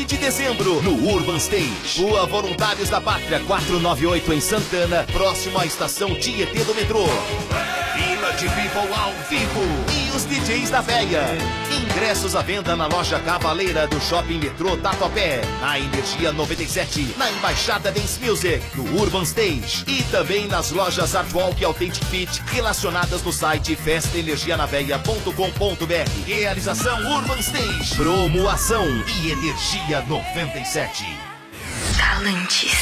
15 de dezembro, no Urban Stage. Rua Voluntários da Pátria, 498 em Santana, próximo à estação Tietê do metrô. Village People ao vivo e os DJs da Véia. Ingressos à venda na loja Cavaleira do Shopping Metrô Tatuapé, na Energia 97, na Embaixada Dance Music, no Urban Stage e também nas lojas Artwalk e Authentic Fit relacionadas no site festaenergianaveia.com.br. Realização Urban Stage, Promoação e Energia 97. Talentis.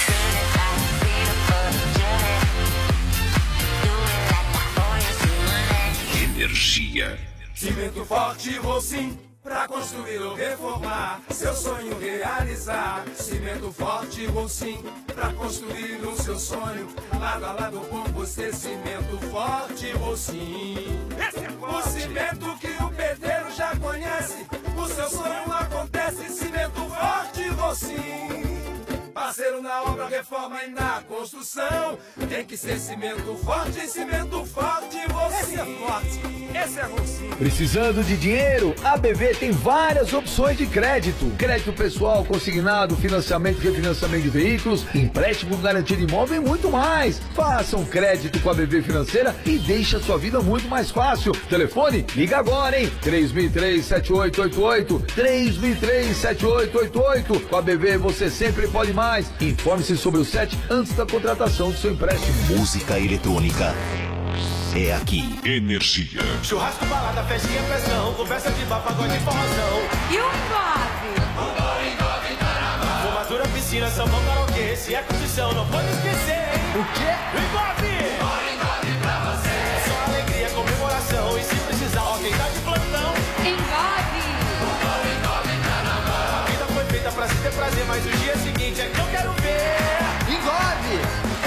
Energia. Cimento forte vou sim, pra construir ou reformar, seu sonho realizar. Cimento forte vou sim, pra construir o seu sonho, lado a lado com você. Cimento forte vou sim. Esse é forte. O cimento que o pedreiro já conhece, o seu sonho acontece. Cimento forte vou sim. Parceiro na obra, reforma e na construção, tem que ser cimento forte você. Esse é forte, esse é você. Precisando de dinheiro? A BV tem várias opções de crédito. Crédito pessoal, consignado, financiamento e refinanciamento de veículos, empréstimo garantido imóvel e muito mais. Faça um crédito com a BV Financeira e deixe a sua vida muito mais fácil. Telefone? Liga agora, hein? 3003-7888. 3003-7888. Com a BV você sempre pode mais. Informe-se sobre o SET antes da contratação do seu empréstimo. Música eletrônica é aqui. Energia. Churrasco, balada, festinha, pressão, conversa de bar, pagode e forrozão. E o engove? Engove, caramba. Formatura, piscina, sambão, karaokê, se é condição, não pode esquecer, hein? O quê? Engove! Engove pra você. É só alegria, comemoração, e se precisar, ó, quem tá de plantão. Engove! Engove, caramba. A vida foi feita pra se ter prazer, mas o dia seguinte é que eu quero ver. Engove!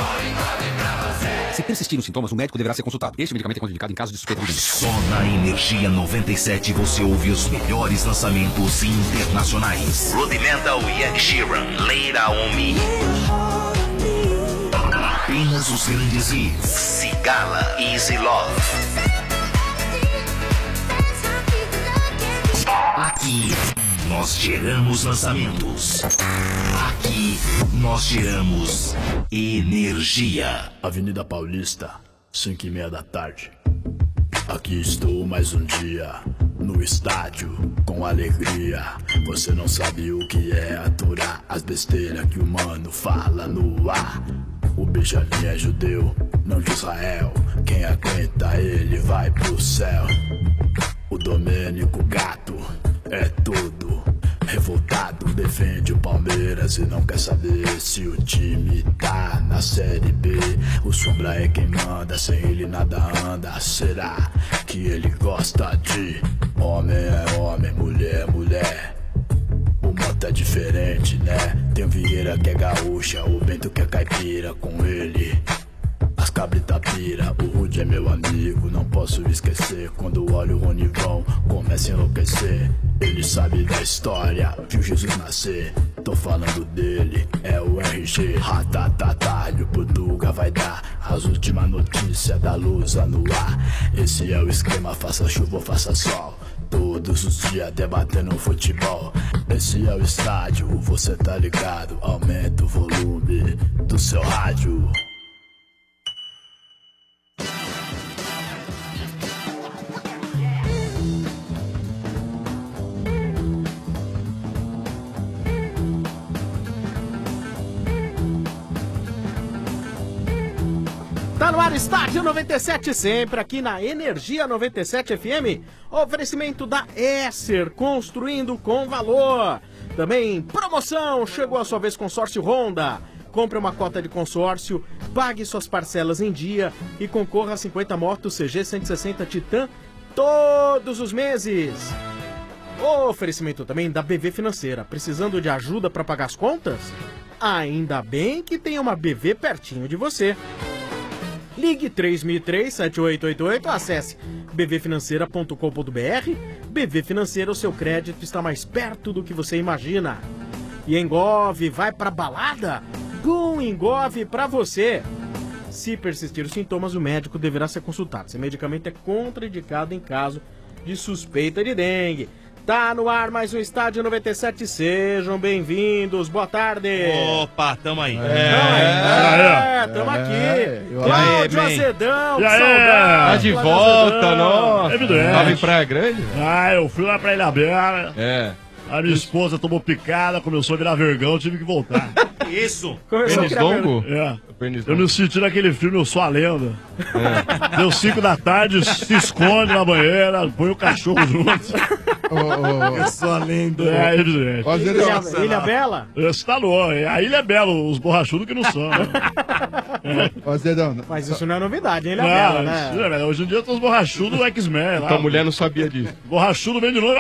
Se persistir os sintomas, o médico deverá ser consultado. Este medicamento é contraindicado em caso de suspeita de dengue. Só na Energia 97 você ouve os melhores lançamentos internacionais. Rudimental e Ed Sheeran, Leira Omi. Apenas os grandes hits. Sigala, Easy Love. Aqui nós geramos lançamentos. Aqui nós geramos energia. Avenida Paulista, 5:30 da tarde. Aqui estou mais um dia, no estádio, com alegria. Você não sabe o que é aturar as besteiras que o mano fala no ar. O Benjamin é judeu, não de Israel. Quem aguenta ele vai pro céu. O Domênico Gato é todo revoltado, defende o Palmeiras e não quer saber se o time tá na Série B. O Sombra é quem manda, sem ele nada anda. Será que ele gosta de homem é homem, mulher é mulher? O Mota é diferente, né? Tem o Vieira que é gaúcha, o Bento que é caipira. Com ele as cabrita pira, o Rude é meu amigo, não posso esquecer. Quando olho o Ronivão, começa a enlouquecer. Ele sabe da história, viu Jesus nascer. Tô falando dele, é o RG. Ratatata, e o Puduga vai dar as últimas notícias da Lusa no ar. Esse é o esquema, faça chuva ou faça sol. Todos os dias debatendo futebol. Esse é o estádio, você tá ligado. Aumenta o volume do seu rádio. Tá no ar, Estádio 97, sempre aqui na Energia 97 FM. Oferecimento da Esser, construindo com valor. Também promoção, chegou a sua vez consórcio Honda. Compre uma cota de consórcio, pague suas parcelas em dia e concorra a 50 motos CG 160 Titan todos os meses. Oferecimento também da BV Financeira. Precisando de ajuda para pagar as contas? Ainda bem que tem uma BV pertinho de você. Ligue 3003-7888, acesse bvfinanceira.com.br. BV Financeira, o seu crédito está mais perto do que você imagina. E Engove vai pra balada? Com Engove pra você. Se persistir os sintomas, o médico deverá ser consultado. Esse medicamento é contraindicado em caso de suspeita de dengue. Tá no ar mais um Estádio 97, sejam bem-vindos, boa tarde. Opa, tamo aí. Tamo aqui. Cláudio Azedão, que Tá saudade. de Cláudio volta, Azedão. nossa. Evidente. Tava em Praia Grande? Eu fui lá pra Ilha Bela. É. A minha esposa tomou picada, começou a virar vergão, tive que voltar. Isso. Começou a criar vergonha. Pernilongo? É. Eu Pernilongo. me senti naquele filme Eu Sou a Lenda. Deu 5 da tarde, se esconde na banheira, põe o cachorro junto. Eu sou a lenda. É, evidente. Ilha Bela? Você tá louco. A ilha é bela, os borrachudos que não são. Né? Ó, Zedão, Mas isso não é novidade, Ilha Não, Bela, né? isso é verdade. Hoje em dia tem os borrachudos do X-Men. lá. Tua mulher não sabia disso. Borrachudo vem de novo.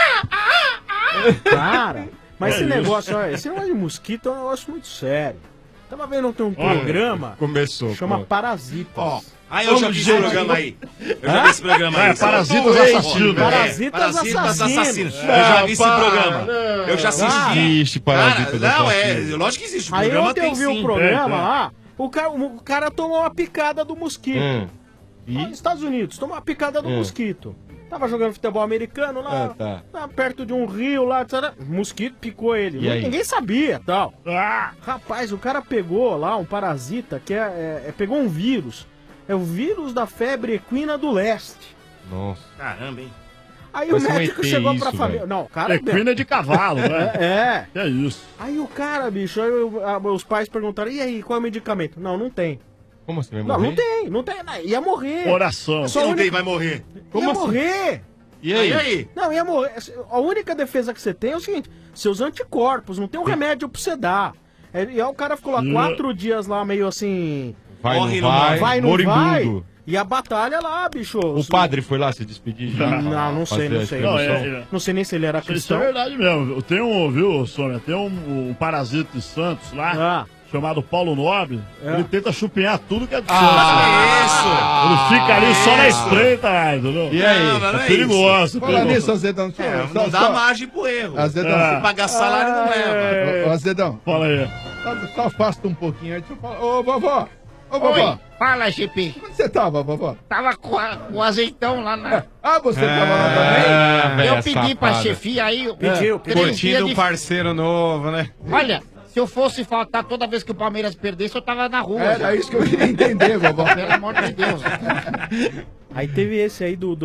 Cara, mas É esse isso. negócio, olha, esse negócio de mosquito é um negócio muito sério. Tava vendo ontem um programa, Começou. chama pô. Parasitas. Aí eu já vi esse programa aí. Eu já vi esse programa aí. Parasitas assassinos. Parasitas Assassinos. Eu já vi esse programa. Eu já assisti. Existe Parasitas Não, Assassinos. lógico que existe. O Aí programa ontem tem eu vi sim. o programa lá, o cara tomou uma picada do mosquito. Lá nos Estados Unidos, tomou uma picada do mosquito. Tava jogando futebol americano lá, lá perto de um rio lá, etc. Mosquito picou ele. E aí? Ninguém sabia, tal. Rapaz, o cara pegou lá um parasita que pegou um vírus. É o vírus da febre equina do leste. Nossa. Caramba, hein? Aí Mas o não médico é chegou isso, pra família. velho. Não, o cara. Equina é de cavalo, né? É. É isso. Aí o cara, bicho, os pais perguntaram: e aí, qual é o medicamento? Não tem. Como assim? Vai Não, morrer? não tem. Ia morrer. Coração. Se não tem, vai morrer. Ia morrer. E aí? Aí? Não, ia morrer. A única defesa que você tem é o seguinte: seus anticorpos, não tem um remédio pra você dar. E aí o cara ficou lá 4 dias lá, meio assim. Vai, Morre, não não vai, Vai, não moribundo. vai. E a batalha lá, bicho. O padre foi lá se despedir? já? Não sei, Fazer a não sei. extremação? Não sei nem se ele era Isso é cristão. verdade mesmo. Tem viu, Sônia? Tem um parasita de Santos lá, chamado Paulo Nobre. Ele tenta chupinhar tudo que é de Santos. Ele fica ali só na espreita, entendeu? E aí? Não, É perigoso. Fala nisso, Azedão. Não dá margem pro erro. Azedão, Se pagar salário, não leva. ô, Azedão, Fala aí. só afasta um pouquinho aí, deixa eu falar. Ô, vovó! Ô, vovó! Oi, fala, GP. Onde você tava, vovó? Tava com o azeitão lá na... Ah, você tava lá também? velho, Eu pedi pra safada. chefia aí... Pediu. 3 dias de... parceiro novo, né? Olha, se eu fosse faltar toda vez que o Palmeiras perdesse, eu tava na rua. Era já. isso que eu queria entender, vovó. Pelo amor de Deus. Aí teve esse aí do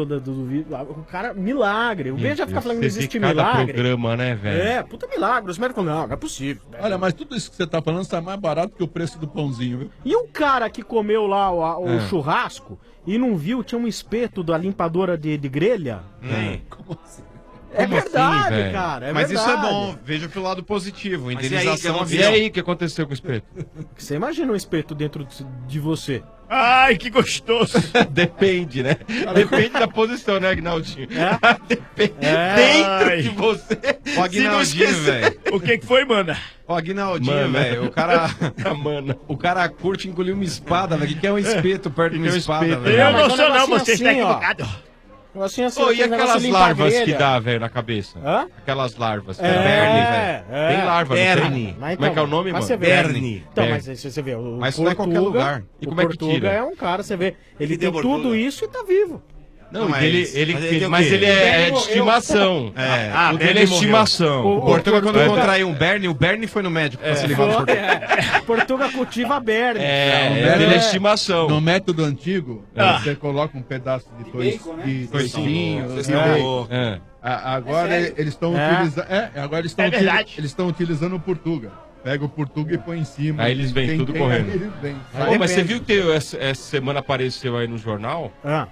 o cara, milagre. O Ben já fica falando que não existe cada milagre. programa, né, velho? É, puta milagre. Os médicos falam, não é possível. Olha, mas tudo isso que você tá falando está mais barato que o preço do pãozinho, viu? E o cara que comeu lá o churrasco e não viu, tinha um espeto da limpadora de grelha? Como assim? É Como assim, verdade, velho? cara. É Mas verdade. isso é bom, veja pelo lado positivo. Mas e aí, Indenização que eu não E vi? aí, o que aconteceu com o espeto? Você imagina um espeto dentro de você? Ai, que gostoso. Depende, né? Depende da posição, né, Agnaldinho? Depende. Ai. Dentro de você. O Aguinaldinho, velho. O que foi, mano? O Aguinaldinho, Mano. velho. O cara. Mano. O cara curte engolir uma espada, velho. O que é um espeto perto de uma Que é um espada, espeto? velho? Eu mas não é um sou não, negocinho você está assim, ó. equivocado. Assim, assim, Ô, e aquele negócio aquelas de limpar a larvas que grelha. dá, velho, na cabeça? Hã? Aquelas larvas. Que É, berne, velho. é. Tem larva, não Berne. tem? Mas Como é que é o nome, mas mano? você vê, Berne. Então, Berne. mas aí você vê, o Mas isso não é em qualquer lugar. E o como é que Portuga tira? é um cara, você vê, ele Que tem deu tudo Portuga? isso e tá vivo. Não, Não, mas mas- ele, mas ele tem o mas quê? ele é de estimação. É. O dele é estimação. O Portuga, quando Portuga- contraiu um Bernie, o Bernie foi no médico pra se livrar do Portuga. Portuga cultiva Berne. É, o dele é estimação. No método antigo, você coloca um pedaço de toicinho. É. Agora eles estão utilizando. Agora eles estão É verdade. eles estão utilizando o Portuga. Pega o Portuga e põe em cima. Aí eles vêm Quem tudo tem, correndo. aí eles vêm. Pô, mas você viu que essa semana apareceu aí no jornal? Ah.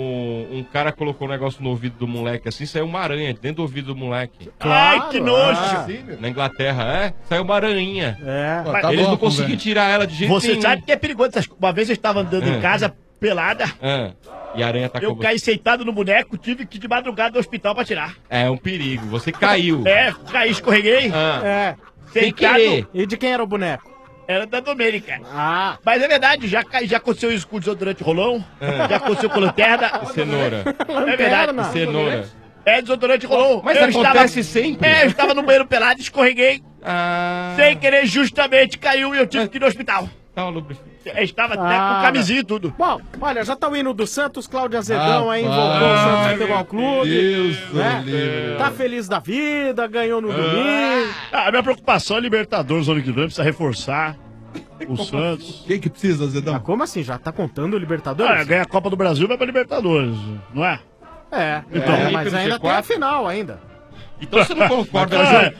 Um cara colocou um negócio no ouvido do moleque assim, saiu uma aranha dentro do ouvido do moleque. Ai, que nojo. Assim, meu? Na Inglaterra, saiu uma aranha. É. Pô, tá Eles bom, não conseguiam velho. tirar ela de jeito Você nenhum. sabe que é perigoso. Uma vez eu estava andando em casa, pelada, E a aranha tá eu com caí sentado no boneco, tive que ir de madrugada no hospital pra tirar. É um perigo. Você caiu. Caí, escorreguei, É. Sem sentado, querer. E de quem era o boneco? era da Domênica. Ah. Mas é verdade, já aconteceu isso com desodorante rolão, já aconteceu com lanterna. Cenoura. É verdade. Lanterna. Cenoura. É desodorante rolão. Mas eu acontece sempre. Eu estava no banheiro pelado, escorreguei, Ah. sem querer, justamente caiu e eu tive que ir no hospital. Tava lubrificado. Estava até com camisinha e tudo. Bom, olha, já tá o hino do Santos, Cláudio Azedão aí invocou o Santos Futebol Clube. Deus né? do livro. Tá feliz da vida, ganhou no domingo. A minha preocupação é Libertadores, ano que vem, precisa reforçar o Santos. Quem que precisa, Zedão? Como assim? Já tá contando o Libertadores? Ganha a Copa do Brasil, vai pra Libertadores, não é? Então, mas ainda tem a final ainda. Então você não concorda,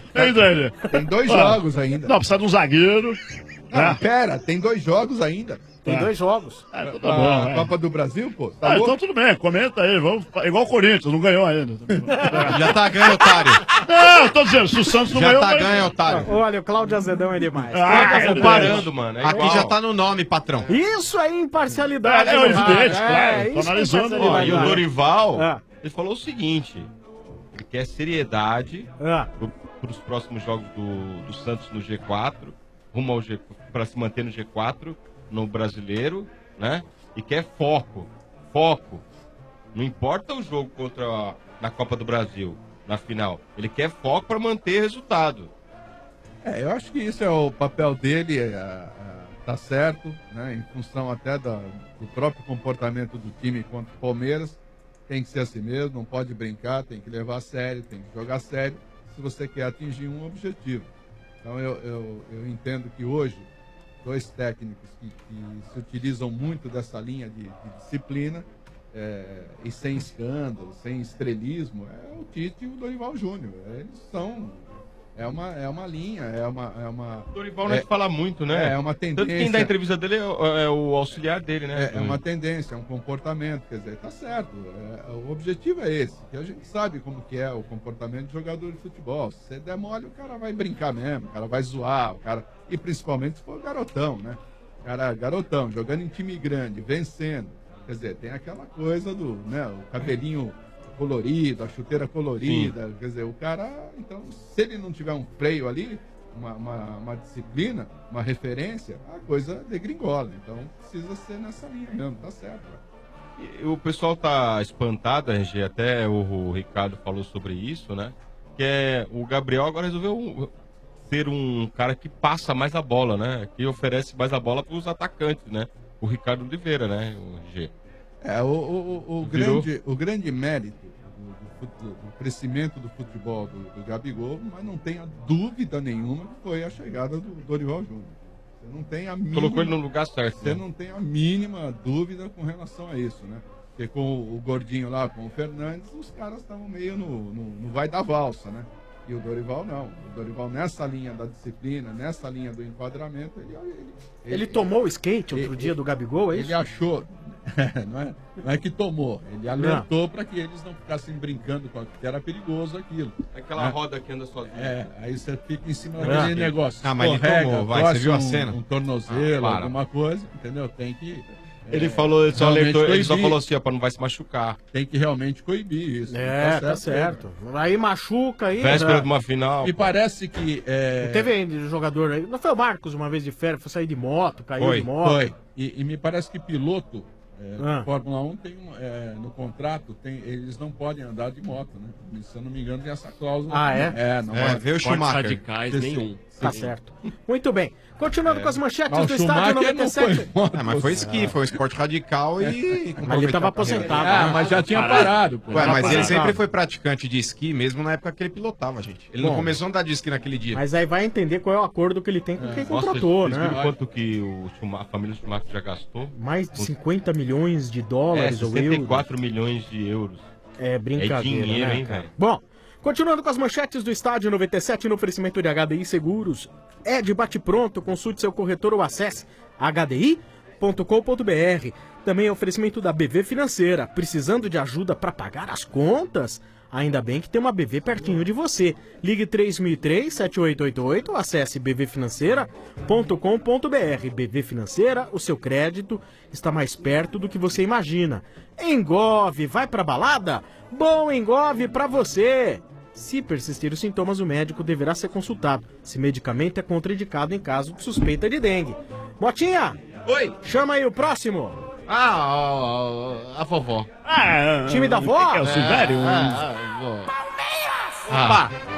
Tem 2 jogos ainda. Não, precisa de um zagueiro. Não, pera, tem 2 jogos ainda. Tem 2 jogos. Então tá bom, A Copa do Brasil, pô. Tá então tudo bem, comenta aí, vamos. Igual o Corinthians, não ganhou ainda. Já tá ganho, otário. Não, tô dizendo, se o Santos não Já ganhou. tá ganho, otário. Olha, o Cláudio Azedão é demais. Comparando, mano. É Aqui igual. já tá no nome, patrão. Isso aí, imparcialidade. É evidente, claro. isso Tô é analisando. Ó, e o Dorival, Ah. ele falou o seguinte: ele quer seriedade pros próximos jogos do Santos no G4, rumo ao pra se manter no G4, no brasileiro, né? E quer foco. Foco. Não importa o jogo na Copa do Brasil, na final. Ele quer foco pra manter resultado. Eu acho que isso é o papel dele, tá certo, né? Em função até do próprio comportamento do time contra o Palmeiras. Tem que ser assim mesmo, não pode brincar, tem que levar a sério, tem que jogar sério, se você quer atingir um objetivo. Então eu entendo que hoje, 2 técnicos que se utilizam muito dessa linha de disciplina e sem escândalo, sem estrelismo, é o Tite e o Dorival Júnior. Eles são... É uma linha, é uma... O Dorival não é de falar muito, né? É uma tendência... Tanto que quem dá a entrevista dele é o auxiliar dele, né? É uma tendência, é um comportamento, quer dizer, tá certo. O objetivo é esse, que a gente sabe como que é o comportamento de jogador de futebol. Se você der mole, o cara vai brincar mesmo, o cara vai zoar, e principalmente se for garotão, né? Garotão, jogando em time grande, vencendo. Quer dizer, tem aquela coisa do, né, o cabelinho colorido, a chuteira colorida, quer dizer, o cara, então, se ele não tiver um freio ali, uma disciplina, uma referência, a coisa degringola. Então, precisa ser nessa linha mesmo, tá certo. E o pessoal tá espantado, RG, até o Ricardo falou sobre isso, né? Que é o Gabriel agora resolveu ser um cara que passa mais a bola, né? Que oferece mais a bola para os atacantes, né? O Ricardo Oliveira, né? O RG. O grande mérito do crescimento do futebol do Gabigol, mas não tenha dúvida nenhuma que foi a chegada do Dorival Júnior. Você não tem a mínima... Colocou ele no lugar certo. Você não tem a mínima dúvida com relação a isso, né? Porque com o Gordinho lá, com o Fernandes, os caras estavam meio no vai da valsa, né? E o Dorival não. O Dorival nessa linha da disciplina, nessa linha do enquadramento, Ele tomou o skate outro dia do Gabigol, é isso? Ele achou... não é que tomou, ele alertou para que eles não ficassem brincando com que era perigoso aquilo. Aquela roda que anda sozinha. Aí você fica em cima daquele negócio. Mas ele tomou, você viu a cena? Um tornozelo, alguma coisa, entendeu? Tem que... Ele falou, ele só alertou, ele só falou assim, para não vai se machucar. Tem que realmente coibir isso. Tá certo. Aí machuca aí. Véspera de uma final. E parece que... Teve jogador aí, não foi o Marcos uma vez de férias, foi sair de moto, caiu de moto. Foi. E me parece que piloto... Fórmula 1 tem no contrato, eles não podem andar de moto, né? Se eu não me engano, tem essa cláusula. Não veio o Schumacher. Radicais nenhum. Tá certo. Muito bem. Continuando com as manchetes do Estádio 97. Mas foi esqui, foi um esporte radical e... Mas ele estava aposentado. Mas já tinha parado. Pô. Mas ele sempre foi praticante de esqui, mesmo na época que ele pilotava, gente. Ele não começou a andar de esqui naquele dia. Mas aí vai entender qual é o acordo que ele tem com quem contratou, Nossa, né? Quanto que a família Schumacher já gastou? Mais de 50 milhões de dólares ou euros. 64 milhões de euros. É brincadeira, É dinheiro, né, hein, cara? velho? Bom, continuando com as manchetes do Estádio 97 no oferecimento de HDI Seguros. É de bate-pronto, consulte seu corretor ou acesse hdi.com.br. Também é oferecimento da BV Financeira. Precisando de ajuda para pagar as contas? Ainda bem que tem uma BV pertinho de você. Ligue 3003-7888 ou acesse bvfinanceira.com.br. BV Financeira, o seu crédito está mais perto do que você imagina. Engove, vai pra balada? Bom Engove pra você! Se persistir os sintomas, o médico deverá ser consultado. Se medicamento é contraindicado em caso de suspeita de dengue. Botinha! Oi! Chama aí o próximo! A vovó. Time da vó? É o Silvério?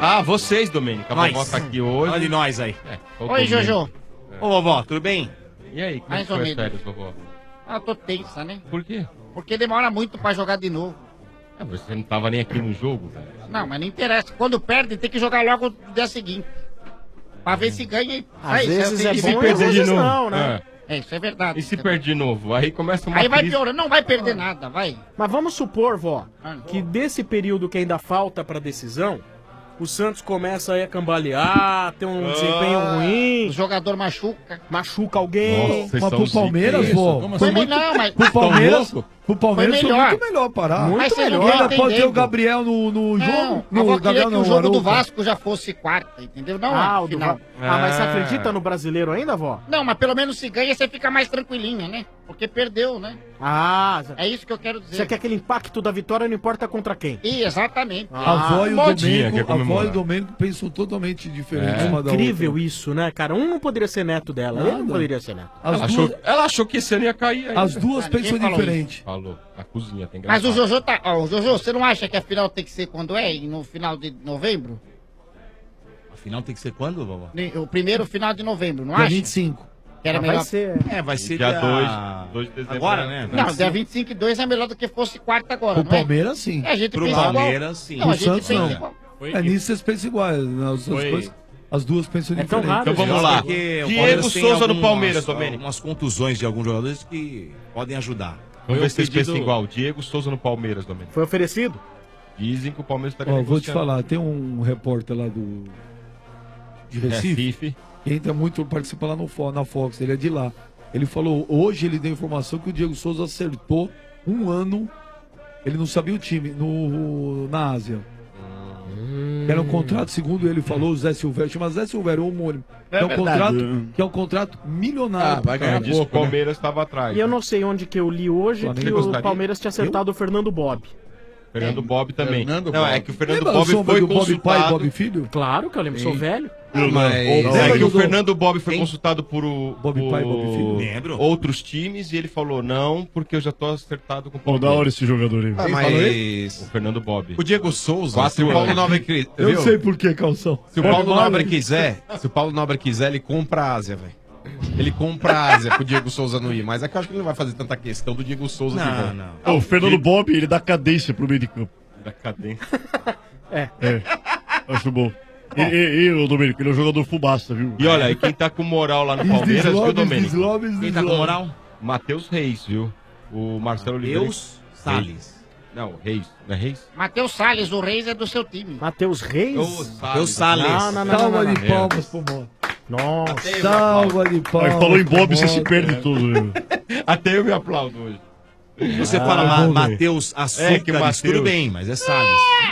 Vocês, Domênico. A vovó tá aqui hoje. Olha de nós aí. Oi, Jojo. Ô, vovó, tudo bem? E aí, como Mais foi ou as menos. férias, vovó? Ah, eu tô tensa, né? Por quê? Porque demora muito pra jogar de novo. Você não tava nem aqui no jogo, velho. Não, mas não interessa. Quando perde, tem que jogar logo no dia seguinte. Pra ver se ganha e Às vezes é E se bom, perder às de vezes novo? não, né? Isso é verdade. E se perde de novo? Aí começa uma Aí vai crise. piorando. Não vai perder nada, vai. Mas vamos supor, vó, que desse período que ainda falta pra decisão, o Santos começa aí a cambalear, tem um desempenho ruim. O jogador machuca. Machuca alguém. Mas pro Palmeiras, vó. Foi não, mas... Pro Palmeiras, pro Palmeiras foi melhor. muito melhor parar. Muito Muito melhor. melhor. Ainda Tá pode ter o entendendo. Gabriel no jogo. Não, eu vou querer Gabriel que não, o jogo do Arouca. Vasco já fosse quarta, entendeu? Não Ah, a o do final. mas você acredita no brasileiro ainda, vó? Não, mas pelo menos se ganha, você fica mais tranquilinha, né? Porque perdeu, né? Ah, É isso que eu quero dizer. você quer aquele impacto da vitória, não importa contra quem. Exatamente. A avó e o modinha, Domênico, quer a avó e comemorar. o Domênico pensam totalmente diferente É uma da incrível outra. isso, né, cara? Um não poderia ser neto dela, ele não Nada. poderia ser neto. As Ela duas, achou que esse ano ia cair aí. as duas ninguém pensam falou diferente. Falou. Na cozinha, tem Mas gravado. o Jojo tá. Ó, o Jojo, você não acha que a final tem que ser quando é? No final de novembro? A final tem que ser quando, vovó? O primeiro final de novembro, não Dia acha? 25. Que era Mas melhor. vai ser. É, vai ser Dia dia 2 de dezembro. Agora, né? Não, dia 25 e 2 é melhor do que fosse quarta agora, Pro não é? Palmeiras, sim. É, a gente Pro pensa igual. Palmeiras, sim. Não, a Pro gente Santos, pensa não. igual. É nisso vocês pensam igual. As duas pensam É tão diferente. raro, Então vamos gente. lá. Porque o Diego Palmeiras tem Souza no algumas- Palmeiras, Domênico. Algumas contusões de alguns jogadores que podem ajudar. Vamos ver o se vocês pedido- pensam igual. Diego Souza no Palmeiras, Domênico. Foi oferecido? Dizem que o Palmeiras tá Ó, vou te negociando. falar, tem um repórter lá de Recife, Recife. que entra muito, participa lá na Fox, ele é de lá. Ele falou, hoje ele deu informação que o Diego Souza acertou um ano, ele não sabia o time, na Ásia. Que era um contrato, segundo ele falou, o Zé Silvério, chama Zé Silvério, o homônimo. É Que é um verdade. contrato, que é um contrato milionário. vai ganhar Diz que o Palmeiras estava atrás. E eu não sei onde que eu li hoje Flamengo que o gostaria? Palmeiras tinha acertado o Fernando Bob. Fernando Bob também. Fernando não, Bob. é que o Fernando Lembra o Bob sombra foi do Bob pai e consultado. Bob filho? Claro que eu lembro, sou velho. Mas... É que o do- Fernando Bob foi Quem? consultado por, Bob pai, Bob filho? Lembro. outros times e ele falou não, porque eu já tô acertado com o Pô, da hora esse jogador aí. Ah, velho. mas... O Fernando Bob. O Diego Souza, 4 se o Paulo anos. Nobre quiser... Eu sei por que, Calção. Se o Paulo Nobre quiser, ele compra a Ásia, velho. Ele compra a Ásia pro Diego Souza não ir. Mas é que eu acho que ele não vai fazer tanta questão do Diego Souza de Não, volta. não. Ó, o Fernando Bob, ele dá cadência pro meio de campo. Da cadência. É. Acho bom. E o Domênico, ele é um jogador fubaça, viu? E olha, e quem tá com moral lá no Palmeiras, viu, Domênico? Quem tá com moral? Matheus Reis, viu? O Marcelo Oliveira. Deus Salles. Não, Reis. Não é Reis? Matheus Salles, o Reis é do seu time. Matheus Reis? Deus Salles. Salva de palmas pro Mó. Nossa. Salva de Aí palmas. falou em Bob, pro você se Mó. perde tudo. Viu? Até eu me aplaudo hoje. Você fala bom, velho. Matheus Açúcar, que Mateus. tudo bem, mas é Salles.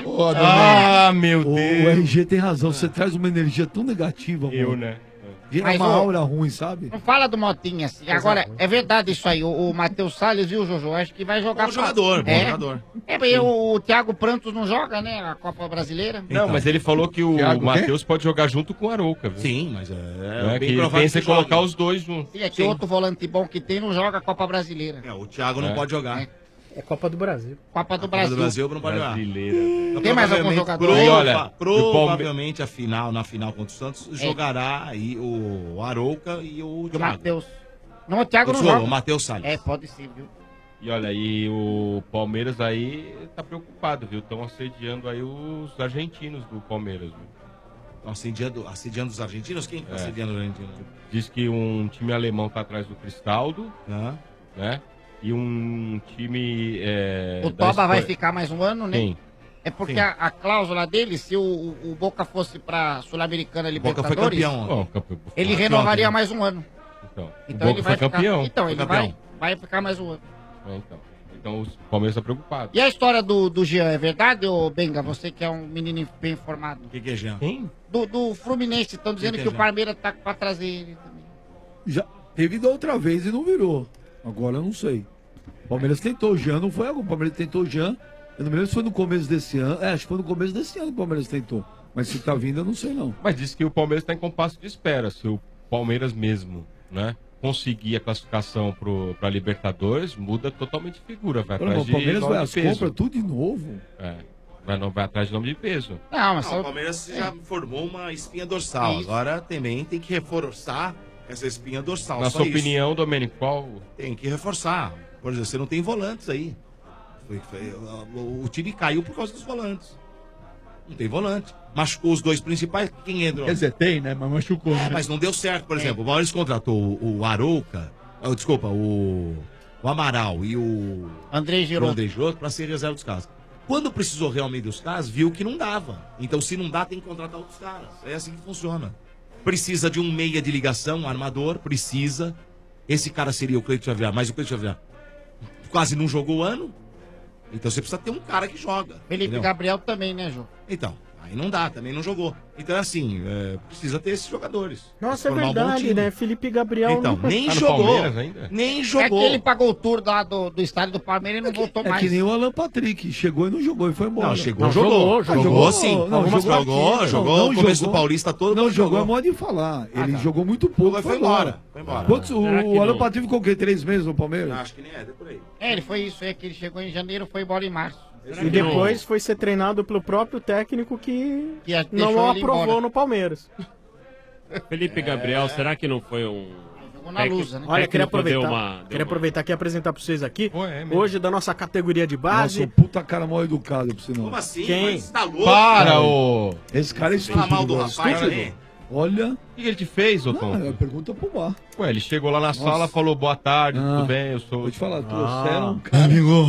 Ah, meu O Deus. RG tem razão, você traz uma energia tão negativa, Eu, mano. né? Gera Mas, uma ô, aura ruim, sabe? Não fala do Motinha assim. Agora, é verdade isso aí. O Matheus Salles, viu, Jojo? Acho que vai jogar. Bom jogador, bom jogador. É, porque o Thiago Prantos não joga, né? A Copa Brasileira. Não, mas ele falou que o Thiago, Matheus pode jogar junto com o Arouca, viu? Sim, mas Não é é bem que ele provável pensa em que jogue. colocar os dois juntos. Sim, é que outro volante bom que tem não joga a Copa Brasileira. É, o Thiago não pode jogar. É Copa do Brasil. Copa do Copa Brasil. do Brasil não pode jogar. Brasileira. Então, Tem mais algum provavelmente- jogador? E olha, provavelmente na final contra o Santos, jogará aí o Arouca e o E o Thiago. Matheus. Não, o Thiago não Desculpa, joga. o Matheus Salles. É, pode ser, viu? E olha, aí o Palmeiras aí tá preocupado, viu? Estão assediando aí os argentinos do Palmeiras, viu? Assediando os argentinos? Quem tá assediando os argentinos? Diz que um time alemão tá atrás do Cristaldo, Ah. né? E um time. O da Toba vai Espanha. ficar mais um ano, né? Quem? É porque Sim. a cláusula dele, se o Boca fosse pra Sul-Americana Boca foi Libertadores, campeão. Bom, campeão. ele Campeão, renovaria né? mais um ano. Então, Então o ele Boca vai foi campeão. ficar. Então, Foi ele campeão. vai ficar mais um ano. Então o Palmeiras tá preocupado. E a história do Jean, é verdade, ô Benga? Você que é um menino bem informado. O que é Jean? Quem? Do Fluminense, estão dizendo Que que é o Jean? Palmeiras tá pra trazer ele também. Já teve da outra vez e não virou. Agora eu não sei. O Palmeiras tentou o Jean, não foi agora. O Palmeiras tentou o Jean. Eu não me lembro se foi no começo desse ano. É, acho que foi no começo desse ano que o Palmeiras tentou. Mas se tá vindo, eu não sei não. Mas diz que o Palmeiras tá em compasso de espera. Se o Palmeiras mesmo, né? Conseguir a classificação pra Libertadores, muda totalmente de figura. Vai Caramba, atrás o de Palmeiras nome vai de às peso. compras tudo de novo. É. Vai atrás de nome de peso. Não, mas O Palmeiras já formou uma espinha dorsal. Isso. Agora também tem que reforçar essa espinha dorsal. Na só sua isso. opinião, Domênico, qual... Tem que reforçar. Por exemplo, você não tem volantes aí. O time caiu por causa dos volantes. Não tem volante. Machucou os dois principais, quem entrou? Quer dizer, tem, né? Mas machucou. Né? Mas não deu certo, por exemplo. O Maurício contratou o Arouca, desculpa, o Amaral e o André Girotto para ser reserva dos caras. Quando precisou realmente dos caras, viu que não dava. Então, se não dá, tem que contratar outros caras. É assim que funciona. Precisa de um meia de ligação, um armador, precisa. Esse cara seria o Cleiton Xavier, mas o Cleiton Xavier quase não jogou o ano. Então você precisa ter um cara que joga. Felipe entendeu? Gabriel também, né, Jô? Então, aí não dá, também não jogou. Então é assim, precisa ter esses jogadores. Nossa, é Formar um bom verdade, time. né? Felipe Gabriel. Então, não- nem Tá no jogou. Palmeiras ainda? Nem jogou. É que ele pagou o tour lá do estádio do Palmeiras e não voltou É mais. que nem o Alan Patrick. Chegou e não jogou e foi embora. Não, chegou, jogou. Jogou sim. Jogou no começo do Paulista todo. Não, mas jogou é modo de falar. Ele jogou muito pouco. Foi embora. Foi embora. Quantos, Será que o Alan não? Patrick ficou o quê? 3 meses no Palmeiras? Acho que nem é, por aí. É, ele foi isso, é que ele chegou em janeiro, foi embora em março. E depois foi ser treinado pelo próprio técnico que não deixou o ele aprovou embora. no Palmeiras. Felipe Gabriel, será que não foi um... na Lusa, né? Olha, queria aproveitar, Deu queria aproveitar aqui e apresentar pra vocês aqui. mesmo. Hoje, da nossa categoria de base. Nossa, um puta cara mal educado, por sinal. Como assim? Quem? Mas tá louco? Para, cara. ô! Esse cara é Fala estúpido. mal do velho. rapaz Estúpido. aí. Olha. O que ele te fez, ô Tom? Não, é pergunta pro Bar. Ué, ele chegou lá na sala, falou boa tarde, tudo bem, eu sou... Vou te falar, trouxeram um cara.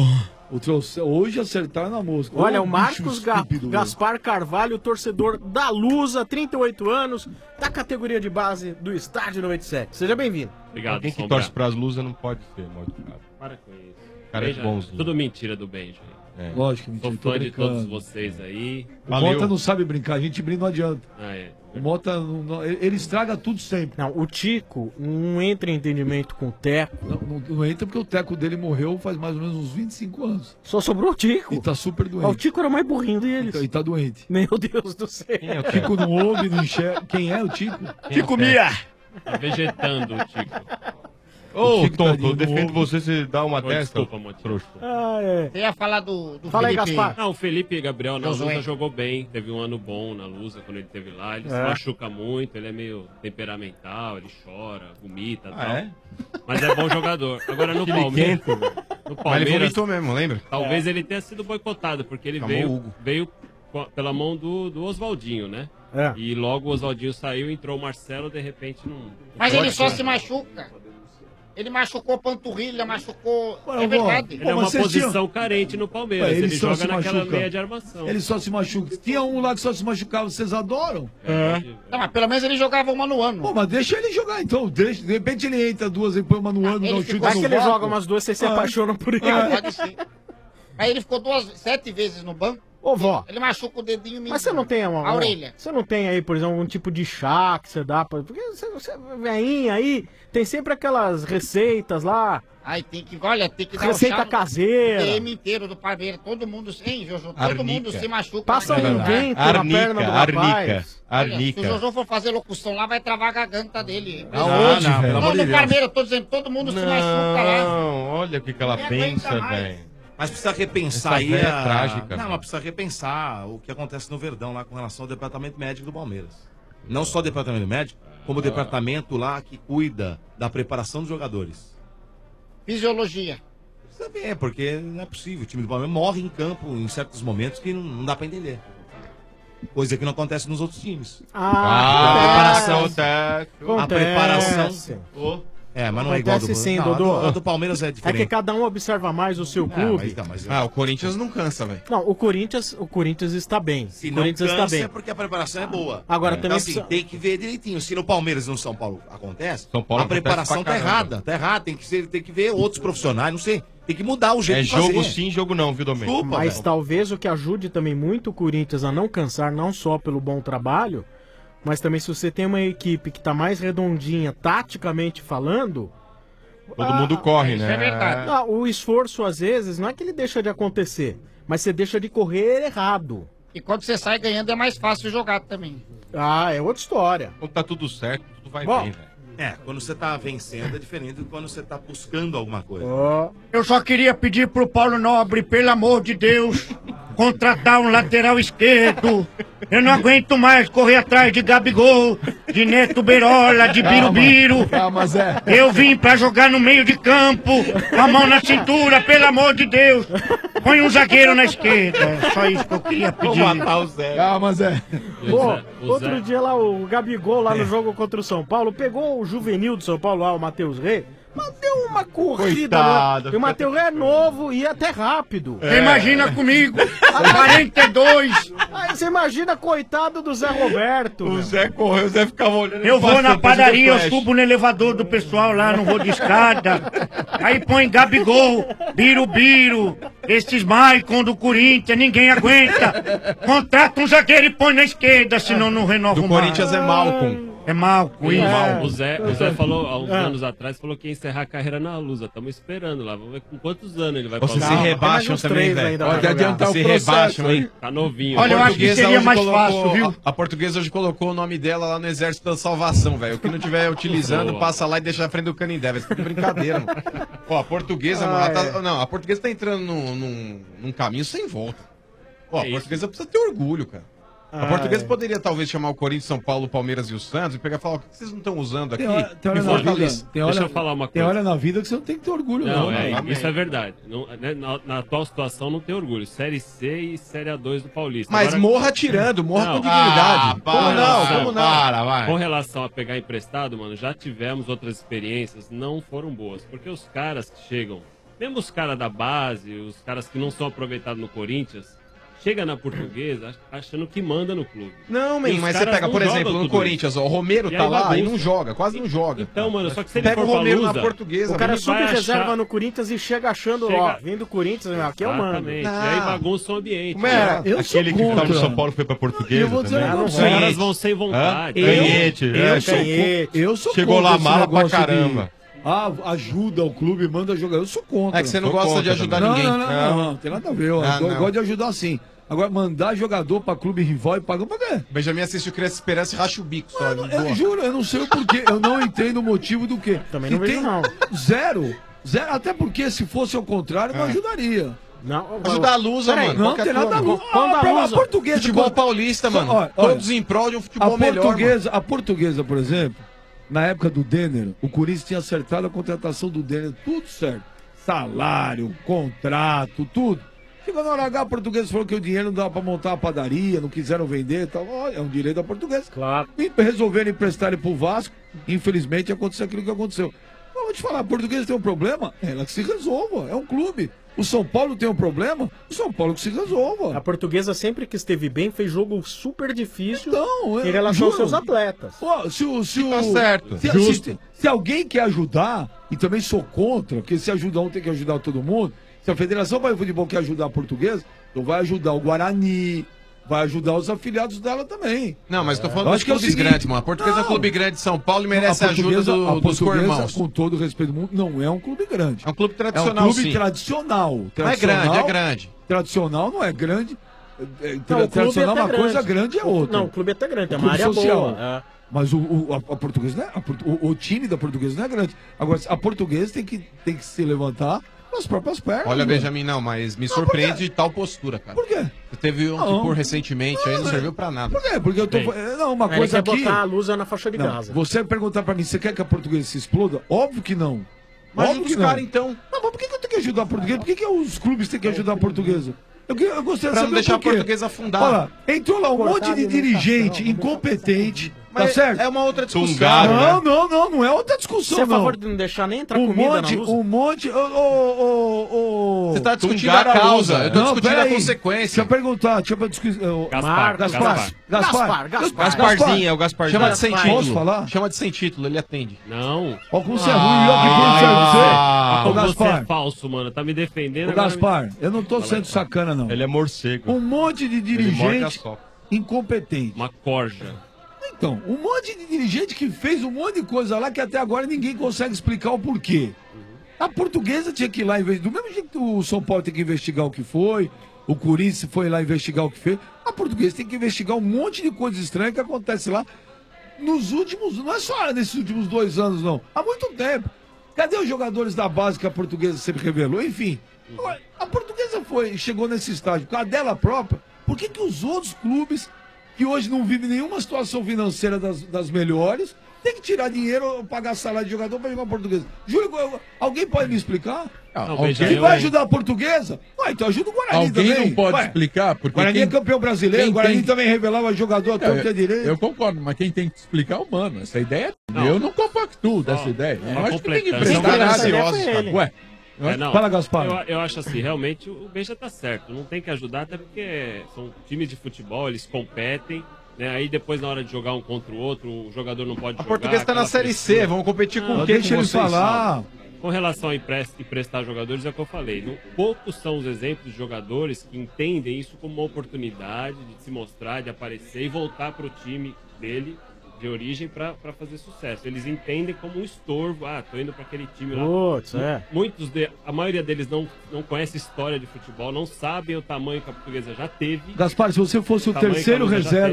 Hoje acertaram na mosca. Olha, Ô, o Marcos bicho estúpido, Gaspar Carvalho, torcedor da Lusa, 38 anos, da categoria de base do Estádio 97. Seja bem-vindo. Obrigado, Alguém que Sombra. torce pras luzes não pode ser mal educado. Para com isso. Cara é Benja, bonzinho. Tudo mentira do Benja. É. Lógico que mentira, Sou tô fã de brincando. todos vocês aí. O Mota não sabe brincar, a gente brinca não adianta. Ah, é. O Mota, ele estraga tudo sempre. Não, o Tico não entra em entendimento com o Teco. Não entra porque o Teco dele morreu faz mais ou menos uns 25 anos. Só sobrou o Tico. E tá super doente. O Tico era mais burrinho deles. E tá doente. Meu Deus do céu. O Tico não ouve, não enxerga. Quem é o Tico? Tico Mia. Tá vegetando o Tico. Ô, Chico Tom, tadinho, eu defendo não ouve. você se dá uma Ô, testa. desculpa, Monte. Trouxa. Ah, é. Você ia falar do Fala aí, Felipe. Gaspar. Não, o Felipe Gabriel na Josué. Lusa jogou bem, teve um ano bom na Lusa quando ele esteve lá. Ele se É. machuca muito, ele é meio temperamental, ele chora, vomita e Ah, tal. é? Mas é bom jogador. Agora no Chiliquento, Palmeiras. velho. No Mas ele Palmeiras. vomitou mesmo, lembra? Talvez ele tenha sido boicotado, porque ele Chamou o Hugo. veio pela mão do Oswaldinho, né? É. E logo o Oswaldinho saiu, entrou o Marcelo, de repente não. Mas não ele pode só ser. se machuca. Ele machucou panturrilha, machucou. Olha, É verdade. Ele é uma posição carente no Palmeiras. Ué, Ele só joga se naquela machuca. meia de armação. Ele só se machuca. Tinha um lá que só se machucava, vocês adoram? Não, mas pelo menos ele jogava uma no ano. Pô, mas deixa ele jogar então. De repente ele entra duas e põe uma no ano, dá um chute Vai no que ele vácuo. joga umas duas, você se Ah. apaixona por ele. Ah, pode ser. Aí ele ficou 7 vezes no banco. Ô, vó. Ele machuca o dedinho mindinho. Mas você não tem a orelha. Você não tem aí, por exemplo, um tipo de chá que você dá pra. Porque você é veinha aí, tem sempre aquelas receitas lá. Aí tem que, olha, tem que dar Receita o chá no caseira. PM inteiro do Palmeiras. Todo mundo, hein, Jojo? Todo Arnica. mundo se machuca. Passa naquela- um vento na perna do rapaz. Olha, se o Arnica. Jojo for fazer locução lá, vai travar a garganta dele. Aonde, não, velho? no Palmeiras, eu tô dizendo, todo mundo se machuca lá. Não, olha o que ela Nem pensa, aguenta mais. velho. Mas precisa repensar Essa aí. véia é trágica, Não, velho. mas precisa repensar o que acontece no Verdão lá com relação ao departamento médico do Palmeiras. Não só o departamento médico, como o departamento lá que cuida da preparação dos jogadores. Fisiologia. Precisa ver, porque não é possível. O time do Palmeiras morre em campo em certos momentos que não dá pra entender. Coisa que não acontece nos outros times. Ah, a preparação. acontece. A preparação. Acontece. É, mas não é igual Acontece do sim, não, Dodô. a do Palmeiras é É diferente. que cada um observa mais o seu clube. Ah, o Corinthians não cansa, velho. Não, o Corinthians está bem. Se o não Corinthians está cansa bem. é porque a preparação é boa. Agora, Então, também assim, precisa- tem que ver direitinho. Se no Palmeiras e no São Paulo acontece, São Paulo a acontece preparação pra tá caramba. errada. Tá errada. Tem que ver outros profissionais, não sei. Tem que mudar o jeito É de fazer. jogo sim, jogo não, viu, Domênico? Desculpa, Mas velho. talvez o que ajude também muito o Corinthians a não cansar, não só pelo bom trabalho, mas também se você tem uma equipe que está mais redondinha, taticamente falando. Todo mundo corre, isso né? é verdade. O esforço, às vezes, não é que ele deixa de acontecer, mas você deixa de correr errado. E quando você sai ganhando é mais fácil jogar também. Ah, é outra história. Quando tá tudo certo, tudo vai Bom, bem, velho. É, quando você tá vencendo é diferente do quando você tá buscando alguma coisa. Eu só queria pedir pro Paulo Nobre, pelo amor de Deus, contratar um lateral esquerdo Eu não aguento mais correr atrás de Gabigol, de Neto Berola, de Birubiru. Calma, Zé. Eu vim pra jogar no meio de campo, com a mão na cintura, pelo amor de Deus. Põe um zagueiro na esquerda. É só isso que eu queria pedir. Vou matar o Zé. Calma, Zé. Pô, outro dia lá, o Gabigol lá no jogo contra o São Paulo, pegou o juvenil do São Paulo lá, o Matheus Rey, mas deu uma corrida. Coitado, E o Matheus Rey é novo e até rápido. Você imagina comigo, 42. Aí você imagina, coitado do Zé Roberto. O Zé correu, o Zé ficava olhando. Eu vou na padaria, eu subo. subo no elevador do pessoal lá, não vou de escada. Aí põe Gabigol, Birubiru, esses Maicon do Corinthians, ninguém aguenta. Contrata um zagueiro e põe na esquerda, senão não renova Do o Maicon. Corinthians é Malcom. É Malcom, isso. O Zé falou, há uns anos atrás, falou que ia encerrar a carreira na Lusa. Estamos esperando lá. Vamos ver com quantos anos ele vai Vocês se passar. rebaixam também, velho. Pode adiantar o Se processo, rebaixam, hein? hein? Tá novinho. Olha, eu acho que seria mais fácil, viu? A portuguesa hoje colocou o nome dela lá no Exército da Salvação, velho. O que não estiver utilizando, Boa. passa lá e deixa na frente do Canindé. Vai ser brincadeira, mano. Pô, a portuguesa, mano, ela tá, não, a portuguesa tá entrando num caminho sem volta. Pô, a portuguesa precisa ter orgulho, cara. A portuguesa poderia talvez chamar o Corinthians, São Paulo, Palmeiras e o Santos e pegar e falar: o que vocês não estão usando aqui? Tem hora Me na vida, fortalece. Deixa eu falar uma tem coisa. hora na vida que você não tem que ter orgulho, Não, não. isso é verdade. Não, né, na atual situação não tem orgulho. Série C e Série A2 do Paulista. Mas Agora- morra atirando, morra Não. com dignidade. Como não? vai. Com relação a pegar emprestado, mano, já tivemos outras experiências, não foram boas. Porque os caras que chegam, mesmo os caras da base, os caras que não são aproveitados no Corinthians, chega na Portuguesa achando que manda no clube. Não, E man, os mas você caras pega, não por jogam exemplo, no tudo Corinthians, ó, o Romero E tá aí lá e bagunça. não joga, quase não joga. Então, mano, só que se ele Pega for o Romero pra na Lusa, portuguesa. O cara mano. vai sub-reserva achar- no Corinthians e chega achando, Chega- ó, vem do Corinthians, aqui eu mando. Exatamente. E aí bagunça o ambiente. Como é? Eu sou Aquele que ficava no contra. São Paulo foi pra Portuguesa Eu vou dizer também. um Os negócio. caras vão sem vontade. Canhete, Eu sou Chegou contra lá esse mala pra negócio de, caramba. ajuda o clube, manda jogar. Eu sou contra. É que você não Sou gosta contra de ajudar também. ninguém. Não, tem nada a ver. Eu não. gosto de ajudar sim. Agora, mandar jogador pra clube rival e pagar pra quê? Benjamin assiste o Criança Esperança e racha o bico só. Eu juro, eu não sei o porquê. Eu não entendo o motivo do quê. Também E não vejo, não. Zero. Até porque se fosse ao contrário, não ajudaria. Não, Ajudar a Lusa, Peraí, mano. Não Qualquer tem nada a turma. ver. Quando a Lusa- portuguesa. Futebol paulista, Só- mano. olha, Todos em prol de um futebol melhor. A portuguesa, por exemplo, na época do Denner, o Corinthians tinha acertado a contratação do Denner, tudo certo. Salário, contrato, tudo. Chegou na hora H, a portuguesa falou que o dinheiro não dava pra montar a padaria, não quiseram vender e tal. Olha, é um direito da portuguesa. Claro. E resolveram emprestar ele pro Vasco. Infelizmente aconteceu aquilo que aconteceu. Mas vou te falar, a portuguesa tem um problema, ela que se resolva. É um clube. O São Paulo tem um problema, o São Paulo que se resolva. A Portuguesa sempre que esteve bem fez jogo super difícil Então, em relação aos juro. seus atletas. Pô, Tá certo. Se alguém quer ajudar, e também sou contra, porque se ajudar um tem que ajudar todo mundo. Se a Federação Bahia de Futebol quer ajudar a Portuguesa, então vai ajudar o Guarani, vai ajudar os afiliados dela também. Não, mas tô falando Eu dos acho que é o clubes seguinte, grandes, mano. A Portuguesa é um não. clube grande de São Paulo e merece a ajuda Portuguesa- a dos Portuguesa, co-irmãos. com todo o respeito do mundo, não é um clube grande. É um clube É um tradicional, clube sim. tradicional. Não é grande, é grande. Tradicional não é grande. Não, o clube Tradicional é é uma até coisa grande. grande é outra. Não, o clube é até grande, tem O uma clube área social. boa. É. Mas a portuguesa não é, o time da portuguesa não é grande. Agora, a portuguesa tem que se levantar nas próprias pernas. Olha, mano. Benjamin, não, mas me surpreende de tal postura, cara. Por quê? Você teve um Não. que por recentemente aí não serviu pra nada. Por quê? Porque eu tô. Bem, Não, uma Ele coisa quer aqui. botar a Lusa na faixa de Não, Gaza. você perguntar pra mim, você quer que a portuguesa se exploda? Óbvio que não. Mas Óbvio os que não. caras, então. Não, mas por que eu tenho que ajudar a portuguesa? Por que os clubes têm que ajudar a portuguesa? Eu gostaria de Pra não saber deixar por quê. a portuguesa afundar. Olha lá, entrou lá um Cortar monte de a alimentação, dirigente incompetente, tá Mas certo? é uma outra discussão. Tungado, né? Não é outra discussão, Você é a não. favor de não deixar nem entrar Um comida monte, na Lusa? um monte. Você tá discutindo Tungar a a causa, Lusa. eu tô Não, discutindo a peraí. consequência. Deixa eu perguntar, deixa eu discutir. Gaspar. Gasparzinho, é o Gasparzinho. Chama de sem Gaspar. título. Posso falar? Chama de sem título, ele atende. Não. Olha como você é ruim, olha que bom você é. Ô, Como você Gaspar, é falso, mano. Tá me defendendo. ô, agora Gaspar, eu não tô sendo sacana, não. Ele é morcego. Um monte de Ele morde a dirigente sopa. incompetente. Uma corja. Então, um monte de dirigente que fez um monte de coisa lá que até agora ninguém consegue explicar o porquê. A portuguesa tinha que ir lá investigar. Do mesmo jeito que o São Paulo tem que investigar o que foi, o Corinthians foi lá investigar o que fez, a portuguesa tem que investigar um monte de coisas estranhas que acontece lá nos últimos. Não é só nesses últimos 2 anos, não. Há muito tempo. Cadê os jogadores da base que a portuguesa sempre revelou? Enfim, a portuguesa chegou nesse estágio com a dela própria. Por que os outros clubes que hoje não vive nenhuma situação financeira das melhores, tem que tirar dinheiro, pagar salário de jogador para jogar Portuguesa. Júlio, alguém pode me explicar? Quem vai ajudar a Portuguesa? Então ajuda o Guarani Alguém também. não pode explicar, porque Guarani é campeão brasileiro, o Guarani também revelava jogador até o que é direito. Eu concordo, mas quem tem que explicar é o Mano. Essa ideia eu não compactuo dessa ideia. Eu acho que tem que emprestar nada. Ué, Fala, Gaspar. Eu acho assim, realmente o Beija tá certo. Não tem que ajudar, até porque são times de futebol, eles competem. Né? Aí depois, na hora de jogar um contra o outro, o jogador não pode jogar. A Portuguesa tá na Série C, vamos competir com quem? Deixa ele falar. Com relação a emprestar jogadores, é o que eu falei. Poucos são os exemplos de jogadores que entendem isso como uma oportunidade de se mostrar, de aparecer e voltar para o time dele de origem para fazer sucesso. Eles entendem como um estorvo. Tô indo para aquele time lá. A maioria deles não conhece história de futebol, não sabem o tamanho que a Portuguesa já teve. Gaspar, se você fosse o terceiro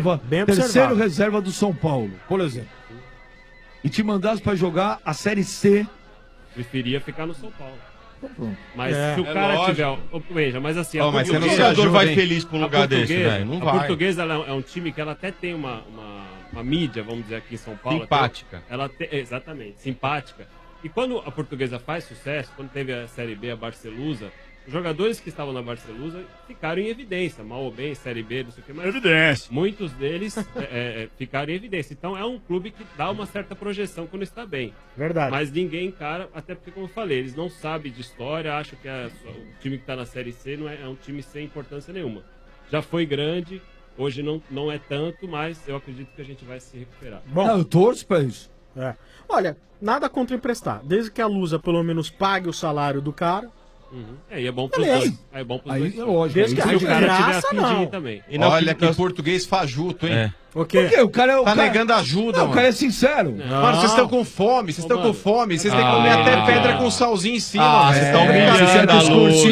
reserva do São Paulo, por exemplo, e te mandasse para jogar a Série C, preferia ficar no São Paulo. Pronto. Mas se o cara tiver. Veja, mas assim. Mas você não jogador vai feliz pra um lugar desse, velho. Não vai. A Portuguesa é um time que ela até tem uma mídia, vamos dizer aqui em São Paulo. Simpática. Exatamente, simpática. E quando a Portuguesa faz sucesso, quando teve a Série B, a Barcelusa, os jogadores que estavam na Barcelusa ficaram em evidência, mal ou bem, Série B, não sei o que mais. Evidência. Muitos deles ficaram em evidência. Então é um clube que dá uma certa projeção quando está bem. Verdade. Mas ninguém encara, até porque, como eu falei, eles não sabem de história, acham que o time que está na Série C não é um time sem importância nenhuma. Já foi grande, hoje não é tanto, mas eu acredito que a gente vai se recuperar. Bom, eu torço pra isso. Olha, nada contra emprestar. Desde que a Lusa pelo menos pague o salário do cara. E é bom pros dois. É bom pros dois. É lógico. Desde que o cara tiver graça, afim de ir também. E olha que português fajuto, hein? O quê? Porque o cara tá negando ajuda, mano. O cara é sincero. Mano, vocês estão com fome, vocês estão com fome. Vocês têm que comer até pedra com salzinho em cima, Vocês velho. estão humilhando a Luz.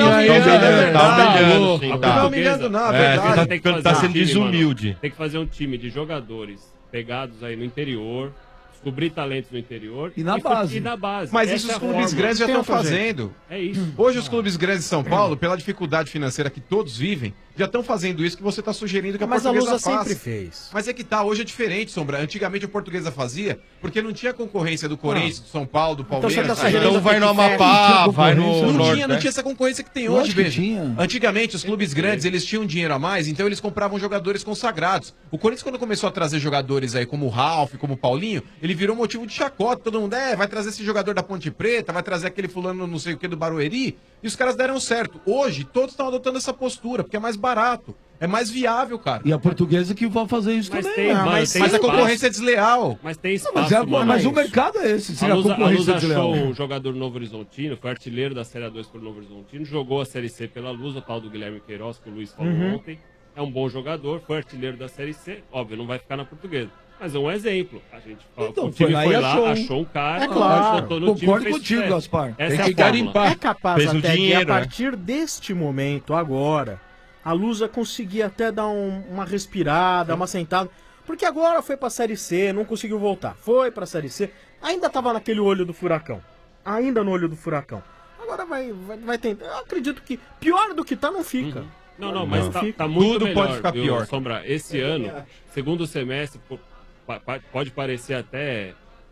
Não humilhando, não, é verdade. Tá sendo desumilde. Tem que fazer um time de jogadores pegados aí no interior, descobrir talentos no interior e na base. Mas isso os clubes grandes já estão fazendo. É isso. Hoje os clubes grandes de São Paulo, pela dificuldade financeira que todos vivem, já estão fazendo isso que você está sugerindo que a Portuguesa faça. Mas a Lusa sempre fez. Mas é que tá, hoje é diferente, Sombra. Antigamente a Portuguesa fazia, porque não tinha concorrência do Corinthians, do São Paulo, do Palmeiras. Então vai no Amapá, vai no Norte. Não tinha essa concorrência que tem hoje, veja. Antigamente os clubes grandes, eles tinham dinheiro a mais, então eles compravam jogadores consagrados. O Corinthians, quando começou a trazer jogadores aí como o Ralf, como o Paulinho, ele virou motivo de chacota. Todo mundo, vai trazer esse jogador da Ponte Preta, vai trazer aquele fulano não sei o que do Barueri, e os caras deram certo. Hoje, todos estão adotando essa postura, porque é mais barato. É mais viável, cara. E a Portuguesa que vai fazer isso também. Mas a concorrência é desleal. Mas tem espaço. Mas o mercado é esse. A Luz achou um jogador do Novo Horizontino, foi artilheiro da Série A2 pelo Novo Horizontino, jogou a Série C pela Luz, o tal do Guilherme Queiroz, que o Luiz falou ontem. É um bom jogador, foi artilheiro da Série C. Óbvio, não vai ficar na Portuguesa. Mas é um exemplo. A gente o time foi lá, achou um cara, é claro. Concordo contigo, Gaspar. Tem que garimpar. É capaz até que a partir deste momento, agora, a Lusa conseguia até dar uma respirada, uma sentada. Porque agora foi pra Série C, não conseguiu voltar. Foi pra Série C, ainda tava naquele olho do furacão. Ainda no olho do furacão. Agora vai tentar. Eu acredito que pior do que tá, não fica. Não, mas tá muito Tudo melhor, pode ficar pior. Sombra, esse ano, segundo semestre, pode parecer até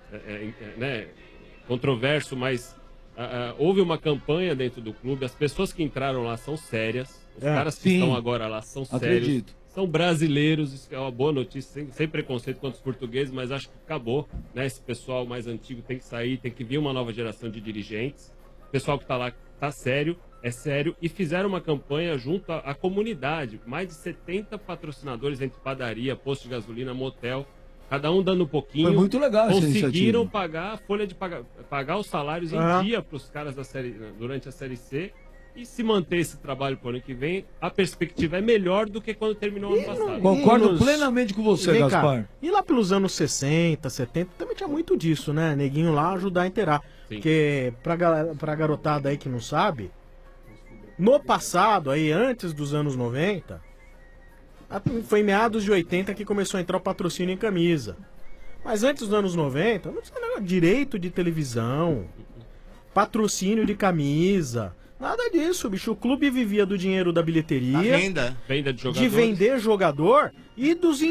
controverso, mas houve uma campanha dentro do clube, as pessoas que entraram lá são sérias, os caras que estão agora lá são sérios, são brasileiros, isso é uma boa notícia, sem preconceito contra os portugueses, mas acho que acabou, né? Esse pessoal mais antigo tem que sair, tem que vir uma nova geração de dirigentes, o pessoal que tá lá tá sério, é sério, e fizeram uma campanha junto à comunidade, mais de 70 patrocinadores entre padaria, posto de gasolina, motel, cada um dando um pouquinho. Foi muito legal essa conseguiram iniciativa. pagar a folha de pagar os salários em dia para os caras da série, durante a Série C, e se manter esse trabalho para o ano que vem, a perspectiva é melhor do que quando terminou o ano passado. Concordo plenamente com você, Gaspar. E lá pelos anos 60, 70, também tinha muito disso, né? Neguinho lá ajudar a inteirar. Porque pra garotada aí que não sabe, no passado, aí antes dos anos 90, foi em meados de 80 que começou a entrar o patrocínio em camisa. Mas antes dos anos 90, não tinha direito de televisão, patrocínio de camisa, Nada disso, bicho. O clube vivia do dinheiro da bilheteria. Da venda. Venda de De jogadores. vender jogador e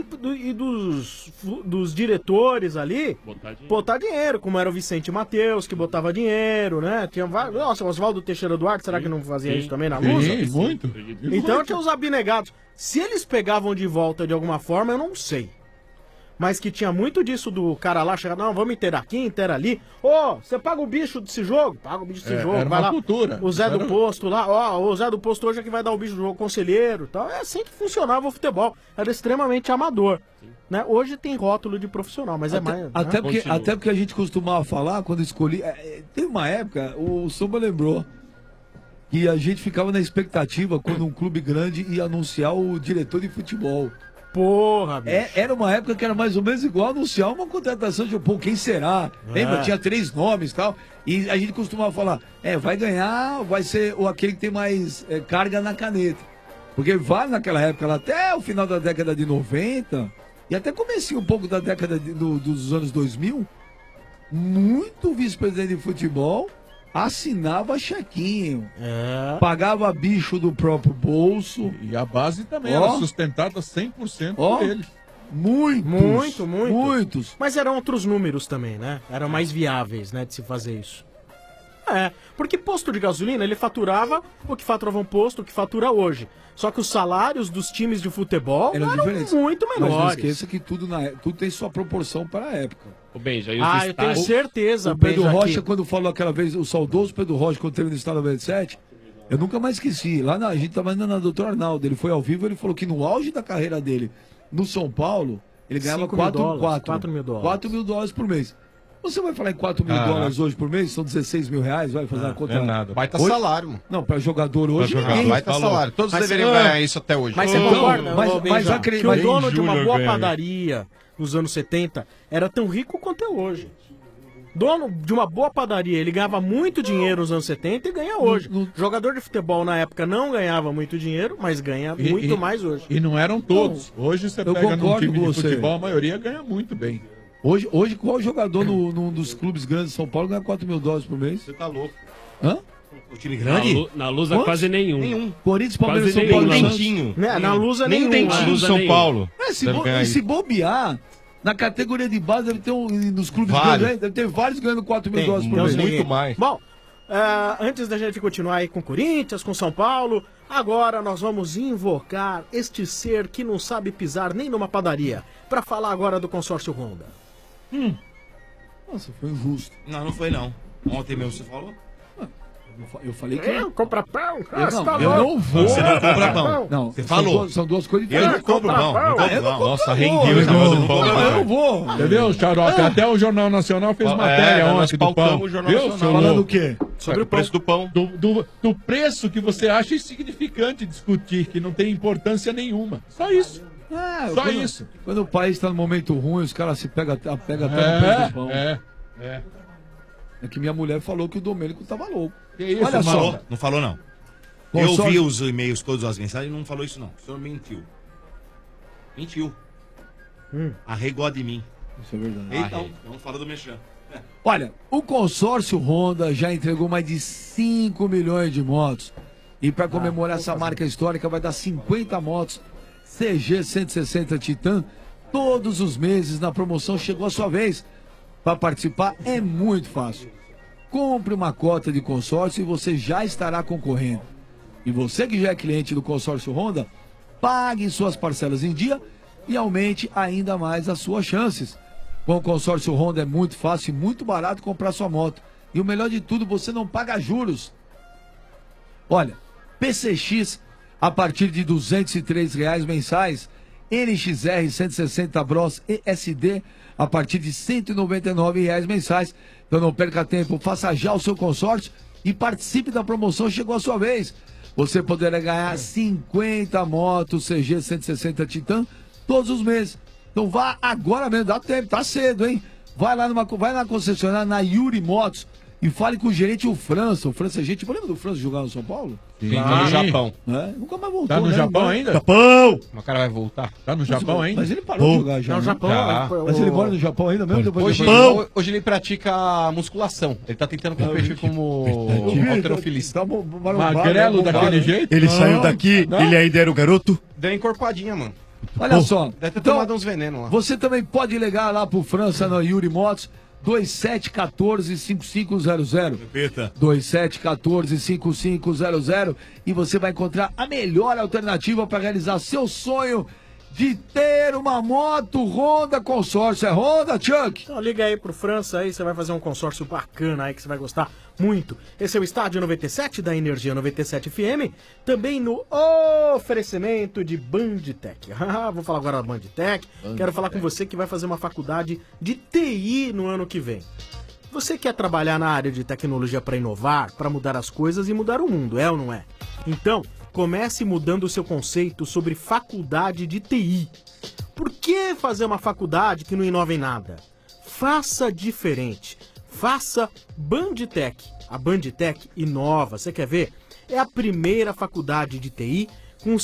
dos diretores ali botar dinheiro, como era o Vicente Mateus, que botava dinheiro, né? Tinha vários. Nossa, o Oswaldo Teixeira Duarte, será que não fazia isso também na Lusa? Sim, muito. Então tinha os abnegados. Se eles pegavam de volta de alguma forma, eu não sei. Mas que tinha muito disso do cara lá chegar, não, vamos interar aqui, interar ali. Ô, você paga o bicho desse jogo? Paga o bicho desse jogo. Era Vai uma lá. cultura. O Zé do Era- Posto lá, ó, o Zé do Posto hoje é que vai dar o bicho do jogo, conselheiro e tal. É assim que funcionava o futebol. Era extremamente amador. Né? Hoje tem rótulo de profissional, mas é mais. Até, né? até porque a gente costumava falar, quando escolhi. Tem uma época, o Sombra lembrou, que a gente ficava na expectativa quando um clube grande ia anunciar o diretor de futebol. Porra, bicho. Era uma época que era mais ou menos igual anunciar uma contratação de, pô, quem será? Lembra? Tinha 3 nomes e tal. E a gente costumava falar, vai ganhar, vai ser aquele que tem mais carga na caneta. Porque vale naquela época, lá, até o final da década de 90, e até comecinho um pouco da década dos anos 2000, muito vice-presidente de futebol assinava chequinho, pagava bicho do próprio bolso. E a base também Ó. era sustentada 100% Ó. por eles. Muitos. Mas eram outros números também, né? Eram mais viáveis, né, de se fazer isso. Porque posto de gasolina, ele faturava o que faturava um posto, o que fatura hoje. Só que os salários dos times de futebol eram muito Mas não menores. esqueça que tudo tem sua proporção para a época. O Benja, e os Ah, eu tenho estádios- certeza, O Pedro Benja, Rocha, que- quando falou aquela vez, o saudoso Pedro Rocha, quando teve no estado 97, eu nunca mais esqueci. Lá a gente tava indo na Doutor Arnaldo, ele foi ao vivo, ele falou que no auge da carreira dele, no São Paulo, ele ganhava 5 mil 4 mil dólares. 4 mil dólares por mês. Você vai falar em 4 mil Ah. dólares hoje por mês? São 16 mil reais, vai fazer uma conta. é nada. Baita Hoje- salário, mano. Não, para jogador hoje, jogar, ninguém. baita salário. Todos deveriam ganhar isso até hoje. Mas você Então, concorda, mas- ô, Benja, mas que o dono de uma Júnior boa ganha. padaria nos anos 70 era tão rico quanto é hoje. Dono de uma boa padaria, ele ganhava muito dinheiro nos anos 70 e ganha hoje. Jogador de futebol na época não ganhava muito dinheiro, mas ganha muito mais hoje. E não eram todos. Hoje você eu pega num concordo time com de você. futebol, a maioria ganha muito bem. Hoje qual jogador num dos clubes grandes de São Paulo ganha 4 mil dólares por mês? Você tá louco. Hã? O time grande? Na Lusa Quantos? quase nenhum. Corinthians, Palmeiras, Quase São Paulo, nenhum. Santos. Dentinho. Né, na Lusa Nem nenhum. dentinho Na do Lusa São nenhum. Paulo. Se, Deve ganhar se isso. bobear, na categoria de base deve ter nos clubes Vários. grandes, deve ter vários ganhando 4 mil Tem, dólares por Deus mês. muito mais. Bom, antes da gente continuar aí com Corinthians, com São Paulo, agora nós vamos invocar este ser que não sabe pisar nem numa padaria, para falar agora do consórcio Honda. Nossa, foi injusto. Não foi não. Ontem mesmo você falou? Eu falei que... Compra pão? Eu não vou. Você não compra pão. Não, Você são falou. duas- São duas coisas Eu diferentes. não compro pão. Não compro Eu não pão. compro Nossa, pão. rendeu esse Eu negócio do não pão, compro, cara. eu não vou. Entendeu, Xarope? Até o Jornal Nacional fez matéria nós ontem do pão. pautamos o Jornal Viu, Nacional. seu Falando o louco? quê? Sobre o preço do pão. Do preço que você acha insignificante discutir, que não tem importância nenhuma. Só isso. Só quando, isso. Quando o país está no momento ruim, os caras se pegam até no preço do pão. É. É que minha mulher falou que o Domênico tava louco. Que isso, Olha Não só. falou? Não falou, não. Consórcio- Eu vi os e-mails, todas as mensagens, e não falou isso, não. O senhor mentiu. Mentiu. Arregou de mim. Isso é verdade. Então, vamos falar do Mexã. Olha, o consórcio Honda já entregou mais de 5 milhões de motos. E para comemorar essa marca histórica, vai dar 50 motos CG 160 Titan todos os meses na promoção. Chegou a sua vez. Para participar é muito fácil. Compre uma cota de consórcio e você já estará concorrendo. E você que já é cliente do consórcio Honda, pague suas parcelas em dia e aumente ainda mais as suas chances. Com o consórcio Honda é muito fácil e muito barato comprar sua moto. E o melhor de tudo, você não paga juros. Olha, PCX a partir de R$ 203 mensais, NXR 160 Bros ESD a partir de R$ 199 mensais. Então não perca tempo, faça já o seu consórcio e participe da promoção. Chegou a sua vez. Você poderá ganhar 50 motos CG 160 Titan todos os meses. Então vá agora mesmo, dá tempo, tá cedo, hein? Vai na concessionária, na Yuri Motos, e fale com o gerente, o França. O França é gente. Lembra do França jogar no São Paulo? Sim, tá no Japão. Nunca mais voltou. Tá no né? Japão ainda? Japão! O cara vai voltar. Tá no Japão ainda? Mas ele parou de jogar já. Não, né? Japão. Mas ele mora no Japão ainda mesmo? Depois Hoje, do- hoje ele pratica musculação. Ele tá tentando competir como halterofilista. Tá Magrelo daquele jeito? Ele saiu daqui, ele ainda era o garoto. Deu uma encorpadinha, mano. Olha só. Deve ter Então, tomado uns venenos lá. você também pode ligar lá pro França na Yuri Motos 2714-5500. Repita. 2714-5500 e você vai encontrar a melhor alternativa para realizar seu sonho de ter uma moto Honda Consórcio. É Honda, Chuck? Então liga aí pro França aí, você vai fazer um consórcio bacana aí que você vai gostar muito. Esse é o Estádio 97 da Energia 97 FM, também no oferecimento de Bandtech. Vou falar agora da Bandtech. Quero falar com você que vai fazer uma faculdade de TI no ano que vem. Você quer trabalhar na área de tecnologia para inovar, para mudar as coisas e mudar o mundo, é ou não é? Então, comece mudando o seu conceito sobre faculdade de TI. Por que fazer uma faculdade que não inova em nada? Faça diferente. Faça Bandtech. A Bandtech inova. Você quer ver? É a primeira faculdade de TI com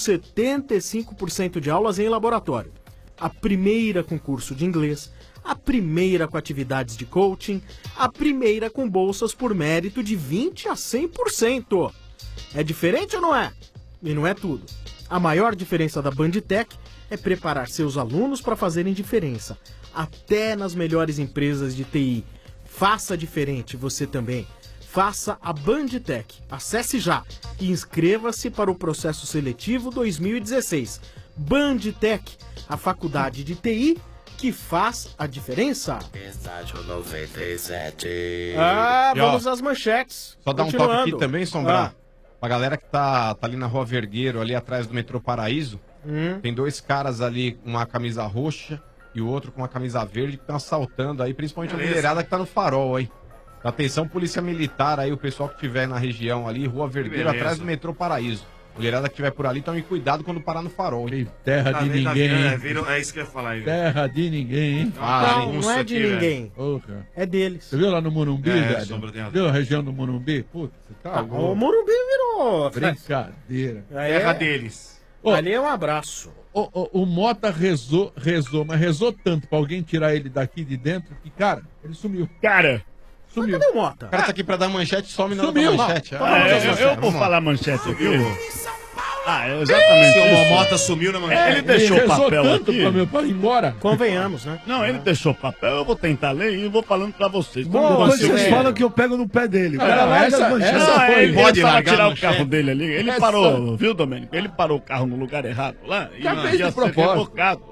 75% de aulas em laboratório. A primeira com curso de inglês. A primeira com atividades de coaching. A primeira com bolsas por mérito de 20% a 100%. É diferente ou não é? E não é tudo. A maior diferença da Bandtech é preparar seus alunos para fazerem diferença, até nas melhores empresas de TI. Faça diferente você também. Faça a Bandtech. Acesse já e inscreva-se para o processo seletivo 2016. Bandtech, a faculdade de TI que faz a diferença. Estádio 97. Vamos às manchetes. Só dar um toque aqui também, Sombra. Pra galera que tá ali na Rua Vergueiro, ali atrás do metrô Paraíso, tem dois caras ali com uma camisa roxa e o outro com uma camisa verde que estão assaltando aí, principalmente a mulherada que tá no farol aí. Atenção, polícia militar aí, o pessoal que estiver na região ali, Rua Vergueiro, atrás do metrô Paraíso. Mulherada que estiver por ali, tome cuidado quando parar no farol, hein? Terra de ninguém, hein? É isso que eu ia falar aí. Terra de ninguém, hein? Não é de ninguém. É deles. Você viu lá no Morumbi, velho? Sombra, tem razão. Viu a região do Morumbi? Putz, você tá louco. O Morumbi virou. Brincadeira. Terra deles. Ali é um abraço. O Mota rezou, mas rezou tanto pra alguém tirar ele daqui de dentro que, cara, ele sumiu. Cara, Mas cadê o Mota? O cara tá aqui pra dar manchete, some na Sumiu. manchete. eu vou falar manchete aqui. Exatamente. Se o isso. Momota sumiu na manchete. Ele deixou o papel tanto aqui. pra ir embora. Convenhamos, né? Não, ele deixou o papel. Eu vou tentar ler e vou falando pra vocês. Bom, vocês falam que eu pego no pé dele. O cara larga as manchetes. Ele Pode precisava largar tirar a o carro manchete. dele ali. Ele parou, viu, Domênico? Ele parou o carro no lugar errado lá. E Já fez de ia ser propósito. rebocado.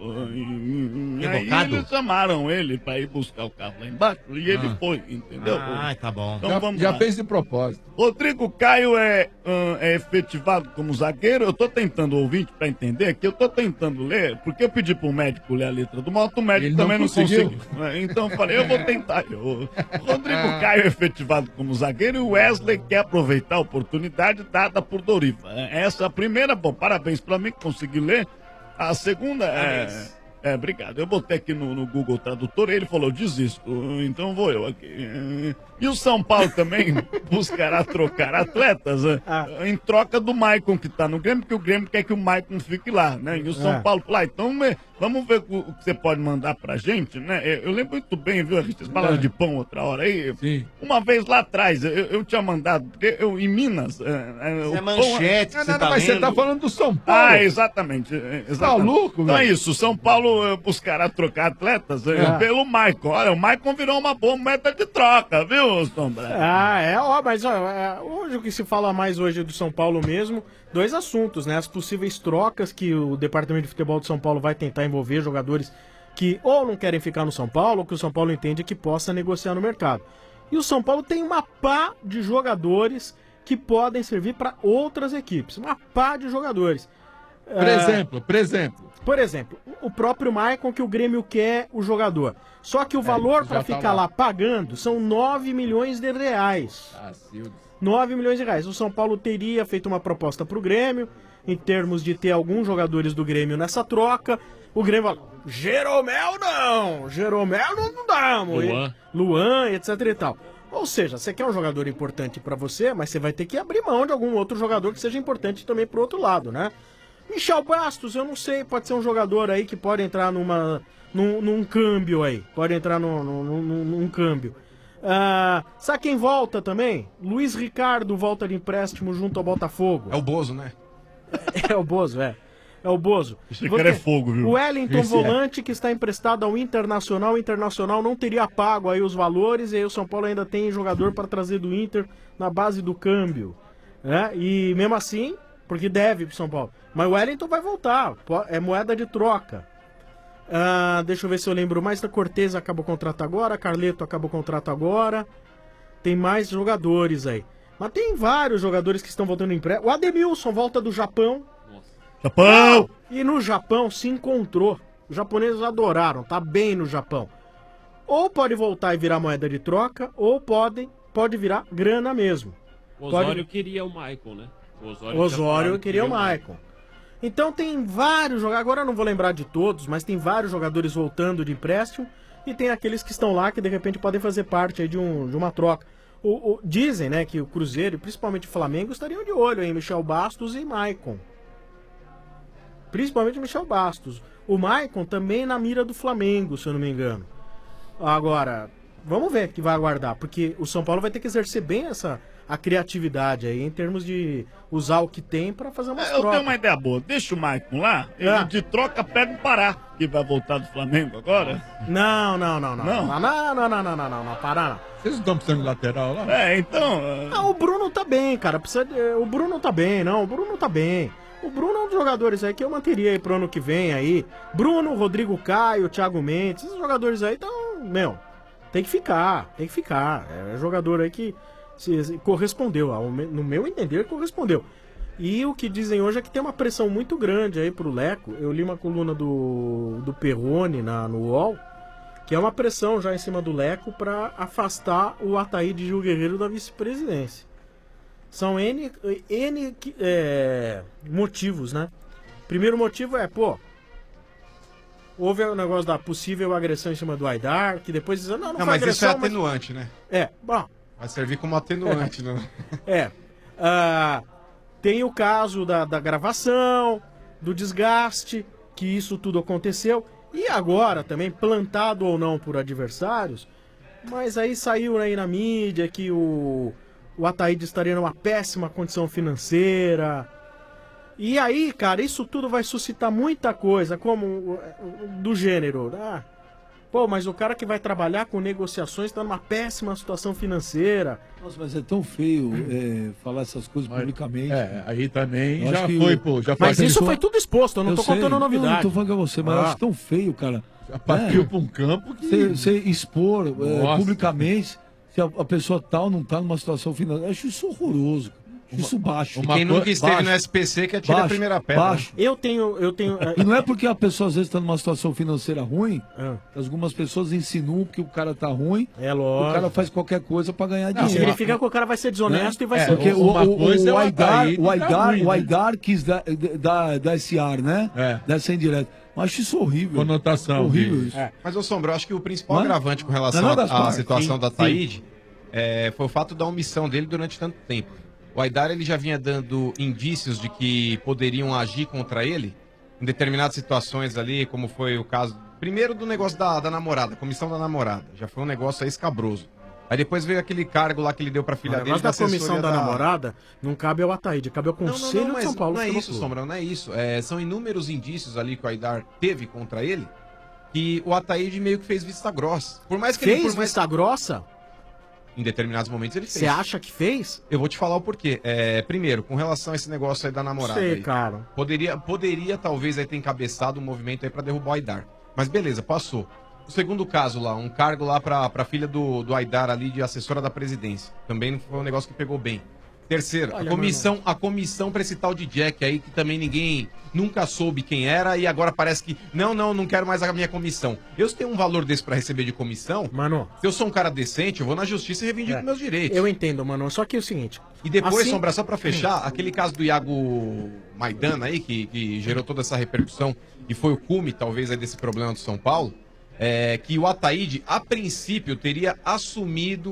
Aí eles chamaram ele pra ir buscar o carro lá embaixo e ele foi, entendeu? Tá bom. Então vamos Já lá. fez de propósito. Rodrigo Caio é efetivado como zagueiro. Eu tô tentando, ouvinte, pra entender que eu tô tentando ler, porque eu pedi pro médico ler a letra do moto, o médico Ele também não não conseguiu. conseguiu. Então eu falei, eu vou tentar. Rodrigo Caio é efetivado como zagueiro e o Wesley quer aproveitar a oportunidade dada por Doriva. Essa é a primeira, bom, parabéns pra mim que consegui ler. A segunda obrigado. Eu botei aqui no Google Tradutor e ele falou, desisto, então vou eu aqui. E o São Paulo também buscará trocar atletas em troca do Maicon, que tá no Grêmio, porque o Grêmio quer que o Maicon fique lá, né? E o São Paulo lá, então vamos ver o que você pode mandar pra gente, né? Eu lembro muito bem, viu? A gente falaram de pão outra hora aí. Sim. Uma vez lá atrás, eu tinha mandado, porque eu em Minas... É manchete, que você tá Mas você lendo. tá falando do São Paulo. Exatamente. Maluco, Então é velho. isso, São Paulo buscará trocar atletas pelo Maicon. Olha, o Maicon virou uma boa moeda de troca, viu, Sombra? Mas hoje o que se fala mais hoje do São Paulo mesmo, dois assuntos, né? As possíveis trocas que o Departamento de Futebol de São Paulo vai tentar envolver jogadores que ou não querem ficar no São Paulo, ou que o São Paulo entende que possa negociar no mercado. E o São Paulo tem uma pá de jogadores que podem servir para outras equipes. Uma pá de jogadores. Por exemplo, o próprio Maicon, que o Grêmio quer o jogador. Só que o valor para ficar lá pagando são 9 milhões de reais. 9 milhões de reais. O São Paulo teria feito uma proposta para o Grêmio, em termos de ter alguns jogadores do Grêmio nessa troca. O Grêmio falou, Jeromel não damos. Luan. Luan, etc e tal. Ou seja, você quer um jogador importante pra você, mas você vai ter que abrir mão de algum outro jogador que seja importante também pro outro lado, né? Michel Bastos, eu não sei, pode ser um jogador aí que pode entrar num câmbio aí. Pode entrar num câmbio. Sabe quem volta também? Luiz Ricardo volta de empréstimo junto ao Botafogo. É o Bozo, né? É o Bozo, é. É o Bozo. Esse cara é fogo, viu? O Wellington, Esse volante, que está emprestado ao Internacional. O Internacional não teria pago aí os valores, e aí o São Paulo ainda tem jogador para trazer do Inter na base do câmbio. Né? E mesmo assim, porque deve pro São Paulo. Mas o Wellington vai voltar, é moeda de troca. Deixa eu ver se eu lembro mais. Da Cortez acabou o contrato agora, Carleto acabou o contrato agora. Tem mais jogadores aí. Mas tem vários jogadores que estão voltando em empréstimo. O Ademilson volta do Japão. Japão! E no Japão se encontrou. Os japoneses adoraram, tá bem no Japão. Ou pode voltar e virar moeda de troca, ou pode virar grana mesmo. O Osório queria o Maicon, né? O Osório queria o Maicon. Então tem vários jogadores, agora eu não vou lembrar de todos, mas tem vários jogadores voltando de empréstimo e tem aqueles que estão lá que de repente podem fazer parte aí de uma troca. Dizem, né, que o Cruzeiro, e principalmente o Flamengo, estariam de olho em Michel Bastos e Maicon. Principalmente Michel Bastos. O Maicon também na mira do Flamengo, se eu não me engano. Agora, vamos ver o que vai aguardar, porque o São Paulo vai ter que exercer bem a criatividade aí, em termos de usar o que tem pra fazer uma troca. Eu tenho uma ideia boa. Deixa o Maicon lá, ele de troca pega o Pará, que vai voltar do Flamengo agora. Não, Pará não. Vocês não estão precisando de lateral lá? Então... o Bruno tá bem, cara. O Bruno tá bem, não. O Bruno tá bem. O Bruno é um dos jogadores aí que eu manteria aí pro ano que vem aí. Bruno, Rodrigo Caio, Thiago Mendes, esses jogadores aí estão, tem que ficar. É jogador aí que correspondeu, no meu entender, correspondeu. E o que dizem hoje é que tem uma pressão muito grande aí pro Leco. Eu li uma coluna do Perrone no UOL, que é uma pressão já em cima do Leco pra afastar o Ataíde Gil Guerreiro da vice-presidência. São N motivos, né? Primeiro motivo é, houve o negócio da possível agressão em cima do Aidar, que depois dizem, não foi mas agressão, isso é atenuante, né? Vai servir como atenuante, né? Tem o caso da gravação, do desgaste, que isso tudo aconteceu, e agora também, plantado ou não por adversários, mas aí saiu aí na mídia que o Ataíde estaria numa péssima condição financeira. E aí, cara, isso tudo vai suscitar muita coisa, como do gênero. Mas o cara que vai trabalhar com negociações está numa péssima situação financeira. Nossa, mas é tão feio falar essas coisas publicamente. Aí também eu já acho foi, que- Mas isso foi tudo exposto, eu não tô contando novidade. Eu não tô falando com você, mas eu acho tão feio, cara. Já partiu pra um campo que... Você expor Nossa. publicamente se a pessoa tal não tá numa situação financeira. Eu acho isso horroroso. Acho isso baixo. E quem nunca esteve no SPC que atira a primeira pedra. Baixo. Eu tenho... E não é porque a pessoa às vezes está numa situação financeira ruim, algumas pessoas insinuam que o cara tá ruim, lógico. o cara faz qualquer coisa para ganhar dinheiro. Significa que o cara vai ser desonesto e vai ser... Porque o Aidar né? quis dar esse ar, né? Dessa indireta. Eu acho isso horrível. Conotação. Horrível isso. Mas, ô Sombra, eu acho que o principal Não é? agravante com relação Não é das à partes. situação Sim, da sim. Ataíde foi o fato da omissão dele durante tanto tempo. O Aidar ele já vinha dando indícios de que poderiam agir contra ele em determinadas situações ali, como foi o caso, primeiro do negócio da namorada, comissão da namorada. Já foi um negócio aí escabroso. Aí depois veio aquele cargo lá que ele deu pra filha O dele. negócio da comissão da namorada não cabe ao Ataíde, cabe ao Conselho de São Paulo. Não é Futebol isso, Clube. Sombra, não é isso. São inúmeros indícios ali que o Aidar teve contra ele que o Ataíde meio que fez vista grossa. Por mais que Fez ele... vista grossa? Em determinados momentos ele fez. Você acha que fez? Eu vou te falar o porquê. Primeiro, com relação a esse negócio aí da namorada. Sei, aí, cara. Poderia talvez aí ter encabeçado um movimento aí pra derrubar o Aidar. Mas beleza, passou. O segundo caso lá, um cargo lá pra filha do Aidar ali de assessora da presidência. Também não foi um negócio que pegou bem. Terceiro, Olha, a comissão pra esse tal de Jack aí, que também ninguém nunca soube quem era e agora parece que, não quero mais a minha comissão. Eu se tenho um valor desse pra receber de comissão, mano, se eu sou um cara decente, eu vou na justiça e reivindico meus direitos. Eu entendo, mano, só que é o seguinte... E depois, assim- Sombra, só pra fechar, aquele caso do Iago Maidana aí, que gerou toda essa repercussão e foi o cume, talvez, aí desse problema do São Paulo, que o Ataíde, a princípio, teria assumido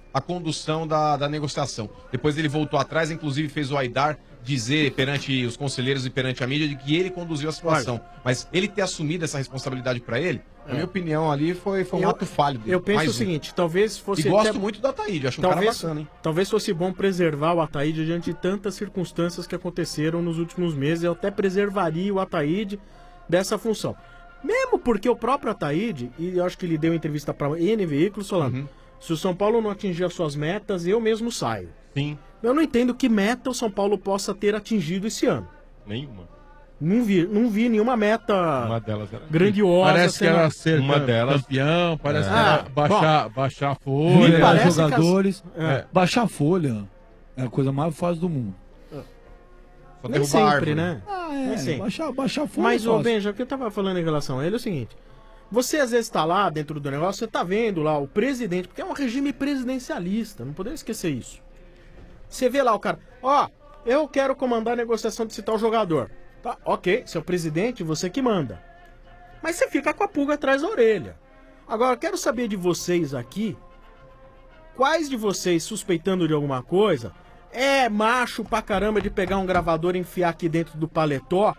a condução da negociação. Depois ele voltou atrás, inclusive fez o Aidar dizer perante os conselheiros e perante a mídia de que ele conduziu a situação. Mas ele ter assumido essa responsabilidade para ele, na minha opinião, ali foi um ato falho dele. Eu penso Mais o seguinte, talvez fosse... E gosto muito do Ataíde, acho um cara bacana, hein? Talvez fosse bom preservar o Ataíde diante de tantas circunstâncias que aconteceram nos últimos meses. Eu até preservaria o Ataíde dessa função. Mesmo porque o próprio Ataíde, e eu acho que ele deu entrevista para N veículos falando, se o São Paulo não atingir as suas metas, eu mesmo saio. Sim. Eu não entendo que meta o São Paulo possa ter atingido esse ano. Nenhuma. Não vi nenhuma meta Uma delas era grandiosa. Parece que era ser uma delas campeão, parece que Ah, era baixar a folha. Parece jogadores, É. baixar a folha é a coisa mais fácil do mundo. Só Nem derrubar a sempre, árvore. né? Nem sempre. Baixar a folha. Mas, é ô fácil. Benja, o que eu tava falando em relação a ele é o seguinte. Você às vezes tá lá dentro do negócio, você tá vendo lá o presidente, porque é um regime presidencialista, não podemos esquecer isso. Você vê lá o cara, ó, eu quero comandar a negociação de citar o jogador. Tá, ok, seu presidente, você que manda. Mas você fica com a pulga atrás da orelha. Agora, eu quero saber de vocês aqui, quais de vocês, suspeitando de alguma coisa, é macho pra caramba de pegar um gravador e enfiar aqui dentro do paletó,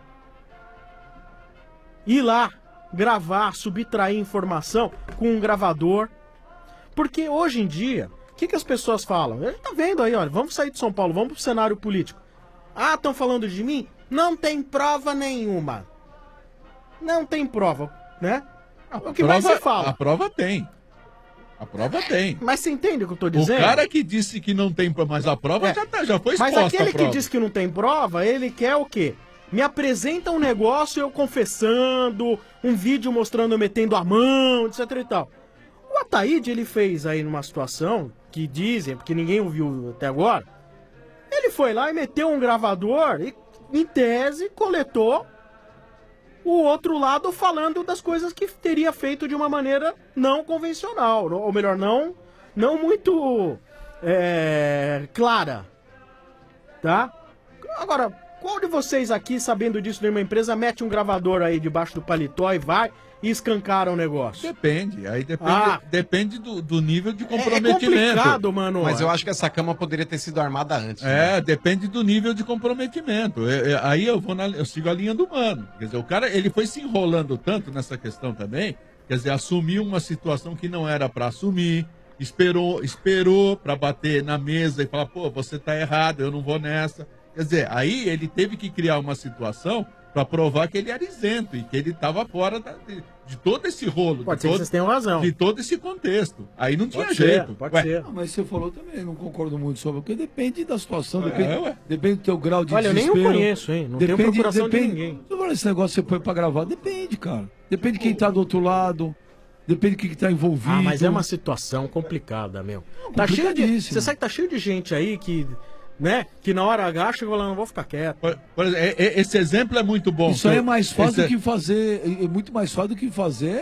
ir lá, gravar, subtrair informação com um gravador. Porque hoje em dia, o que as pessoas falam? Ele tá vendo aí, olha, vamos sair de São Paulo, vamos pro cenário político. Ah, estão falando de mim? Não tem prova nenhuma. Não tem prova, né? O que mais você fala? A prova tem. A prova tem. Mas você entende o que eu tô dizendo? O cara que disse que não tem prova, mas a prova já foi exposta. Mas aquele a prova. que diz que não tem prova, ele quer o quê? Me apresenta um negócio eu confessando, um vídeo mostrando eu metendo a mão, etc e tal. O Ataíde, ele fez aí numa situação que dizem, porque ninguém ouviu até agora, ele foi lá e meteu um gravador e, em tese, coletou o outro lado falando das coisas que teria feito de uma maneira não convencional, ou melhor, não muito clara, tá? Agora, qual de vocês aqui, sabendo disso de uma empresa, mete um gravador aí debaixo do paletó e vai e escancara o negócio? Depende, aí depende do nível de comprometimento. É complicado, mano. Mas eu acho que essa cama poderia ter sido armada antes. Depende do nível de comprometimento. Aí eu sigo a linha do Mano. Quer dizer, o cara, ele foi se enrolando tanto nessa questão também, quer dizer, assumiu uma situação que não era para assumir, esperou para bater na mesa e falar, pô, você tá errado, eu não vou nessa. Quer dizer, aí ele teve que criar uma situação para provar que ele era isento e que ele estava fora de todo esse rolo. Pode ser que vocês tenham razão. De todo esse contexto. Aí não tinha Pode ser, jeito. pode ser. Não, mas você falou também, não concordo muito sobre, porque depende da situação, depende do teu grau de Olha, desespero. eu nem o conheço, hein? Não tenho procuração de ninguém. Esse negócio você põe pra gravar, depende, cara. Depende de quem tá do outro lado, depende de quem tá envolvido. Ah, mas é uma situação complicada, meu. Tá cheio de, você sabe que tá cheio de gente aí que, né, que na hora agacha e fala, não vou ficar quieto. Por exemplo, esse exemplo é muito bom. Isso aí é mais fácil do que fazer, é muito mais fácil do que fazer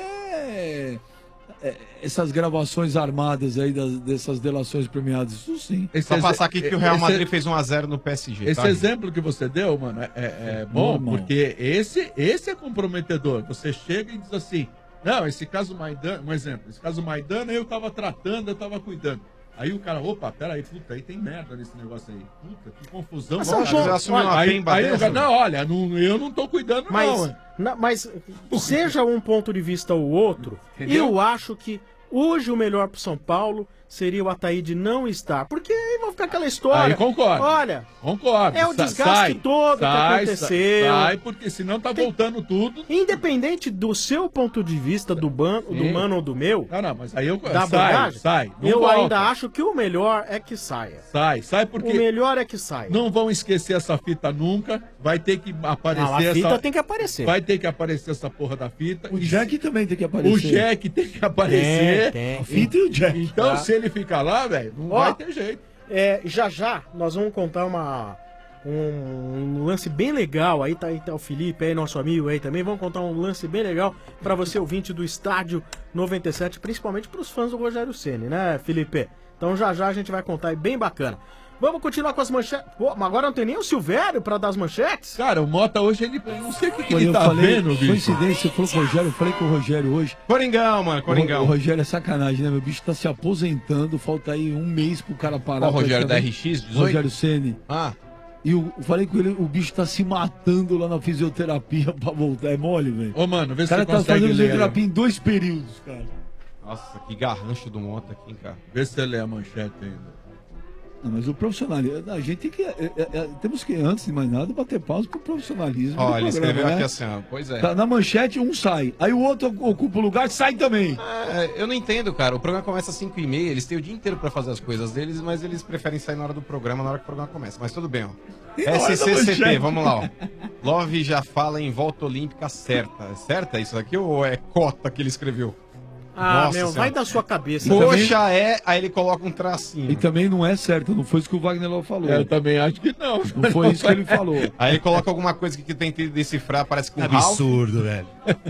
essas gravações armadas aí dessas delações premiadas, isso sim. Só passar aqui que o Real Madrid fez 1-0 no PSG. Esse exemplo que você deu, mano, é bom, normal. porque esse é comprometedor. Você chega e diz assim, não, esse caso Maidana, um exemplo, esse caso Maidana eu tava tratando, eu tava cuidando. Aí o cara, opa, peraí, puta, aí tem merda nesse negócio aí. Puta, que confusão. Mas cara. Aí o cara, não, olha, eu não tô cuidando Mas seja um ponto de vista ou outro, Entendeu? eu acho que hoje o melhor pro São Paulo seria o Ataíde não estar. Porque aí vai ficar aquela história. Aí concordo. Olha, Concordo. é o desgaste todo que aconteceu. Sai, porque senão tá voltando tudo. Independente do seu ponto de vista, do Mano ou do meu, não, mas aí eu da sai, bandagem, sai. Não eu volta. ainda acho que o melhor é que saia. Sai porque... O melhor é que saia. Não vão esquecer essa fita nunca. Vai ter que aparecer Não, a fita tem que aparecer. Vai ter que aparecer essa porra da fita. O Jack também tem que aparecer. O Jack tem que aparecer. Tem. A fita e o Jack. Então, Tá. se ele ficar lá, velho, não vai ter jeito. Já nós vamos contar um lance bem legal. Aí tá o Felipe aí, nosso amigo aí também. Vamos contar um lance bem legal pra você, ouvinte do Estádio 97, principalmente pros fãs do Rogério Ceni, né, Felipe? Então já a gente vai contar aí, bem bacana. Vamos continuar com as manchetes. Pô, mas agora não tem nem o Silvério pra dar as manchetes? Cara, o Mota hoje, ele não sei o que Quando ele eu tá falei, vendo, bicho. coincidência, você falou com o Rogério, eu falei com o Rogério hoje. Coringão, mano, Coringão. O Rogério é sacanagem, né? Meu bicho tá se aposentando, falta aí um mês pro cara parar. Qual o Rogério, da praticamente. RX 18? Rogério Ceni. Ah. E eu falei com ele, o bicho tá se matando lá na fisioterapia pra voltar. É mole, velho. Ô, mano, vê O se cara você tá consegue fazendo ler. fisioterapia em 2 períodos, cara. Nossa, que garrancho do Mota aqui, cara. Vê se você lê a manchete ainda. Não, mas o profissionalismo, a gente tem que. Temos que, antes de mais nada, bater pausa pro profissionalismo. Ó, do ele programa, escreveu né? aqui assim, ó. Pois é. Tá, na manchete, um sai. Aí o outro ocupa o lugar, sai também. Eu não entendo, cara. O programa começa às 5h30, eles têm o dia inteiro pra fazer as coisas deles, mas eles preferem sair na hora do programa, na hora que o programa começa. Mas tudo bem, ó. SCCP, vamos lá, ó. Love já fala em volta olímpica certa. É certa isso aqui ou é cota que ele escreveu? Ah, Nossa meu, Senhora. vai da sua cabeça. Poxa, aí ele coloca um tracinho. E também não é certo, não foi isso que o Wagner Love falou. Eu também acho que não. Não foi isso que ele falou. Aí ele coloca alguma coisa que tentei decifrar, parece com Que absurdo, velho.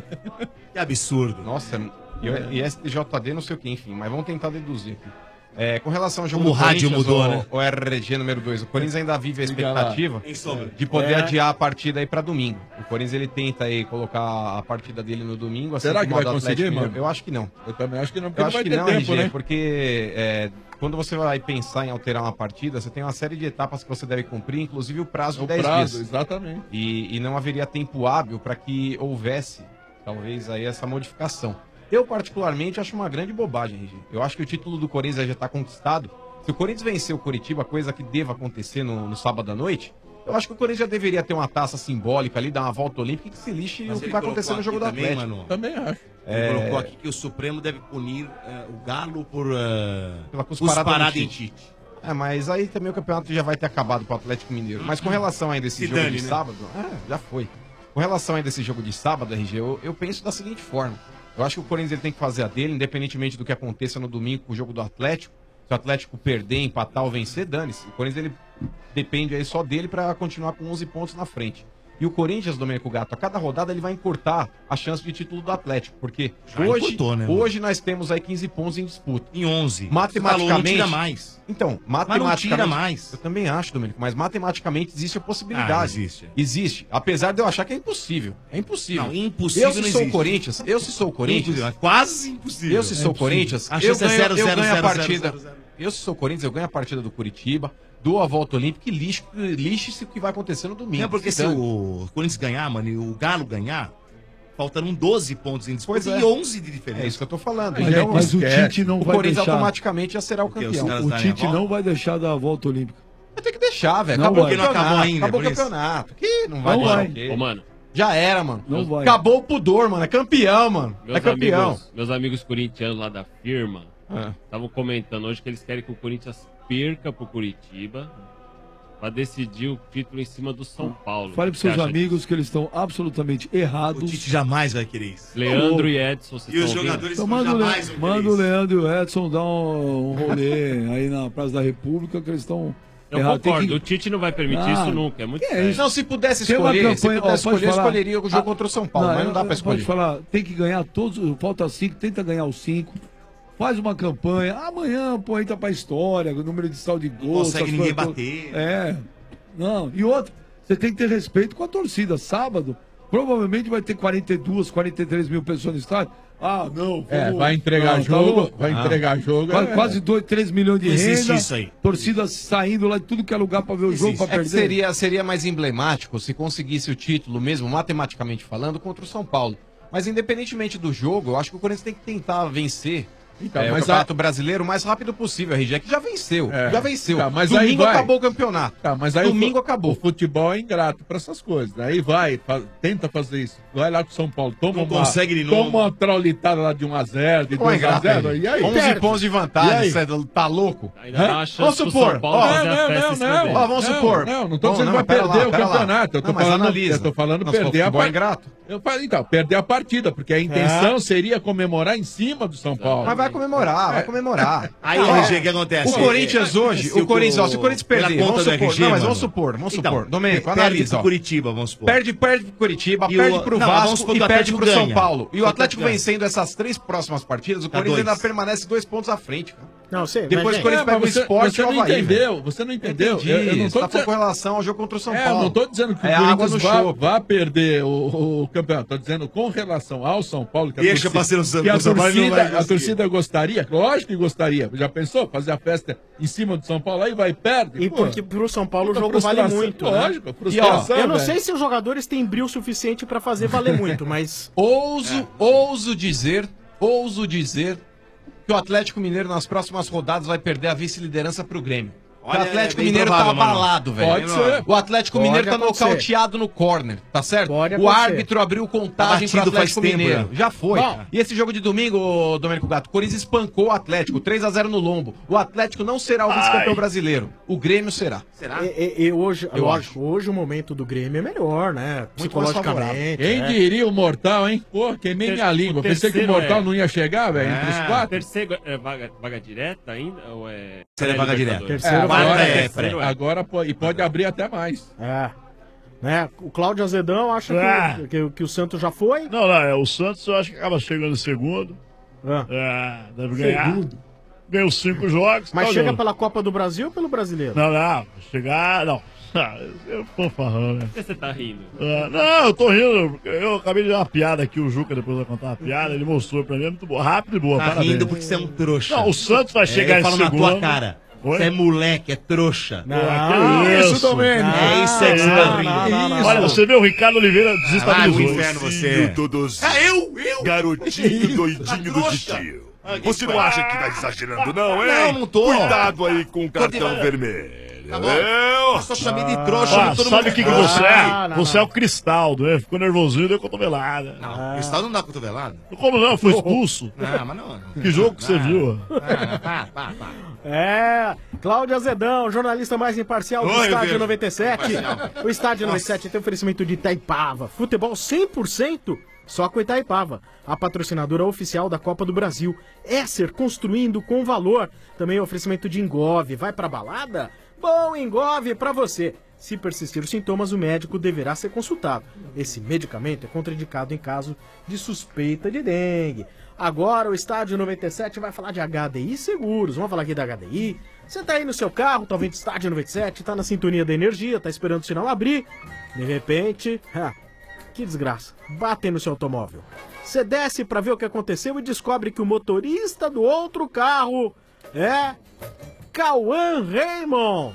Que absurdo. Nossa, e STJD não sei o que, enfim, mas vamos tentar deduzir aqui. Com relação ao jogo Como do o rádio Corinthians, mudou, né? o RG número 2, o Corinthians ainda vive a expectativa Em sombra. de poder É. adiar a partida aí pra domingo. O Corinthians ele tenta aí colocar a partida dele no domingo. Assim Será como que a vai do conseguir, Atlético Mineiro. mano? Eu acho que não. Eu também acho que não, porque Eu não acho vai que ter não, tempo, RG, né? porque quando você vai pensar em alterar uma partida, você tem uma série de etapas que você deve cumprir, inclusive o prazo de O 10 prazo, dias. exatamente. E não haveria tempo hábil para que houvesse, talvez, aí essa modificação. Eu, particularmente, acho uma grande bobagem, RG. Eu acho que o título do Corinthians já está conquistado. Se o Corinthians vencer o Coritiba, coisa que deva acontecer no sábado à noite, eu acho que o Corinthians já deveria ter uma taça simbólica ali, dar uma volta olímpica e que se lixe Mas o que ele vai colocou acontecer no jogo aqui do também, Atlético. Mano. Também acho. Ele colocou aqui que o Supremo deve punir o Galo por Pela cusparada do em Tite. Tite. Mas aí também o campeonato já vai ter acabado pro Atlético Mineiro. Mas com relação ainda a esse Se jogo dane, de né? sábado, já foi. Com relação ainda a esse jogo de sábado, RG, eu penso da seguinte forma. Eu acho que o Corinthians ele tem que fazer a dele, independentemente do que aconteça no domingo com o jogo do Atlético. Se o Atlético perder, empatar ou vencer, dane-se. O Corinthians ele depende aí só dele para continuar com 11 pontos na frente. E o Corinthians, Domênico Gato, a cada rodada ele vai encurtar a chance de título do Atlético, porque Já encurtou, né, mano? hoje nós temos aí 15 pontos em disputa. Em 11. Matematicamente, Falou, não tira mais. Então, Mas matematicamente, não tira mais. eu também acho, Domênico, mas matematicamente existe a possibilidade. Ah, existe. Existe, apesar de eu achar que é impossível. É impossível. Não, impossível eu se não sou o existe. Corinthians, Impossível, quase impossível. Eu se sou o Corinthians, A eu chance é ganho, 0, eu 0, ganho a 0, partida. 0, 0. Eu se sou o Corinthians, eu ganho a partida do Curitiba, dou a volta olímpica e lixe-se o que vai acontecer no domingo. Não, porque se dane. o Corinthians ganhar, mano, e o Galo ganhar, faltarão 12 pontos em disputa Pois é. e 11 de diferença. É isso que eu tô falando. Mas, Então, mas o Tite não o vai Corinthians deixar. automaticamente já será o Porque os campeão. caras O darem a Tite volta? não vai deixar da volta olímpica. Vai ter que deixar, velho. Não Acabou o vai. campeonato. Não acabou ainda, Acabou o por isso. campeonato. Que não vai Não deixar vai. o quê? Ô, mano, Já era, mano. Não vai. Acabou o pudor, mano. É campeão, mano. É campeão. meus amigos corintianos lá da firma Ah. estavam comentando hoje que eles querem que o Corinthians perca pro Curitiba pra decidir o título em cima do São Paulo. Fale O pros que seus você acha amigos que eles estão absolutamente O errados. Tite jamais vai querer isso. Leandro e Edson, vocês E os estão ouvindo? jogadores Então manda, jamais vão manda querer o isso. Leandro e o Edson dar um rolê aí na Praça da República que eles estão Eu errados. Tem concordo, que- o Tite não vai permitir Ah, isso nunca, é muito que é sério. isso? Não, se pudesse Tem uma escolher, se campanha- pudesse ó, pode escolher, eu falar? escolheria o jogo contra o São Paulo, mas não dá pra escolher. Pode falar, tem que ganhar todos, falta 5, tenta ganhar os 5. Faz uma campanha, amanhã pô, entra pra história, o número de saldo de gols. consegue essas ninguém coisas bater. todas. É. Não, e outra, você tem que ter respeito com a torcida. Sábado, provavelmente vai ter 42, 43 mil pessoas no estádio. Ah, não. Vai entregar tá jogo, louco? vai entregar jogo. Quase 2, 3 milhões de Não existe renda. isso aí. Torcida saindo lá de tudo que é lugar pra ver o jogo, pra É que perder. seria mais emblemático se conseguisse o título mesmo, matematicamente falando, contra o São Paulo. Mas independentemente do jogo, eu acho que o Corinthians tem que tentar vencer Então, o mas Campeonato Brasileiro o mais rápido possível, RG, que já venceu. É. Já venceu. Tá, mas aí Domingo vai. acabou o campeonato. Tá, mas aí Domingo o acabou. futebol é ingrato pra essas coisas. Aí vai, tenta fazer isso. Vai lá com o São Paulo, toma Não uma, consegue de novo. toma uma traulitada lá de 1-0, de Qual é 2-0. ingrato, E aí? 11 Perde. pontos de E vantagem, aí? você tá louco? Ainda dá uma Vamos chance pro supor, São Paulo ó, fazer a festa em cima dele. Ó, vamos supor. Não tô Bom, dizendo que vai pera lá, perder o pera lá. campeonato. Eu tô Não, mas falando, analisa. eu tô falando Nossa, perder a futebol é partida. ingrato. Então, perder a partida, porque a intenção seria comemorar em cima do São Paulo. Mas vai comemorar, vai comemorar. Aí, Não, RG, o que acontece? O Corinthians hoje, o Corinthians, ó, se o Corinthians perder, pela conta vamos do supor, RG, não, mas mano. vamos Então, supor, Domênico, perde analisa, pro ó. Curitiba, vamos supor. Perde pro Curitiba, E perde o- pro não, vamos Vasco supor que e o perde Atlético pro São ganha. Paulo. E o O Atlético Atlético vencendo essas 3 próximas partidas, o Tá Corinthians dois. ainda permanece 2 pontos à frente, cara. Não, sei. Depois, quando eles pegam o esporte, você não o Avaí, entendeu, velho. você não entendeu. Entendi. Eu não Você tô tá falando com relação ao jogo contra o São Paulo. Eu não tô dizendo que o água no Corinthians chope. vá perder o campeonato. Tô dizendo com relação ao São Paulo. Que Deixa pra ser o São Paulo, não vai a conseguir. torcida gostaria, lógico que gostaria. Já pensou? Fazer a festa em cima do São Paulo, aí vai e perde. E Pô, porque pro São Paulo o puta jogo vale frustração, muito. lógico, né? frustração, E, ó, eu não velho. sei se os jogadores têm brilho suficiente pra fazer valer muito, mas. Ouso dizer que o Atlético Mineiro nas próximas rodadas vai perder a vice-liderança pro Grêmio. Olha, o Atlético é bem Mineiro provável, tá mano. abalado, velho. Pode ser. O Atlético Pode Mineiro tá acontecer. nocauteado no corner, tá certo? Pode O acontecer. árbitro abriu contagem pro Batido faz Atlético tempo, Mineiro. né? Já foi. Bom. E esse jogo de domingo, ô, Domênico Gato, o Corinthians espancou o Atlético, 3-0 no Lombo. O Atlético não será o vice-campeão brasileiro. O Grêmio será. Será? E hoje, Eu lógico, hoje o momento do Grêmio é melhor, né? Muito mais Psicologicamente. Quem né? diria o Mortal, hein? Pô, queimei minha língua. Pensei que o terceiro Mortal é- não ia chegar, velho, entre os quatro. Terceiro é vaga direta ainda? Ou é. Terceiro é vaga direta. Terceiro agora, vai- terceiro é. agora pode abrir até mais. É. Né? O Cláudio Azedão acha Ah. que o Santos já foi. O Santos eu acho que acaba chegando em segundo. Deve ganhar. Segundo. Ganhou 5 jogos. Mas tá chega olhando. pela Copa do Brasil ou pelo Brasileiro? Não. Chegar, não. Eu tô falando, né? Por que você tá rindo? Não, eu tô rindo. Porque eu acabei de dar uma piada aqui, o Juca depois vai contar uma piada. Ele mostrou pra mim, é muito boa, rápido e boa. Tá parabéns. rindo porque você é um trouxa. Não, o Santos vai chegar eu em falo na segundo. tua cara. Oi? Você é moleque, é trouxa. Que isso, Domênico? É isso aí que você tá rindo. Olha, você vê o Ricardo Oliveira desestabilizou. Vai pro inferno você. Todos Eu? garotinho doidinho do titio. Você não acha que tá exagerando, não, hein? Não tô. Cuidado aí com o cartão vermelho. Tá bom. Eu só chamei de trouxa. Ah, todo sabe mundo o que você é? não, Você é o Cristaldo, né? Ficou nervosinho e deu cotovelada. Não, o Estado não dá cotovelada. Como não? Foi expulso. Não, mas não. Que jogo que você viu? Pá. É, Cláudio Azedão, jornalista mais imparcial do Oi, Estádio Pedro. 97. Imparcial. O Estádio 97 tem oferecimento de Itaipava. Futebol 100% só com Itaipava. A patrocinadora oficial da Copa do Brasil. Esser, construindo com valor. Também oferecimento de Engove. Vai pra balada? Bom Engove pra você. Se persistir os sintomas, o médico deverá ser consultado. Esse medicamento é contraindicado em caso de suspeita de dengue. Agora o Estádio 97 vai falar de HDI Seguros. Vamos falar aqui da HDI. Você tá aí no seu carro, tá ouvindo Estádio 97, tá na sintonia da energia, tá esperando o sinal abrir. De repente, que desgraça, batem no seu automóvel. Você desce pra ver o que aconteceu e descobre que o motorista do outro carro é Cauã Raymond.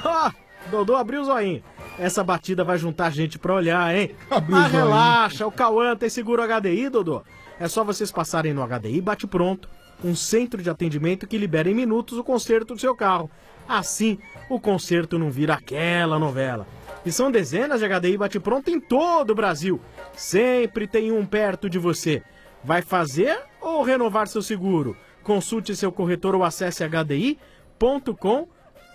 Dodô abriu o zoinho. Essa batida vai juntar gente pra olhar, hein? Mas relaxa, o Cauã tem seguro HDI, Dodô. É só vocês passarem no HDI Bate Pronto, um centro de atendimento que libera em minutos o conserto do seu carro. Assim, o conserto não vira aquela novela. E são dezenas de HDI Bate Pronto em todo o Brasil. Sempre tem um perto de você. Vai fazer ou renovar seu seguro? Consulte seu corretor ou acesse hdi.com.br.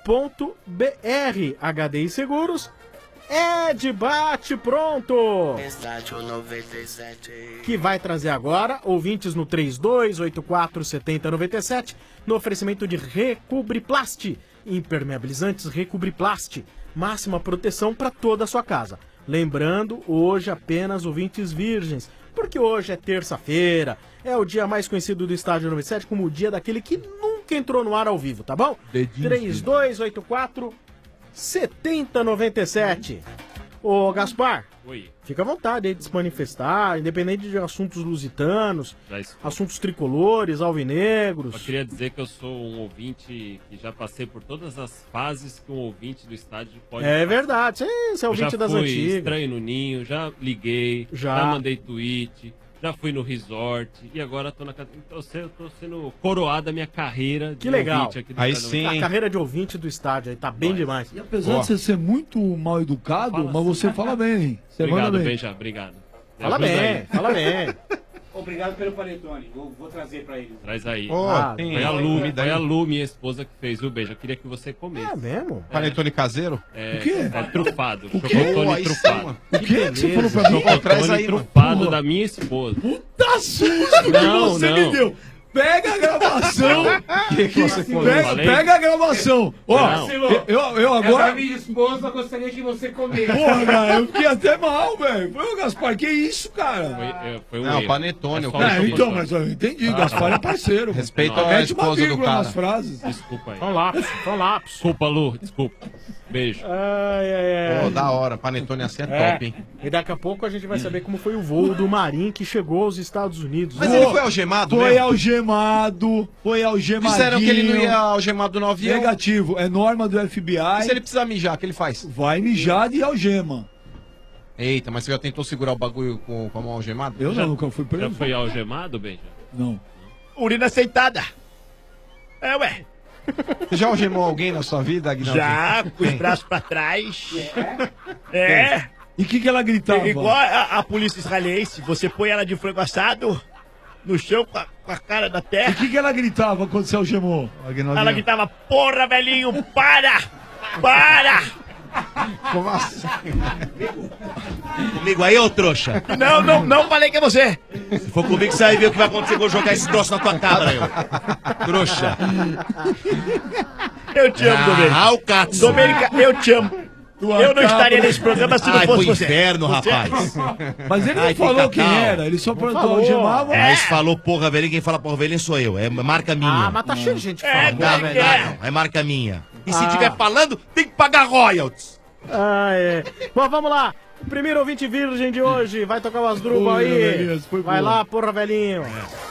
HDI Seguros é de Bate Pronto. Estádio 97. Que vai trazer agora ouvintes no 32847097 no oferecimento de Recubriplast. Impermeabilizantes Recubriplast. Máxima proteção para toda a sua casa. Lembrando, hoje apenas ouvintes virgens, porque hoje é terça-feira, é o dia mais conhecido do Estádio 97 como o dia daquele que nunca entrou no ar ao vivo, tá bom? 3284-7097. Ô Gaspar, Oi. fica à vontade aí de se manifestar, independente de assuntos lusitanos, Já estou. assuntos tricolores, alvinegros. Eu queria dizer que eu sou um ouvinte que já passei por todas as fases que um ouvinte do estádio pode É passar. verdade, você é Eu ouvinte já das fui antigas. estranho no ninho, já liguei, já mandei tweet, já fui no resort e agora tô na casa. Então eu tô sendo coroado a minha carreira de Que legal. ouvinte aqui do Aí Estádio sim. 97. A carreira de ouvinte do estádio aí tá bem demais. E apesar de você ser muito mal educado, mas você fala bem. Você Obrigado, manda bem. Benja, obrigado. Me Fala ajuda bem, aí. fala bem. Obrigado pelo panetone. Vou trazer pra ele. Traz aí. tem foi a Lu, comida foi aí? a Lu, minha esposa, que fez o beijo. Eu queria que você comesse. É mesmo? Panetone caseiro? É, O quê? é trufado. O quê? Chocotone Oh, aí sim, trufado. mano. O quê que você falou pra mim? Chocotone Traz aí, mano. trufado Porra. da minha esposa. Puta susto que Não, você não. me deu. Pega a gravação. Pega a gravação. Ó, eu agora... Essa minha esposa gostaria que você comesse. Porra, cara, eu fiquei até mal, velho. Pô, Gaspar, que isso, cara? Foi Não, Panetone. Então, mas eu entendi. Gaspar é parceiro. Respeita a Mete uma esposa do vírgula cara. nas frases. Desculpa aí. São lápis, são lápis. Desculpa, Lu, desculpa. Beijo. Pô, da hora. Panetone assim é top, hein? E daqui a pouco a gente vai saber como foi o voo do Marinho que chegou aos Estados Unidos. Mas ele foi algemado Foi mesmo? algemado. Foi algemadinho. Disseram que ele não ia algemado no avião. Negativo. É norma do FBI. E se ele precisar mijar, o que ele faz? Vai mijar de algema. Eita, mas você já tentou segurar o bagulho com a mão algemada? Eu não, nunca fui preso. Já foi algemado, Benja? Não. Urina aceitada. É, ué. Você já algemou alguém na sua vida, Aguinaldo? Já, com os braços pra trás. É. E o que ela gritava? Igual a polícia israelense. Você põe ela de frango assado no chão com a cara da E terra. o que ela gritava quando você algemou? Ela gritava, porra, velhinho, para! Para! Como assim? Comigo aí, ô trouxa? Não falei que é você. Se for comigo, você vai ver o que vai acontecer quando eu jogar esse troço na tua cara, meu. Trouxa. Eu te amo, Domênica. Ah, o Katsu. Domênica, eu te amo. Eu não estaria nesse programa se não Ai, fosse pro você. inferno, Você- rapaz. Mas ele não Ai, falou fica quem calmo. era, ele só perguntou algemava. Mas falou porra velhinha, quem fala porra velhinha sou eu. É marca minha. Ah, mas tá cheio de gente Não, falando. não, é marca minha. E se Ah. tiver falando, tem que pagar royalties. Ah, é. Bom, vamos lá. Primeiro ouvinte virgem de hoje. Vai tocar umas drubas Oi, aí. Elias, foi Vai boa. lá, porra, velhinho.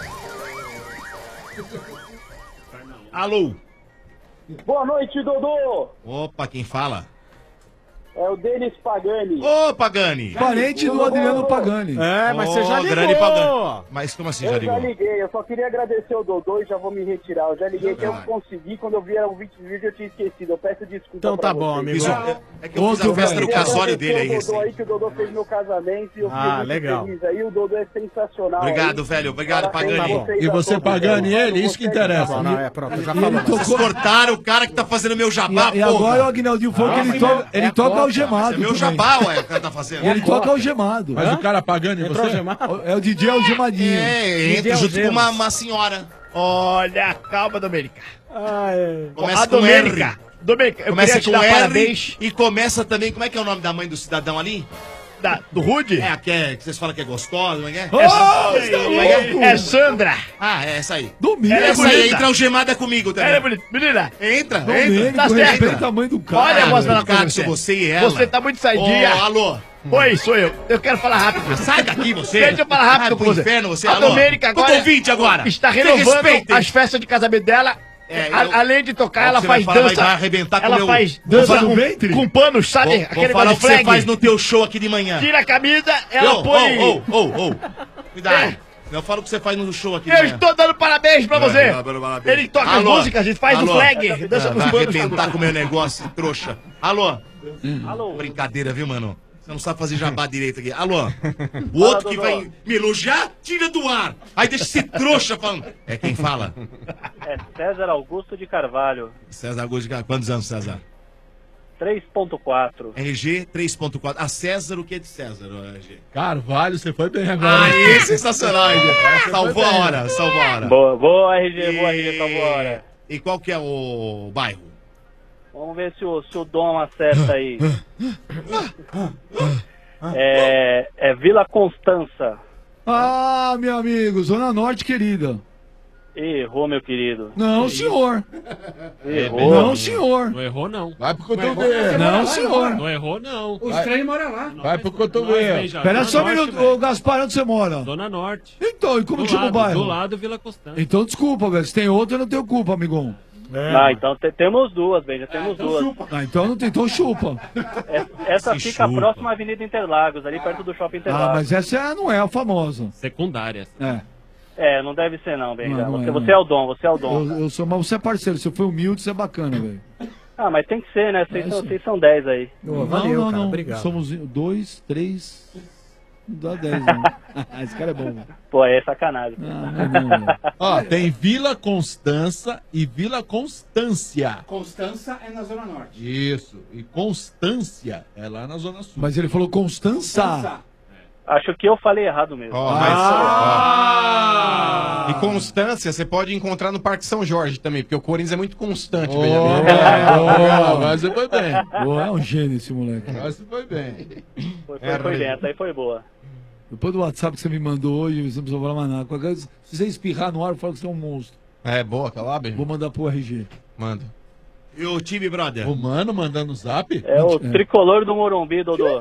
Alô? Boa noite, Dodô. Opa, quem fala? É o Denis Pagani. Ô, Pagani. Parente do Adriano Pagani. É, mas você já Ô, ligou. grande Pagani. Mas como assim já Eu ligou? já liguei, eu só queria agradecer o Dodô e já vou me retirar. Eu já liguei que eu consegui, quando eu vi o vídeo eu tinha esquecido. Eu peço desculpa. Então tá pra bom, vocês. amigo. Isso, é que eu fiz a festa do casório dele aí, O Dodô recente. aí, que o Dodô fez meu casamento e eu fiquei Ah, muito legal. feliz aí. O Dodô é sensacional. Obrigado, aí. velho. Obrigado, Parabéns Pagani. a vocês E a você todos, Pagani velho. ele? Isso que interessa. Não, não, é pronto, já E ele falou. Vocês cortaram o cara que tá fazendo meu jabá, E porra. agora o Aguinaldinho falou que ele toca algemado. É meu também. jabá, ué, o cara tá fazendo. Ele toca algemado. Mas o cara pagando em Entrou você? algemado? É o DJ algemadinho. É, entra junto com uma senhora. Olha, calma, Domênica. Ah, é. Começa A com Domênica. R. Domênica, eu Começa queria te com dar R parabéns. e começa também, como é que é o nome da mãe do cidadão ali? Do Rude? É, que vocês falam que é gostosa, como é que é? É Sandra. Ah, é essa aí. Domênico. Essa bonita. aí entra algemada comigo também. Ela é bonita. Menina, Entra, entra. Domênico, Tá certo. respeita a mãe do cara. olha, eu posso falar uma coisa pra Katsu, você. você e ela. Você tá muito saidinha. Ô, alô. Oi, sou eu. Eu quero falar rápido. Sai daqui, você. Deixa eu falar rápido Vai com pro você. inferno, você. A Alô. Domênica Tô agora convite agora. está Me renovando respeitem. as festas de casamento dela. É, Além de tocar, É o ela que você vai faz falar, dança. vai arrebentar com ela o meu- faz Vou dança falar- com, ventre? com panos, sabe? Vou Aquele falar o que negócio você de faz flag. no teu show aqui de manhã. Tira a camisa, ela põe... Cuidado. Eu falo o que você faz no show aqui de Eu manhã. estou dando parabéns pra você. Parabéns. Ele toca Alô? música, a gente faz Alô? o flag, dança com os Vai panos. arrebentar com o meu negócio, trouxa. Alô? Alô. Brincadeira, viu, mano? Você não sabe fazer jabá direito aqui. Alô? O outro que Dodô. vai me elogiar, tira do ar. Aí deixa esse trouxa falando. É quem fala? É César Augusto de Carvalho, César Augusto. Quantos anos, César? 3.4. RG 3.4. A César, o que é de César, RG? Carvalho, você foi bem agora. Aí, sensacional, RG. Salvou a hora, salvou a hora. Boa, RG, boa, RG, salvou a hora. E qual que é o bairro? Vamos ver se o Dom acerta aí. É Vila Constança. Ah, meu amigo, Zona Norte, querida. Errou, meu querido. Não, senhor. Errou. Não, senhor. Não errou, não. Vai pro cotovelo. Não, senhor. Não errou, não. O estranho mora lá. Vai pro cotovelo. Espera só um minuto, ô Gaspar, onde você mora? Zona Norte. Então, e como Do chama o lado, bairro? Do lado Vila Constância. Então, desculpa, velho. Se tem outra, eu não tenho culpa, amigão. Ah, então temos duas, bem, já temos duas. Ah, então não tem, então chupa. Essa Se fica chupa. próxima à Avenida Interlagos, ali perto do Shopping Ah, Interlagos. mas essa não é a famosa. Secundária. É. Não deve ser não, Benja. Não, não Você é o Dom, você é o Dom. Eu sou, mas você é parceiro, você foi humilde, você é bacana, velho. Ah, mas tem que ser, né? Vocês são 10 aí. Valeu, não. Somos 2, 3. Não dá 10, não. Esse cara é bom, velho. Pô, é sacanagem. Ó, tem Vila Constança e Vila Constância. Constança é na Zona Norte. Isso. E Constância é lá na Zona Sul. Mas ele falou Constança. Acho que eu falei errado mesmo. E constância você pode encontrar no Parque São Jorge também, porque o Corinthians é muito constante, Mas você foi bem. Boa, é um gênio esse moleque. Mas você foi bem. Foi bem, essa aí foi boa. Depois do WhatsApp que você me mandou hoje, você não precisa falar mais nada. Se você espirrar no ar, eu falo que você é um monstro. É boa, tá lá, bem? Vou mandar pro RG. Manda. E o time, brother? O Mano mandando zap? É o tricolor do Morumbi, Dodô.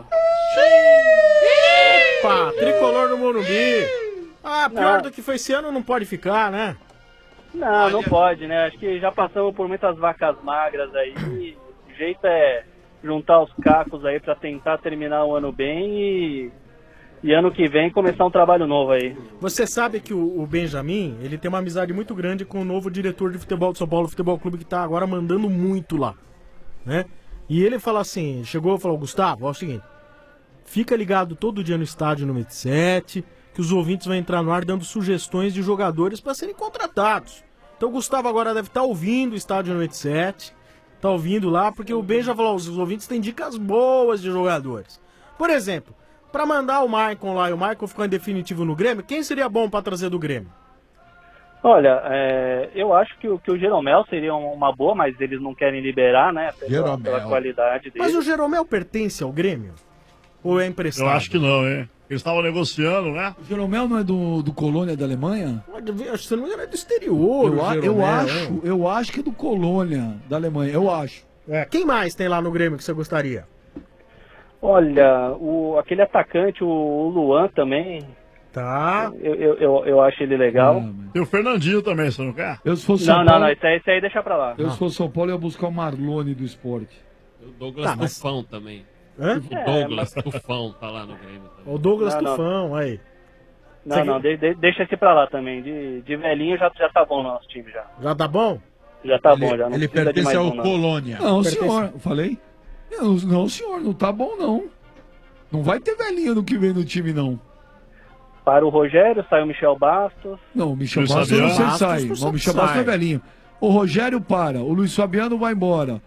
Opa, tricolor do Morumbi. Ah, pior do que foi esse ano não pode ficar, né? Não pode, né? Acho que já passamos por muitas vacas magras aí. O jeito é juntar os cacos aí pra tentar terminar o ano bem e ano que vem começar um trabalho novo aí. Você sabe que o Benjamin, ele tem uma amizade muito grande com o novo diretor de futebol do São Paulo Futebol Clube, que tá agora mandando muito lá, né? E ele fala assim, chegou e falou, Gustavo, é o seguinte, fica ligado todo dia no estádio 97, que os ouvintes vão entrar no ar dando sugestões de jogadores para serem contratados. Então o Gustavo agora deve estar ouvindo o estádio 97, tá ouvindo lá, porque o Ben já falou, os ouvintes têm dicas boas de jogadores. Por exemplo, para mandar o Maicon lá e o Maicon ficar em definitivo no Grêmio, quem seria bom para trazer do Grêmio? Olha, eu acho que o Jeromel seria uma boa, mas eles não querem liberar, né? Pela qualidade dele. Mas o Jeromel pertence ao Grêmio? Ou é emprestado? Eu acho que não, hein? Eles estavam negociando, né? O Jeromel não é do Colônia da Alemanha? Se não me engano é do exterior. Eu acho que é do Colônia da Alemanha, eu acho. Quem mais tem lá no Grêmio que você gostaria? Olha, aquele atacante, o Luan também. Tá. Eu acho ele legal. Tem o Fernandinho também, você não quer? Eu se fosse São Paulo, não, esse aí deixa pra lá. Eu se fosse São Paulo, eu ia buscar o Marlone do esporte. O Douglas Tufão também. Hã? O Douglas Tufão tá lá no Grêmio também. O Douglas Tufão, aí. Deixa esse pra lá também. De velhinho já tá bom no nosso time já. Já tá bom? Já tá bom, já não Ele precisa de pertence mais ao um, não. Colônia. Não, senhor, eu falei? Não, senhor, não tá bom, não. Não vai ter velhinho no que vem no time, não. Para o Rogério, sai o Michel Bastos. Não, o Michel Bastos eu não sei se sai. O Michel Bastos não é velhinho. O Rogério para, o Luiz Fabiano vai embora.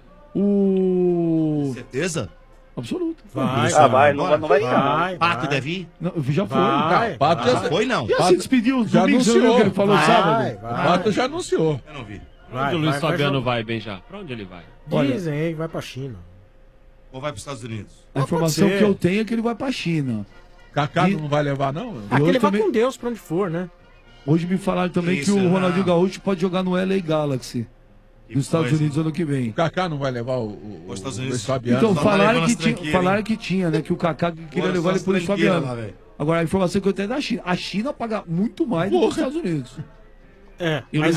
Certeza? Absoluto. Vai, não vai ficar. Pato deve ir? Não, já foi. Não, Pato já foi, não. Já se despediu. Já Domingo, você viu anunciou. que ele falou sábado? Pato já anunciou. Eu não vi. Pra onde o Luiz Fabiano vai, Benja? Pra onde ele vai? Dizem aí, vai pra China. Ou vai pros Estados Unidos? A informação que eu tenho é que ele vai pra China. Kaká não vai levar, não? Aqui ele vai com Deus pra onde for, né? Hoje me falaram também que o Ronaldinho Gaúcho pode jogar no LA Galaxy dos Estados Unidos ano que vem. O Kaká não vai levar o Estados Unidos. Fabiano? Então, falaram que tinha, né? Que o Kaká queria levar ele pro Luiz Fabiano. Agora, a informação que eu tenho é da China. A China paga muito mais do que os Estados Unidos. E o Luiz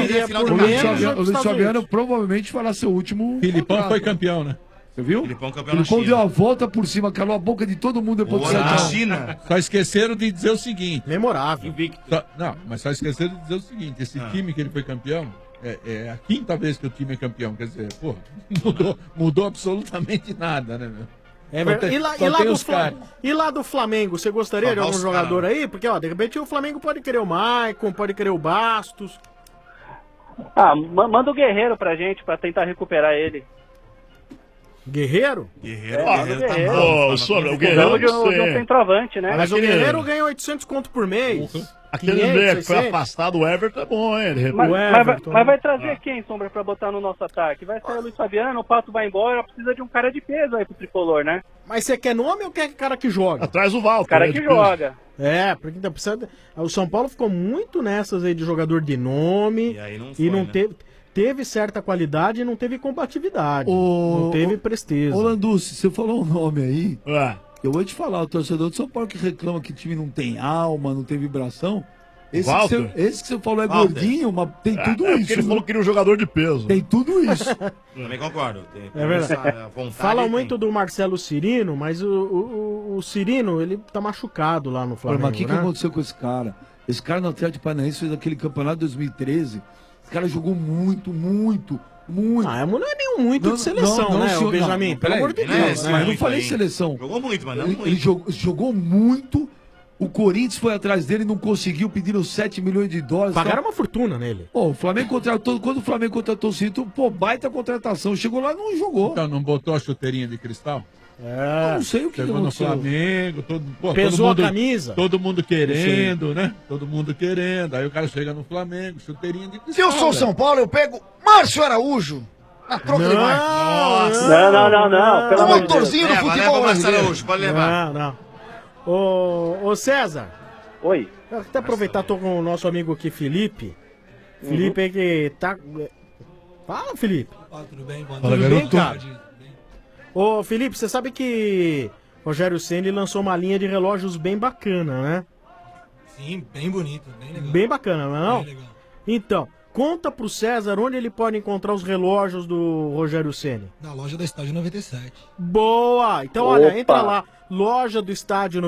Fabiano provavelmente fará seu último. Filipão contrato. foi campeão, né? Você viu? Filipão campeão na Filipão China. deu a volta por cima, calou a boca de todo mundo depois do 7 na a 1. China. Só esqueceram de dizer o seguinte. Memorável. Mas só esqueceram de dizer o seguinte. Esse time que ele foi campeão, é a quinta vez que o time é campeão. Quer dizer, porra, mudou absolutamente nada, né, meu? É verdade. E lá do Flamengo, você gostaria de algum jogador aí? Porque, ó, de repente o Flamengo pode querer o Maicon, pode querer o Bastos. Manda o Guerreiro pra gente, pra tentar recuperar ele. Guerreiro? Guerreiro o Guerreiro de um centroavante, né? Mas o Guerreiro ganha 800 conto por mês. Aquele meia que foi afastado, o Everton é bom, hein? Mas vai trazer quem, Sombra, pra botar no nosso ataque? Vai ser o Luiz Fabiano, o Pato vai embora, precisa de um cara de peso aí pro tricolor, né? Mas você quer nome ou quer cara que joga? Atrás o Walter. Cara que joga. Porque então precisa. O São Paulo ficou muito nessas aí de jogador de nome. E aí não teve certa qualidade e não teve combatividade. Não teve presteza. Ô, Landucci, você falou um nome aí. Eu vou te falar, o torcedor de São Paulo que reclama que o time não tem alma, não tem vibração. Esse que você falou é gordinho, mas tem tudo isso. Ele falou que queria um jogador de peso. Tem tudo isso. Também concordo. É verdade. Fala muito do Marcelo Cirino, mas o Cirino, ele tá machucado lá no Flamengo. Mas o que aconteceu com esse cara? Esse cara no Atlético Paranaense fez aquele campeonato de 2013. Esse cara jogou muito. Não é nenhum muito de seleção, né, o Benjamin? Pelo amor de Deus. Mas eu não falei seleção. Jogou muito, mas não muito. Ele jogou muito, O Corinthians foi atrás dele e não conseguiu, pediram 7 milhões de dólares. Pagaram uma fortuna nele. Pô, o Flamengo contratou, quando o Flamengo contratou o Cinto, pô, baita contratação. Chegou lá e não jogou. Então, não botou a chuteirinha de cristal? Eu não sei o que Chegou no aconteceu. Flamengo, Pesou todo mundo, a camisa. Todo mundo querendo, né? Todo mundo querendo. Aí o cara chega no Flamengo, chuteirinha de cristal. Se eu sou velho. São Paulo, eu pego Márcio Araújo. Na troca de mais. Não. Pelo O amor de Deus. motorzinho do futebol brasileiro. Não. Ô César. Oi. Eu até aproveitar, tô com o nosso amigo aqui, Felipe. Felipe aí que tá... Fala, Felipe. Tudo bem? Boa Tudo noite. bem, cara? Ô, Felipe, você sabe que Rogério Ceni lançou uma linha de relógios bem bacana, né? Sim, bem bonito, bem legal. Bem bacana, não é não? Bem legal. Então, conta pro César onde ele pode encontrar os relógios do Rogério Ceni. Na loja da Estádio 97. Boa! Então, olha, entra lá, loja do estádio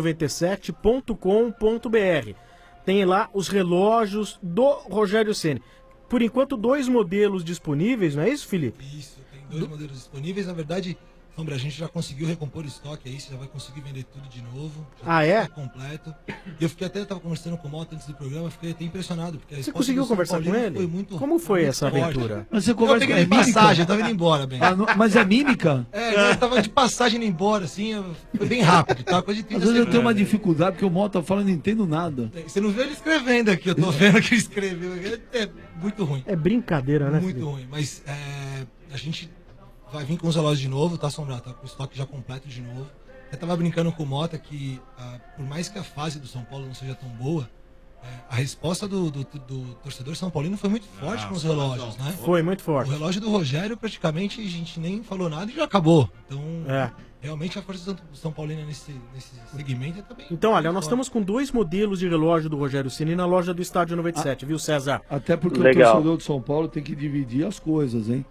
97.com.br. Tem lá os relógios do Rogério Ceni. Por enquanto, 2 modelos disponíveis, não é isso, Felipe? Isso, tem 2 modelos disponíveis. Na verdade, Sombra, a gente já conseguiu recompor o estoque aí, você já vai conseguir vender tudo de novo. Já tá completo. E eu tava conversando com o Mota antes do programa, fiquei até impressionado. Porque Você conseguiu conversar com ele? Como foi essa aventura? Mas você conversa eu peguei de passagem, eu tava indo embora, bem. Mas é mímica? Eu tava de passagem indo embora, assim, foi bem rápido, tá? Coisa de 30 Às vezes eu tenho uma segundos. dificuldade, porque o Mota tá falando, não entendo nada. Você não vê ele escrevendo aqui, eu tô vendo que ele escreveu. É muito ruim. É brincadeira, né, Muito Felipe? ruim, mas a gente vai vir com os relógios de novo, tá, Sombra? Tá com o estoque já completo de novo. Eu tava brincando com o Mota que, por mais que a fase do São Paulo não seja tão boa, a resposta do torcedor São Paulino foi muito forte com os relógios, né? Foi muito forte. O relógio do Rogério, praticamente, a gente nem falou nada e já acabou. Então, realmente a força do São Paulino nesse segmento é também. Então, olha, nós estamos com 2 modelos de relógio do Rogério Ceni na loja do Estádio 97, viu, César? Até porque o torcedor de São Paulo tem que dividir as coisas, hein?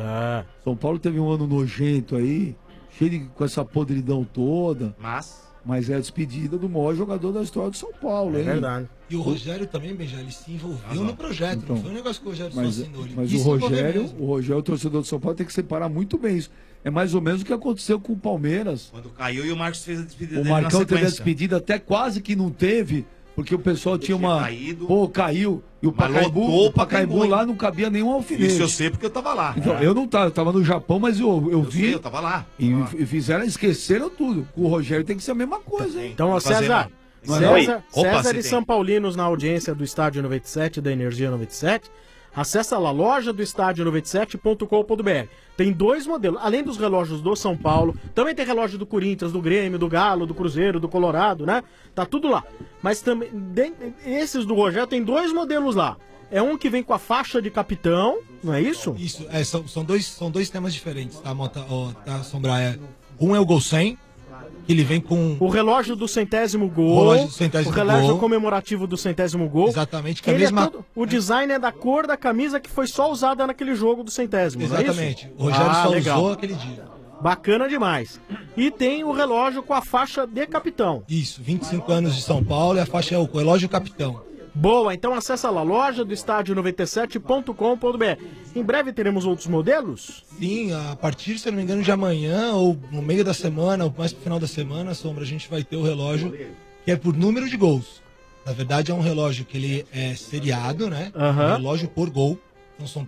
São Paulo teve um ano nojento aí, cheio com essa podridão toda. Mas é a despedida do maior jogador da história do São Paulo, hein? verdade. E o Rogério também, Benja, ele se envolveu no projeto, Então, não foi um negócio que o Rogério só Mas assinou. Ele o quis se envolver Rogério, mesmo. o torcedor do São Paulo, tem que separar muito bem isso. É mais ou menos o que aconteceu com o Palmeiras. Quando caiu e o Marcos fez a despedida O dele na Marcão teve a sequência. despedida, até quase que não teve, porque o pessoal tinha uma... caído. Pô, caiu. E o Mas lotou Pacaembu, o Pacaembu, lá não cabia nenhum alfinete. Isso eu sei porque eu tava lá. Então, eu não tava, eu tava no Japão, mas eu vi. sei, eu tava lá. E fizeram, esqueceram tudo. Com o Rogério tem que ser a mesma coisa, hein? Então, ó, César, Não é? César e São Paulinos na audiência do Estádio 97, da Energia 97, acessa lá, loja do estádio 97.com.br. Tem 2 modelos, além dos relógios do São Paulo, também tem relógio do Corinthians, do Grêmio, do Galo, do Cruzeiro, do Colorado, né? Tá tudo lá. Mas também, esses do Rogério tem 2 modelos lá. É um que vem com a faixa de capitão, não é isso? Isso, são dois temas diferentes, tá, Mota? Tá, Sombra? Um é o Gol 100, que ele vem com... O relógio do 100º gol. O relógio do 100º O relógio gol. comemorativo do 100º gol. Exatamente, que é a Ele mesma... o design é da cor da camisa que foi só usada naquele jogo do 100º, não é isso? Exatamente. O Rogério só usou aquele dia. Bacana demais. E tem o relógio com a faixa de capitão. Isso, 25 anos de São Paulo e a faixa é o relógio capitão. Boa, então acessa lá, loja do estádio 97.com.br. Em breve teremos outros modelos? Sim, a partir, se eu não me engano, de amanhã, ou no meio da semana, ou mais pro final da semana, Sombra, a gente vai ter o relógio que é por número de gols. Na verdade, é um relógio que ele é seriado, né? Aham. Um relógio por gol. Então são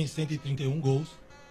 131 gols.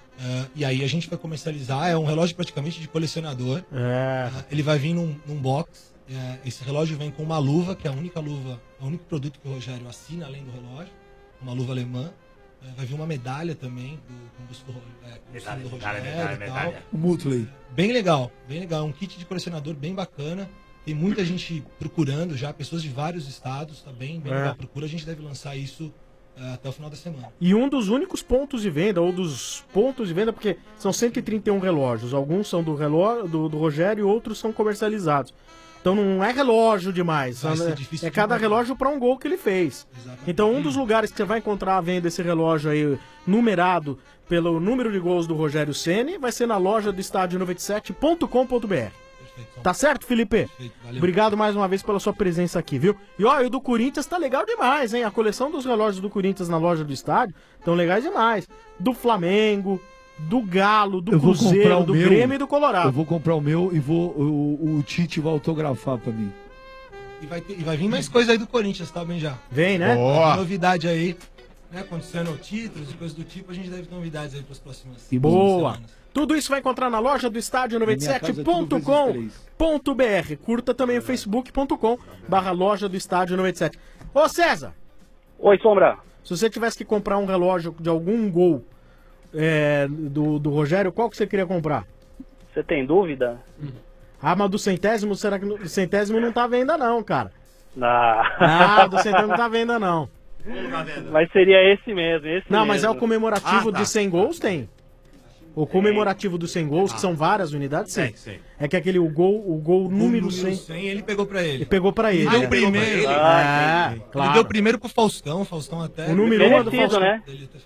E aí a gente vai comercializar, é um relógio praticamente de colecionador. Ele vai vir num box. Esse relógio vem com uma luva, que é a única luva, é o único produto que o Rogério assina além do relógio, uma luva alemã. Vai vir uma medalha também do símbolo do Rogério e tal. O Mutley. Bem legal, um kit de colecionador bem bacana. Tem muita gente procurando já, pessoas de vários estados, tá bem legal a procura. A gente deve lançar isso até o final da semana. E um dos únicos pontos de venda, ou dos pontos de venda, porque são 131 relógios, alguns são do Rogério e outros são comercializados. Então não é relógio demais, é cada relógio para um gol que ele fez. Exatamente. Então um dos lugares que você vai encontrar a venda desse relógio aí, numerado pelo número de gols do Rogério Ceni, vai ser na loja do estádio 97.com.br. Tá certo, Felipe? Valeu. Obrigado mais uma vez pela sua presença aqui, viu? E ó, o do Corinthians tá legal demais, hein? A coleção dos relógios do Corinthians na loja do estádio estão legais demais. Do Flamengo, do Galo, do Cruzeiro, do Grêmio e do Colorado. Eu vou comprar o meu e o Tite vai autografar pra mim. E vai vir mais coisa aí do Corinthians, tá bem já. Vem, né? Tem novidade aí, né? Condicionando títulos e coisas do tipo, a gente deve ter novidades aí pras próximas Boa. semanas. Tudo isso vai encontrar na loja do estádio 97.com.br. Curta também o facebook.com/loja do estádio 97. Ô César. Oi, Sombra. Se você tivesse que comprar um relógio de algum gol do Rogério, qual que você queria comprar? Você tem dúvida? Ah, mas do centésimo, será que o centésimo não tá à venda não, cara? Não. Do centésimo não tá à venda não. Mas seria esse mesmo, Não, mesmo. mas é o comemorativo tá. de 100 gols, tem. O comemorativo dos 100 gols, que são várias unidades, sim. É que aquele, o gol número 100... ele pegou pra ele. Ele pegou pra ele. Ele deu primeiro. Claro. Ele deu primeiro pro Faustão até... O número 1 é do Faustão. né?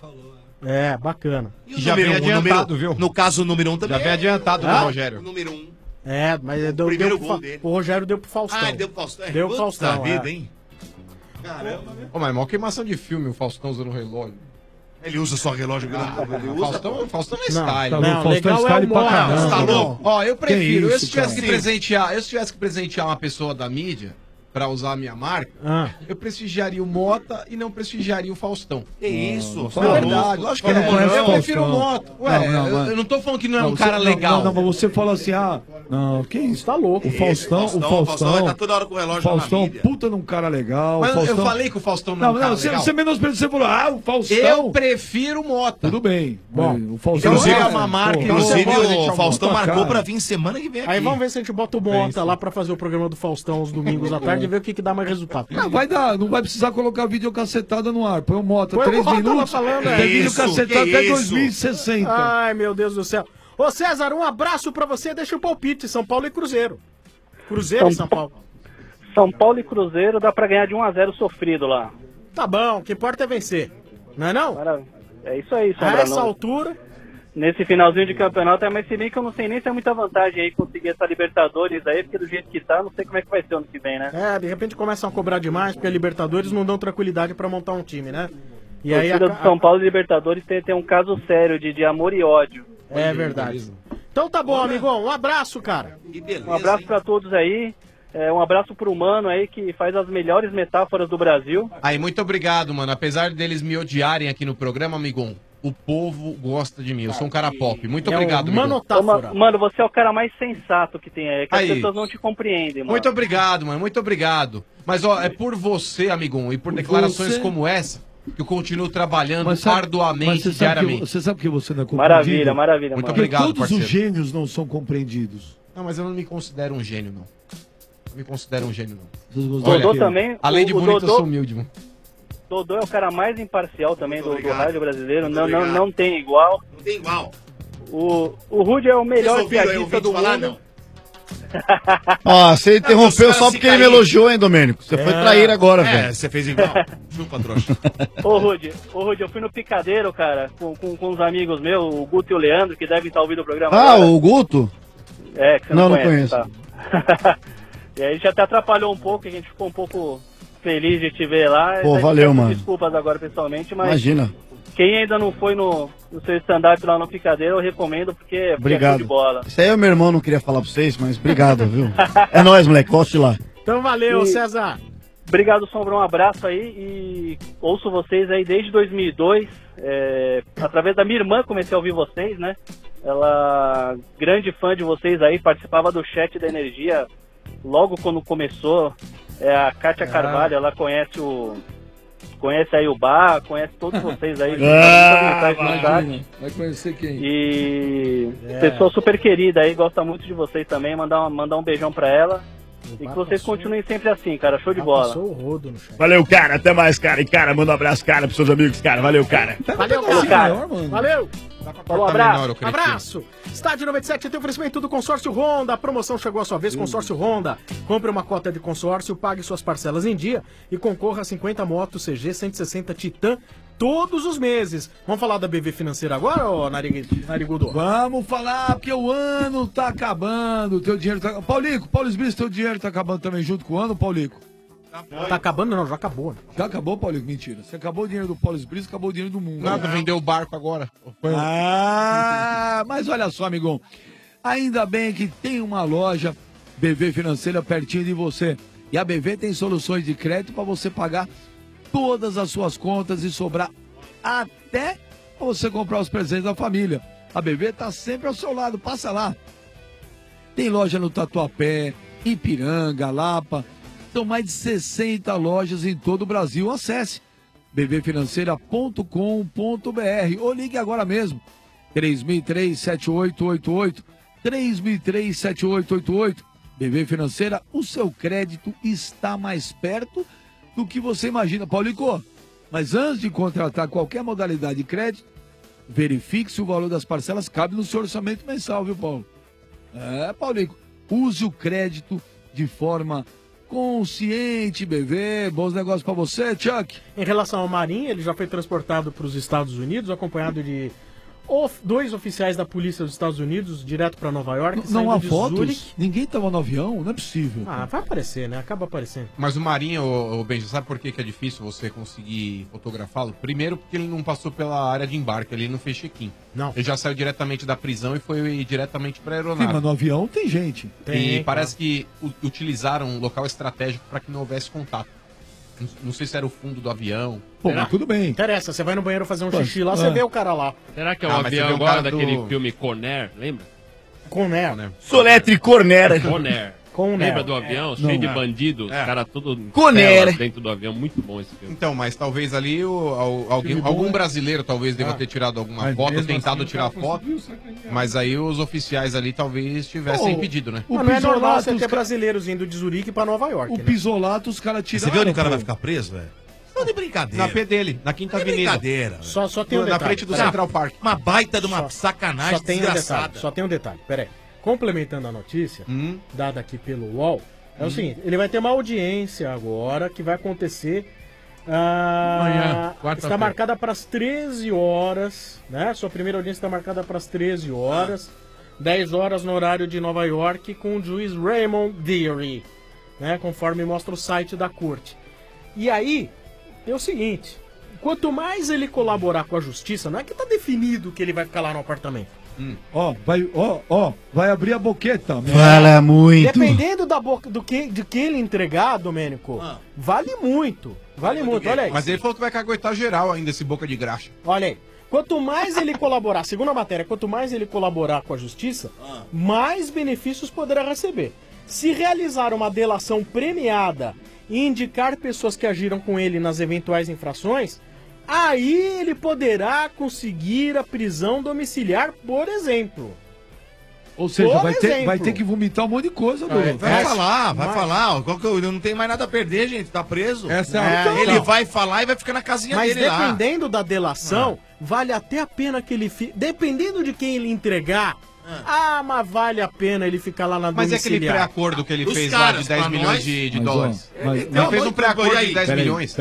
É, bacana. E o já vem adiantado, viu? No caso, o número 1 também. Já vem adiantado do Rogério. O número 1. É, mas deu primeiro pro gol dele. O Rogério deu pro Faustão. Ah, deu pro Faustão. Deu pro Puta Faustão, vida, hein? Caramba. Ô, mas é maior queimação de filme, o Faustão usando relógio. Ele usa só relógio grande. Ele usa. O Faustão é Não, style. tá louco, Faustão legal é style pra caramba. Você tá louco? Ó, eu prefiro, Que eu isso, se tivesse que cara? presentear uma pessoa da mídia pra usar a minha marca, eu prestigiaria o Mota e não prestigiaria o Faustão. Que isso? É verdade, lógico que é. Eu prefiro o Mota. Ué, eu não tô falando que não é um cara legal. Não, mas você fala assim, não, que isso? Tá louco. O Faustão vai estar toda hora com o relógio Faustão, na mídia. puta num cara legal. Mas Faustão... eu falei que o Faustão não é um cara legal. Você menosprezou, você falou, o Faustão. Eu prefiro o Mota. Tudo bem. Bom, o Faustão Inclusive, é uma marca. Inclusive, o Faustão Tua marcou cara. pra vir semana que vem aqui. Aí vamos ver se a gente bota o Mota lá pra fazer o programa do Faustão aos domingos à tarde e ver o que dá mais resultado. Não, vai dar, não vai precisar colocar videocacetada no ar. Põe o Mota, Põe o 3 Mota lá minutos. falando, tem isso, videocacetada que até isso? 2060. Ai, meu Deus do céu. Ô César, um abraço pra você. Deixa o palpite, São Paulo e Cruzeiro. Cruzeiro e São Paulo. São Paulo e Cruzeiro dá pra ganhar de 1-0 sofrido lá. Tá bom, o que importa é vencer. Não é não? É isso aí, A Sombra. essa altura... Nesse finalzinho de campeonato, mas se bem que eu não sei nem se é muita vantagem aí conseguir essa Libertadores aí, porque do jeito que tá, não sei como é que vai ser ano que vem, né? É, de repente começam a cobrar demais, porque a Libertadores não dão tranquilidade pra montar um time, né? E A aí torcida do São Paulo e Libertadores tem um caso sério de amor e ódio. É verdade. Então tá bom, amigão. Um abraço, cara. Um abraço pra todos aí. Um abraço pro Mano aí, que faz as melhores metáforas do Brasil. Aí, muito obrigado, mano. Apesar deles me odiarem aqui no programa, amigão, o povo gosta de mim. Eu sou um cara pop. Muito obrigado, amigão. Mano, você é o cara mais sensato que tem aí, que Aí. as pessoas não te compreendem, mano. Muito obrigado, mano. Muito obrigado. Mas, ó, é por você, amigão, e por declarações você. como essa, que eu continuo trabalhando Mas sabe- arduamente, mas você sabe que- diariamente. você sabe que você não é compreendido? Maravilha, maravilha, Muito mano. obrigado, Todos parceiro. os gênios não são compreendidos. Não, mas eu não me considero um gênio, não. Não me considero um gênio, não. Dodô também. Além de o bonito, eu Dodô- sou humilde, mano. Dodô é o cara mais imparcial também do rádio brasileiro. Não tem igual. Não tem igual. O Rudy é o melhor Vocês ouviram aí o piadista do ouvinte falar, mundo. não? Ó, você interrompeu só porque ele me elogiou, hein, Domênico? Você foi trair agora, velho. Você fez igual. Chupa, trouxa. Ô Rudy, eu fui no Picadeiro, cara, com uns amigos meus, o Guto e o Leandro, que devem estar ouvindo o programa Ah, agora. o Guto? É, que você Não, não, não conhece, conheço. tá? E aí a gente até atrapalhou um pouco, a gente ficou um pouco feliz de te ver lá. Pô, Peço valeu, mano. Desculpas agora pessoalmente, mas Imagina. quem ainda não foi no seu stand-up lá no Picadeiro, eu recomendo, porque é show Obrigado. de bola. Isso aí o meu irmão não queria falar pra vocês, mas obrigado, viu? É nóis, moleque. Volte lá. Então valeu, E- César. Obrigado, Sombra, um abraço aí e ouço vocês aí desde 2002, através da minha irmã comecei a ouvir vocês, né? Ela, grande fã de vocês aí, participava do chat da Energia logo quando começou. É a Kátia Carvalho, ela conhece aí o bar, conhece todos vocês aí. Vai conhecer quem? E pessoa super querida aí, gosta muito de vocês também, mandar um beijão pra ela. E que vocês continuem sempre assim, cara, show de bola. Passou o rodo no chat. Valeu, cara. Até mais, cara. E, cara, manda um abraço, cara, pros seus amigos, cara. Valeu, cara. Valeu, Falou, cara. cara. Valeu. Um abraço. Abraço. Estádio 97 tem oferecimento do Consórcio Honda. A promoção chegou à sua vez, Consórcio Honda. Compre uma cota de consórcio, pague suas parcelas em dia e concorra a 50 motos CG 160 Titan todos os meses. Vamos falar da BV Financeira agora, ô Narigudo? Vamos falar, porque o ano tá acabando, o teu dinheiro tá... Paulico, Paulo Esbris, teu dinheiro tá acabando também junto com o ano, Paulico? Tá acabando? Não, já acabou. Já acabou, Paulico? Mentira. Se acabou o dinheiro do Paulo Esbris, acabou o dinheiro do mundo. Nada, vendeu o barco agora. Ah, mas olha só, amigão. Ainda bem que tem uma loja BV Financeira pertinho de você. E a BV tem soluções de crédito para você pagar todas as suas contas e sobrar até para você comprar os presentes da família. A BV está sempre ao seu lado, passa lá. Tem loja no Tatuapé, Ipiranga, Lapa. São mais de 60 lojas em todo o Brasil. Acesse bvfinanceira.com.br ou ligue agora mesmo. 3003-7888. 3003-7888. BV Financeira, o seu crédito está mais perto do que você imagina. Paulico, mas antes de contratar qualquer modalidade de crédito, verifique se o valor das parcelas cabe no seu orçamento mensal, viu, Paulo? Paulico, use o crédito de forma consciente, BV. Bons negócios pra você, Chuck. Em relação ao Marinho, ele já foi transportado para os Estados Unidos, acompanhado de 2 oficiais da polícia dos Estados Unidos, direto para Nova York. Não há de fotos? Zurich. Ninguém tava no avião? Não é possível. Ah, vai aparecer, né? Acaba aparecendo. Mas o Marinho, o Benja, sabe por que é difícil você conseguir fotografá-lo? Primeiro porque ele não passou pela área de embarque, ele não fez check-in. Não. Ele já saiu diretamente da prisão e foi diretamente para a Sim, aeronave. mas no avião tem gente. E parece que utilizaram um local estratégico para que não houvesse contato. Não sei se era o fundo do avião. Pô, mas tudo bem. Interessa, você vai no banheiro fazer um xixi lá, você vê o cara lá. Será que é o avião agora daquele filme Conair, lembra? Conair. Soletre Cornera. Conair. Lembra do avião? Cheio de bandidos, os caras tudo Conair. dentro do avião. Muito bom esse filme. Então, mas talvez ali algum brasileiro talvez deva ter tirado alguma foto, tentado tirar foto, mas aí os oficiais ali talvez tivessem impedido, né? Mas não é normal você ter brasileiros indo de Zurique pra Nova York. O Pisolato, os caras tiraram. Você viu onde o cara vai ficar preso, velho? Não de brincadeira. Na P dele, na Quinta Avenida. Brincadeira. Só tem um detalhe. Na frente do Central Park. Uma baita de uma sacanagem Só tem desgraçada. só tem um detalhe, peraí. Complementando a notícia, dada aqui pelo UOL, é o seguinte, ele vai ter uma audiência agora que vai acontecer... Amanhã, está marcada para as 13 horas, né? Sua primeira audiência está marcada para as 13 horas, 10 horas no horário de Nova York, com o juiz Raymond Deary, né? Conforme mostra o site da corte. E aí, é o seguinte, quanto mais ele colaborar com a justiça, não é que está definido que ele vai ficar lá no apartamento. Vai abrir a boqueta. Fala muito. Dependendo de que ele entregar, Domênico, vale muito. Vale muito, olha aí. Mas ele falou que vai caguetar geral ainda esse boca de graxa. Olha aí. Quanto mais ele colaborar, segundo a matéria, quanto mais ele colaborar com a justiça, mais benefícios poderá receber. Se realizar uma delação premiada e indicar pessoas que agiram com ele nas eventuais infrações, aí ele poderá conseguir a prisão domiciliar, por exemplo. Ou seja, vai ter que vomitar um monte de coisa, Dudu. Vai falar. Não tem mais nada a perder, gente. Tá preso. Ele vai falar e vai ficar na casinha Mas dele lá. dependendo da delação, vale até a pena que ele fique... Dependendo de quem ele entregar, mas vale a pena ele ficar lá na Mas é aquele pré-acordo que ele fez lá de 10 milhões de dólares. Ele fez um pré-acordo de 10 milhões.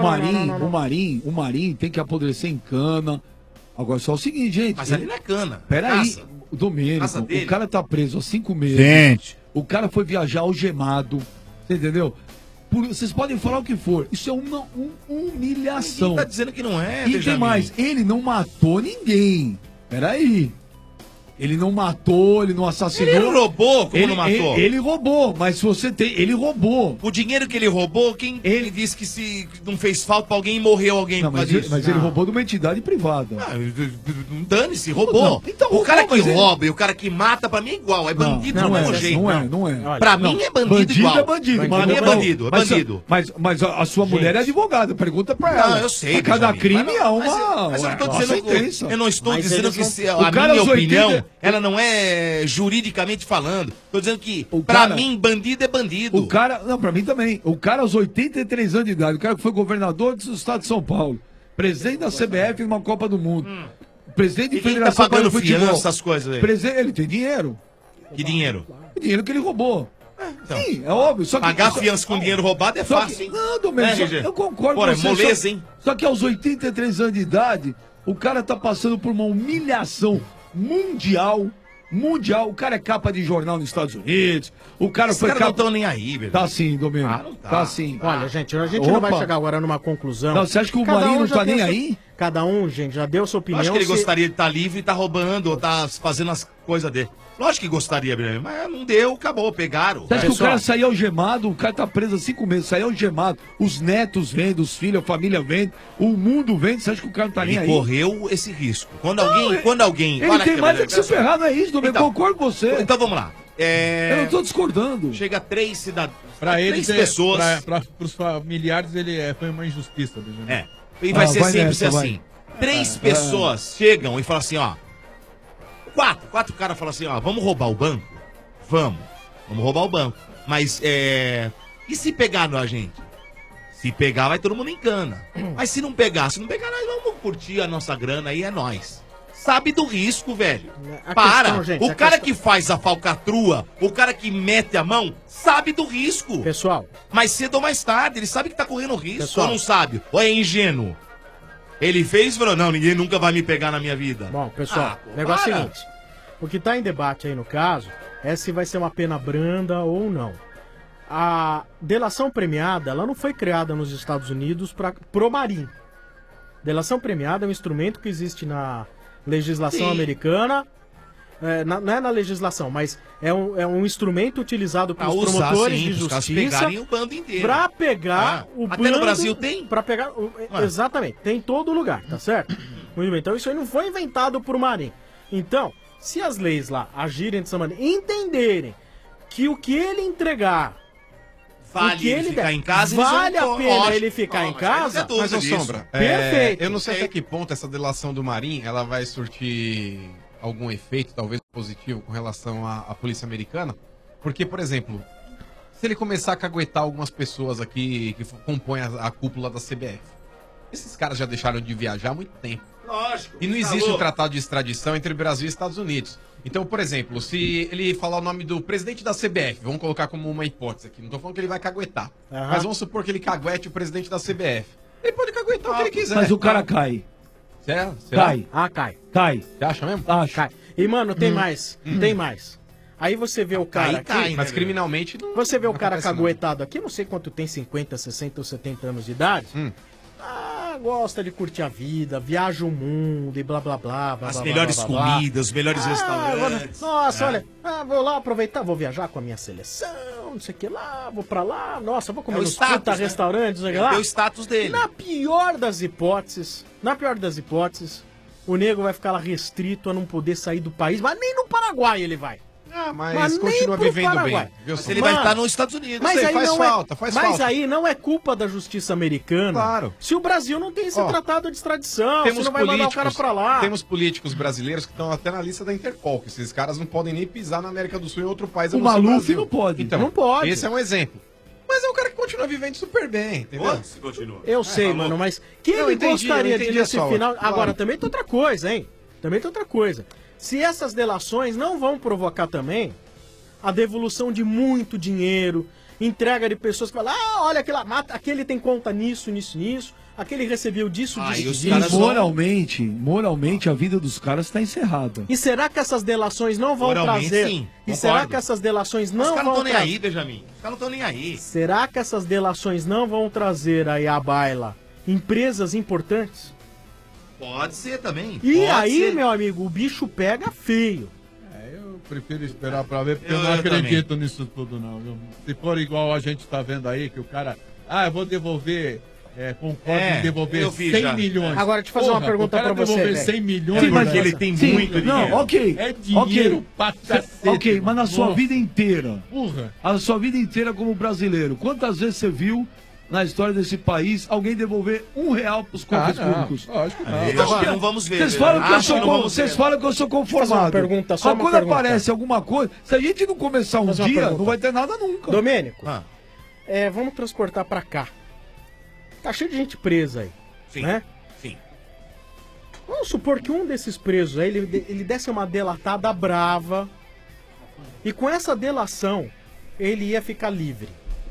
O Marinho tem que apodrecer em cana. Agora só o seguinte, gente. Mas ali não é cana. Peraí, o Domênico, o cara tá preso há 5 meses. Gente. O cara foi viajar algemado. Você entendeu? Vocês podem falar o que for. Isso é uma humilhação. Ninguém tá dizendo que não é, E Benjamin. tem mais, ele não matou ninguém. Peraí. Ele não matou, ele não assassinou. Ele roubou, como não matou? Ele roubou, mas se você tem... Ele roubou. O dinheiro que ele roubou, quem ele disse que se não fez falta pra alguém e morreu alguém Não, por causa mas disso? ele roubou de uma entidade privada. Dane-se, roubou. Não, então o cara roubou, que mas rouba e o cara que mata, pra mim é igual. É bandido do mesmo jeito. Não é. Pra mim é bandido igual. É bandido. Pra mim é bandido, é bandido. Mas a sua mulher é advogada, pergunta pra ela. Não, eu sei. Cada Benjamin, crime é uma... Mas eu não tô dizendo sentença. eu não estou Mas dizendo eles que não- a O cara minha aos 80 opinião, ela não é juridicamente falando. Tô dizendo que, pra mim, bandido é bandido. O cara, não, pra mim também. O cara aos 83 anos de idade, o cara que foi governador do estado de São Paulo, presidente da CBF numa Copa do Mundo, presidente de E quem tá Federação pagando de Futebol, fiança, essas coisas aí? Ele tem dinheiro. Que dinheiro? Dinheiro que ele roubou. Sim, é óbvio. Só que, Pagar fiança com dinheiro roubado é só fácil, que, hein? não, Domênico, Né, GG? eu concordo Pô, é com você. moleza, só, hein? Só que aos 83 anos de idade, o cara tá passando por uma humilhação mundial. O cara é capa de jornal nos Estados Unidos. O cara Esses foi caras capa... não estão nem aí, velho. Tá sim, Domênico. não tá. Tá sim. Olha, gente, a gente não vai chegar agora numa conclusão. Não, você acha que o Cada Marinho um não já tá tem nem a sua- aí? Cada um, gente, já deu sua opinião. Acho que ele se- gostaria de estar livre e tá roubando ou tá fazendo as coisas dele. Lógico que gostaria, mas não deu, acabou, pegaram. Você acha que o cara sair algemado, o cara tá preso há 5 meses, sair algemado, os netos vendo, os filhos, a família vendo, o mundo vendo, você acha que o cara não tá nem Ele aí? correu esse risco. Quando alguém... Ele tem mais é que se ferrar, não é isso, Domingo? Então, Concordo com você. Então vamos lá. Eu não tô discordando. Chega 3 cidadãos, Pra ele, 3 pessoas... pros familiares, foi uma injustiça, Benjamin. É. E vai ser sempre nessa, assim. 3 pessoas chegam e falam assim, ó. 4 caras falam assim, ó, vamos roubar o banco? Vamos roubar o banco. Mas, e se pegar a gente? Se pegar, vai todo mundo em cana. Mas se não pegar, nós vamos curtir a nossa grana aí, é nós. Sabe do risco, velho. Para! O cara que faz a falcatrua, o cara que mete a mão, sabe do risco. Pessoal. Mais cedo ou mais tarde, ele sabe que tá correndo risco. Pessoal. Ou não sabe? Ou é ingênuo? Ele fez e falou, não, ninguém nunca vai me pegar na minha vida. Bom, pessoal, o negócio é o seguinte. O que tá em debate aí no caso é se vai ser uma pena branda ou não. A delação premiada, ela não foi criada nos Estados Unidos pro Marim. Delação premiada é um instrumento que existe na legislação americana. Não é na legislação, mas é um instrumento utilizado pelos promotores de os caras justiça pegarem o bando inteiro. pra pegar o até bando... no Brasil tem? Pra pegar... Exatamente, tem em todo lugar, tá certo? Muito bem, então isso aí não foi inventado por Marim. Então, se as leis lá agirem dessa maneira, entenderem que o que ele entregar... Vale o que ele ficar em casa, vale eles a vão- pena lógico. ele ficar em casa... Mas, ô Sombra, Perfeito. eu não sei até que ponto essa delação do Marim, ela vai surtir algum efeito, talvez positivo, com relação à polícia americana. Porque, por exemplo, se ele começar a caguetar algumas pessoas aqui que compõem a cúpula da CBF, esses caras já deixaram de viajar há muito tempo. Lógico. E não existe um tratado de extradição entre Brasil e Estados Unidos. Então, por exemplo, se ele falar o nome do presidente da CBF, vamos colocar como uma hipótese aqui, não tô falando que ele vai caguetar, Aham. mas vamos supor que ele caguete o presidente da CBF. Ele pode caguetar o que ele quiser. Mas o cara cai. Será? Cai. Cai. Cai. Você acha mesmo? Acho. Cai. E, mano, tem mais. Tem mais. Aí você vê o cara aqui... mas criminalmente não. Você vê o não cara acontece caguetado aqui, não sei quanto tem, 50, 60 ou 70 anos de idade. Gosta de curtir a vida, viaja o mundo e blá blá blá. blá As blá, melhores blá, blá, blá. comidas, os melhores restaurantes. Nossa, É. olha, vou lá aproveitar, vou viajar com a minha seleção, não sei o que lá, vou pra lá, nossa, vou comer É o nos status, puta né? restaurantes, não sei o que É lá. o status dele. Na pior das hipóteses, o nego vai ficar lá restrito a não poder sair do país, mas nem no Paraguai ele vai. Mas nem continua pro vivendo Paraguai. bem. Viu? Mas ele vai estar nos Estados Unidos. Mas aí faz não falta, é, faz mas falta. aí não é culpa da justiça americana. Claro. Se o Brasil não tem esse Ó, tratado de extradição, você não vai mandar o cara pra lá. Temos políticos brasileiros que estão até na lista da Interpol, que esses caras não podem nem pisar na América do Sul em outro país. a O não ser Maluf Brasil. não pode. Então, Não pode. Esse é um exemplo. Mas é um cara que continua vivendo super bem, entendeu? Se continua. Eu sei, mano, mas que Não, ele entendi, gostaria eu de entendi nesse a sua, final. claro. Agora, também tem outra coisa, hein? Também tem outra coisa. Se essas delações não vão provocar também a devolução de muito dinheiro, entrega de pessoas que falam, olha aquela mata, aquele tem conta nisso, aquele recebeu disso, disso. Moralmente, a vida dos caras está encerrada. E será que essas delações não vão Moralmente, trazer? sim, E concordo. será que essas delações Os não caras não vão estão nem trazer? aí, Benjamin. Os caras não estão nem aí. Será que essas delações não vão trazer aí à baila empresas importantes? Pode ser também. E pode aí, ser. meu amigo, o bicho pega feio. Eu prefiro esperar pra ver, porque eu Eu não acredito também. nisso tudo, não. Viu? Se for igual a gente tá vendo aí, que o cara. Eu vou devolver. Concordo em devolver eu vi 100 já. milhões. Agora, deixa eu fazer uma pergunta o cara pra você, devolver velho. 100 milhões. Sim, mas ele tem muito dinheiro. Não, ok. É dinheiro pra cacete. Ok, mas na sua Nossa. vida inteira. Porra. A sua vida inteira como brasileiro. Quantas vezes você viu na história desse país alguém devolver R$1 pros cofres não, públicos? lógico que não. Acho que não vamos ver. Vocês velho. falam que eu Acho sou que não vamos ver. vocês falam que eu sou Fazer uma conformado. pergunta, só Mas uma quando pergunta. aparece alguma coisa, se a gente não começar um Fazer uma dia, pergunta. não vai ter nada nunca. Domênico, vamos transportar pra cá. Tá cheio de gente presa aí, Sim. né? Sim. Vamos supor que um desses presos aí, ele desse uma delatada brava e com essa delação ele ia ficar livre.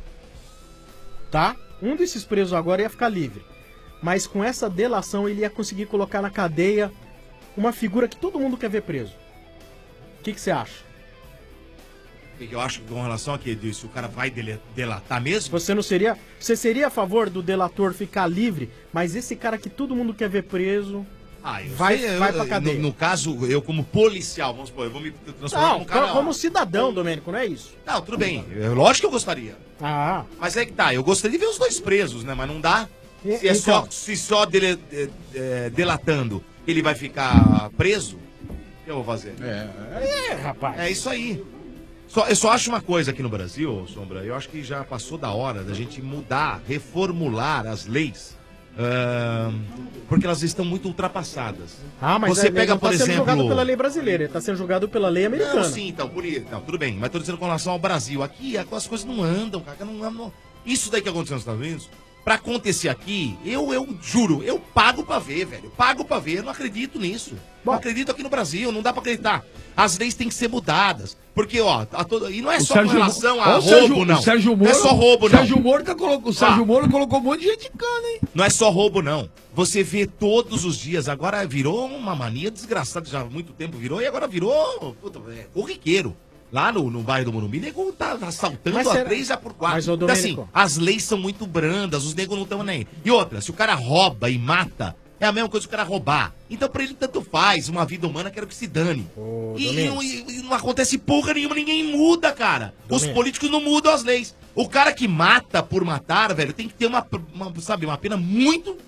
Tá? Um desses presos agora ia ficar livre. Mas com essa delação ele ia conseguir colocar na cadeia uma figura que todo mundo quer ver preso. O que você acha? que eu acho com relação a que se o cara vai delatar mesmo? Você seria a favor do delator ficar livre, mas esse cara que todo mundo quer ver preso vai pra cadeia. No caso, eu como policial, vamos supor, eu vou me transformar Não, num cara... como cidadão, Domênico, não é isso? Não, tudo bem. Lógico que eu gostaria. Ah. Mas é que tá, eu gostaria de ver os dois presos, né? Mas não dá. Se só delatando ele vai ficar preso, o que eu vou fazer? Rapaz. É isso aí. Eu só acho uma coisa aqui no Brasil, Sombra, eu acho que já passou da hora da gente mudar, reformular as leis. Porque elas estão muito ultrapassadas. Mas você pega, não por tá sendo exemplo... julgado pela lei brasileira, ele tá sendo julgado pela lei americana. Não, sim, então, tudo bem. Mas tô dizendo com relação ao Brasil. Aqui as coisas não andam, cara. Isso daí que aconteceu nos Estados Unidos, pra acontecer aqui, eu juro, eu pago pra ver, velho. Pago pra ver, eu não acredito nisso. Não acredito aqui no Brasil, não dá pra acreditar. As leis têm que ser mudadas. Porque, e não é só com relação a roubo, não. O Sérgio Moro, não é só roubo, não. O Sérgio Moro colocou um monte de gente em cana, hein? Não é só roubo, não. Você vê todos os dias. Agora virou uma mania desgraçada. Já há muito tempo virou. E agora virou corriqueiro. Lá no bairro do Morumbi, o nego tá assaltando a 3 a por 4. Então, assim, as leis são muito brandas. Os negros não estão nem aí. E outra, se o cara rouba e mata, é a mesma coisa que o cara roubar. Então pra ele tanto faz. Uma vida humana, quero que se dane. E não acontece porra nenhuma. Ninguém muda, cara. Os políticos não mudam as leis. O cara que mata por matar, velho, tem que ter uma pena muito...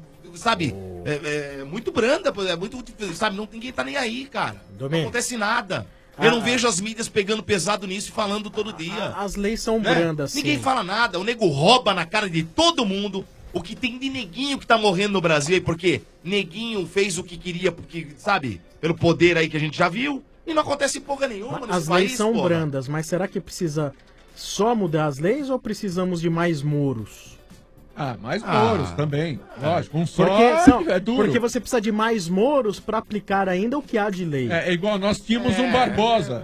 muito branda, muito, ninguém tá nem aí, cara. Não acontece nada. Eu não vejo as mídias pegando pesado nisso e falando todo dia. As leis são brandas, sim. Ninguém fala nada. O nego rouba na cara de todo mundo. O que tem de neguinho que tá morrendo no Brasil aí, porque neguinho fez o que queria, porque, pelo poder aí que a gente já viu, e não acontece porra nenhuma nesse As leis são brandas, mas será que precisa só mudar as leis ou precisamos de mais moros? Mais moros também. Lógico, é duro. Porque você precisa de mais moros pra aplicar ainda o que há de lei. É igual, nós tínhamos um Barbosa.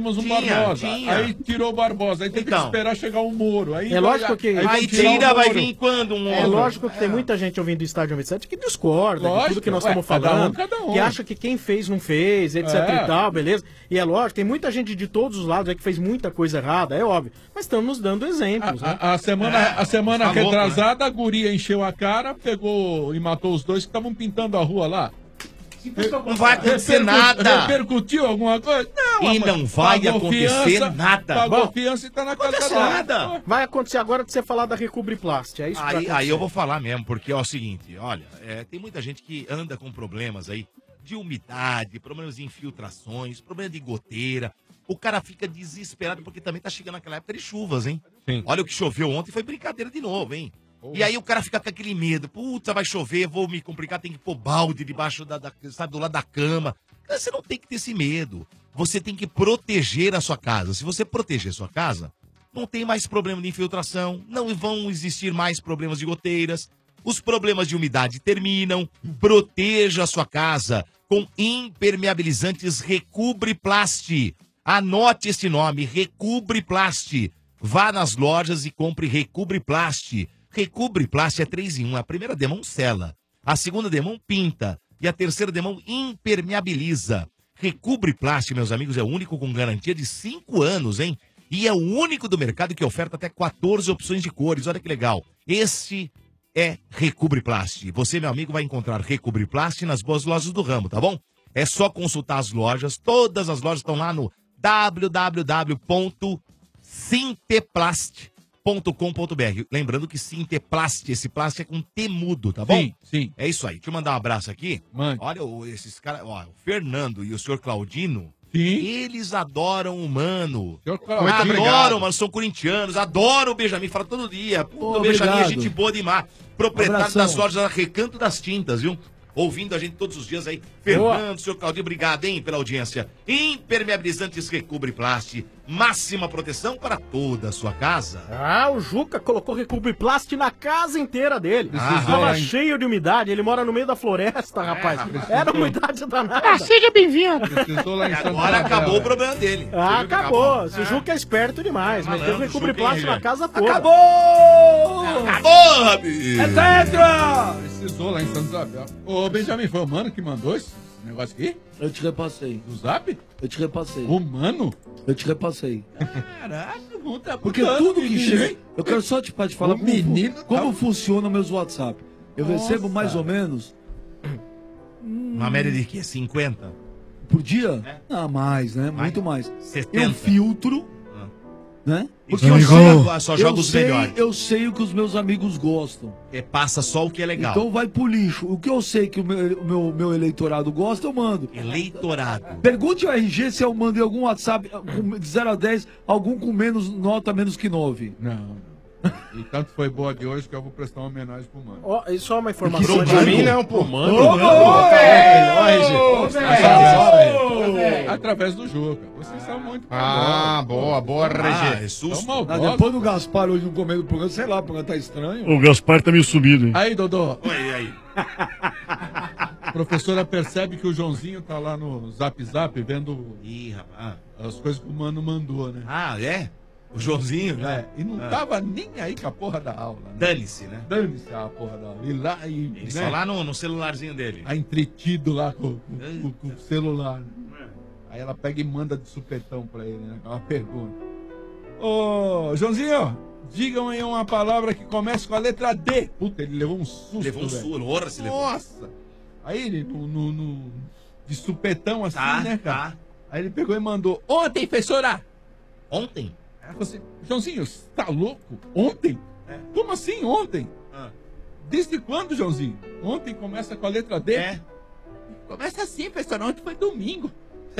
Tinha. Aí tirou o Barbosa. Aí tem que esperar chegar um Moro. Aí lógico que... Aí tira, vai vir quando um É lógico que tem muita gente ouvindo o Estádio 97 que discorda de tudo que nós estamos falando. Cada um. Que acha que quem fez não fez, etc e tal, beleza? E é lógico, tem muita gente de todos os lados aí que fez muita coisa errada, é óbvio. Mas estamos dando exemplos, né? A semana retrasada, a guria encheu a cara, pegou e matou os dois que estavam pintando a rua lá. Não vai acontecer nada. Repercutiu alguma coisa? Não, não vai acontecer nada. Pagou fiança e tá na casa nada. Vai acontecer agora de você falar da Recobriplast, é isso que aí eu vou falar mesmo, porque é o seguinte, olha, tem muita gente que anda com problemas aí de umidade, problemas de infiltrações, problema de goteira. O cara fica desesperado porque também tá chegando aquela época de chuvas, hein? Sim. Olha o que choveu ontem, foi brincadeira de novo, hein? E aí o cara fica com aquele medo. Puta, vai chover, vou me complicar, tem que pôr balde debaixo do lado da cama. Você não tem que ter esse medo. Você tem que proteger a sua casa. Se você proteger a sua casa, não tem mais problema de infiltração, não vão existir mais problemas de goteiras, os problemas de umidade terminam. Proteja a sua casa com impermeabilizantes Recobriplast. Anote esse nome, Recobriplast. Vá nas lojas e compre Recobriplast. Recobriplast é 3 em 1. A primeira demão sela, a segunda demão pinta e a terceira demão impermeabiliza. Recobriplast, meus amigos, é o único com garantia de 5 anos, hein? E é o único do mercado que oferta até 14 opções de cores. Olha que legal. Este é Recobriplast. Você, meu amigo, vai encontrar Recobriplast nas boas lojas do ramo, tá bom? É só consultar as lojas. Todas as lojas estão lá no www.sinteplast.com.br. Lembrando que Sinteplast, esse plástico é com T mudo, tá bom? Sim, sim. É isso aí. Deixa eu mandar um abraço aqui. Mande. Olha esses caras, o Fernando e o senhor Claudino. Sim. Eles adoram o Mano. Muito Adoram, mano. São corintianos. Adoram o Benjamin. Fala todo dia. Puta, o Benjamin é gente boa demais. Proprietário das lojas Recanto das Tintas, viu? Ouvindo a gente todos os dias aí. Fernando, senhor Claudinho, obrigado, hein, pela audiência. Impermeabilizantes Recobriplast. Máxima proteção para toda a sua casa. O Juca colocou Recobriplast na casa inteira dele. Estava cheio de umidade. Ele mora no meio da floresta, rapaz. Era umidade danada. Seja bem-vindo. Agora acabou o problema dele. Acabou. O Juca é esperto demais. Meteu Recobriplast na casa toda. Acabou, Rabi! É tetra! Precisou lá em Santa Isabel. Ô, Benjamin, foi o Mano que mandou isso? negócio aqui? Eu te repassei. Do Zap? Eu te repassei. Humano? Eu te repassei. Caraca, vamos tá Porque mudando, tudo que menino, chega. hein? Eu quero só te falar O menino como funciona meus WhatsApp. Eu recebo mais ou menos. Uma média de quê? 50? Por dia? Ah, mais, né? Muito mais. 70. Eu filtro, né? Porque eu só joga os sei, melhores. eu sei o que os meus amigos gostam. Passa só o que é legal. Então vai pro lixo. O que eu sei que o meu eleitorado gosta, eu mando. Eleitorado. Pergunte ao RG se eu mandei algum WhatsApp de 0 a 10, algum com nota menos que 9. Não. E tanto foi boa de hoje que eu vou prestar uma homenagem pro Mano. Ó, e só uma informação Pra mim não, pô. Mano. Através do jogo, cara. Vocês são muito boa, RG. São Depois do Gaspar hoje no começo do programa, sei lá, o programa tá estranho. O Gaspar tá meio subido, hein? Aí, Dodô. Oi, aí. A professora percebe que o Joãozinho tá lá no Zap vendo as coisas que o Mano mandou, né? Ah, é? O Joãozinho, né? E não tava nem aí com a porra da aula. Né? Dane-se, né? Dane-se a porra da aula. E lá, Ele só lá no celularzinho dele. Tá entretido lá com o celular. Aí ela pega e manda de supetão pra ele, né? Uma pergunta. Ô, Joãozinho, digam aí uma palavra que comece com a letra D. Puta, ele levou um susto. Levou um susto, horror se levou. Nossa! Aí ele, de supetão assim, né, cara? Aí ele pegou e mandou: ontem, professora! Ontem? Ela falou assim: Joãozinho, você tá louco? Ontem? Como assim ontem? Desde quando, Joãozinho? Ontem começa com a letra D? Começa assim, professora. Ontem foi domingo.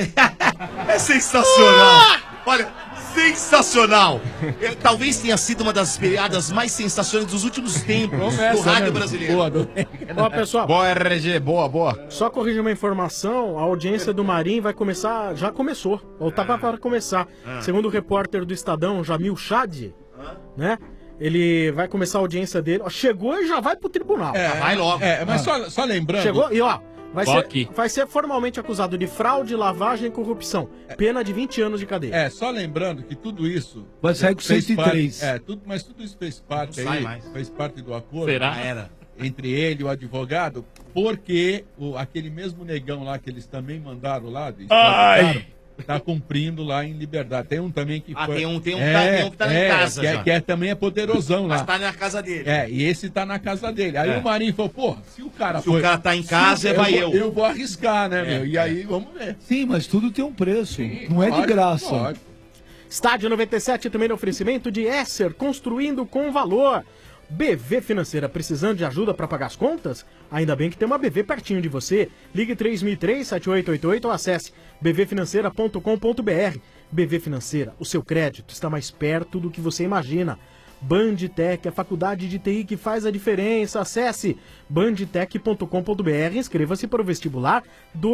É sensacional! Olha, sensacional! Talvez tenha sido uma das piadas mais sensacionais dos últimos tempos do rádio brasileiro. Ó, pessoal. Boa, RG, boa. Só corrigir uma informação, a audiência do Marinho vai começar, já começou, ou tá para começar. Segundo o repórter do Estadão, Jamil Chad, né? Ele vai começar a audiência dele, ó, chegou e já vai pro tribunal. Vai logo. Mas só lembrando... Chegou e ó... Vai ser formalmente acusado de fraude, lavagem e corrupção. Pena de 20 anos de cadeia. Só lembrando que tudo isso... Vai sair com 103. Mas tudo isso fez parte Não sai mais. fez parte do acordo. Será? Era. Entre ele e o advogado, porque aquele mesmo negão lá que eles também mandaram lá, tá cumprindo lá em liberdade. Tem um também que foi... Tem um que tá em casa já. Que também é poderosão lá. Mas tá na casa dele. E esse tá na casa dele. Aí o Marinho falou, pô, se o cara tá em casa, eu vou arriscar, né, meu? E aí, vamos ver. Sim, mas tudo tem um preço. Não é de graça. Pode. Estádio 97 também no oferecimento de Esser, construindo com valor. BV Financeira, precisando de ajuda para pagar as contas? Ainda bem que tem uma BV pertinho de você. Ligue 3003-7888 ou acesse bvfinanceira.com.br. BV Financeira, o seu crédito está mais perto do que você imagina. Bandtech, a faculdade de TI que faz a diferença. Acesse bandtech.com.br e inscreva-se para o vestibular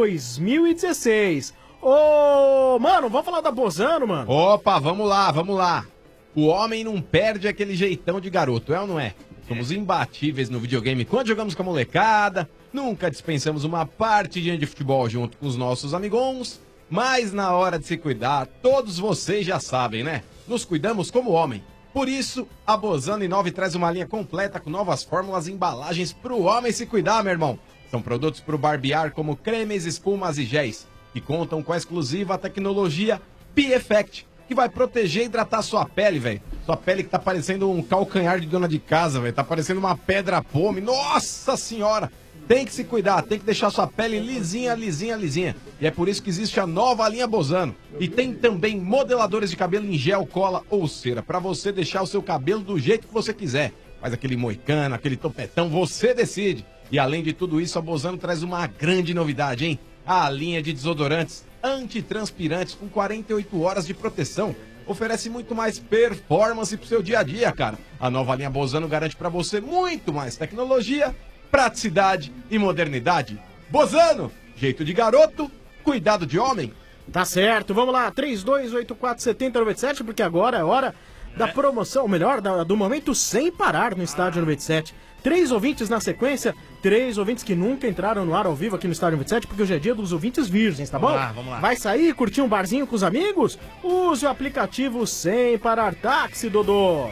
2016. Ô, mano, vamos falar da Bozano, mano? Opa, vamos lá. O homem não perde aquele jeitão de garoto, é ou não é? Somos imbatíveis no videogame quando jogamos com a molecada, nunca dispensamos uma partidinha de futebol junto com os nossos amigons, mas na hora de se cuidar, todos vocês já sabem, né? Nos cuidamos como homem. Por isso, a Bozano Inove traz uma linha completa com novas fórmulas e embalagens pro homem se cuidar, meu irmão. São produtos pro barbear como cremes, espumas e géis, que contam com a exclusiva tecnologia P-Effect, que vai proteger e hidratar sua pele, velho. Sua pele que tá parecendo um calcanhar de dona de casa, velho. Tá parecendo uma pedra pome. Nossa senhora! Tem que se cuidar, tem que deixar sua pele lisinha. E é por isso que existe a nova linha Bozano. E tem também modeladores de cabelo em gel, cola ou cera, pra você deixar o seu cabelo do jeito que você quiser. Faz aquele moicano, aquele topetão, você decide. E além de tudo isso, a Bozano traz uma grande novidade, hein? A linha de desodorantes antitranspirantes com 48 horas de proteção. Oferece muito mais performance pro seu dia a dia, cara. A nova linha Bozano garante pra você muito mais tecnologia, praticidade e modernidade. Bozano, jeito de garoto, cuidado de homem. Tá certo, vamos lá, 32847097, porque agora é hora da promoção, ou melhor, do momento sem parar no Estádio 97. 3 ouvintes na sequência, 3 ouvintes que nunca entraram no ar ao vivo aqui no Estádio 27, porque hoje é dia dos ouvintes virgens, tá bom? Vamos lá. Vai sair, curtir um barzinho com os amigos? Use o aplicativo Sem Parar Táxi, Dodô.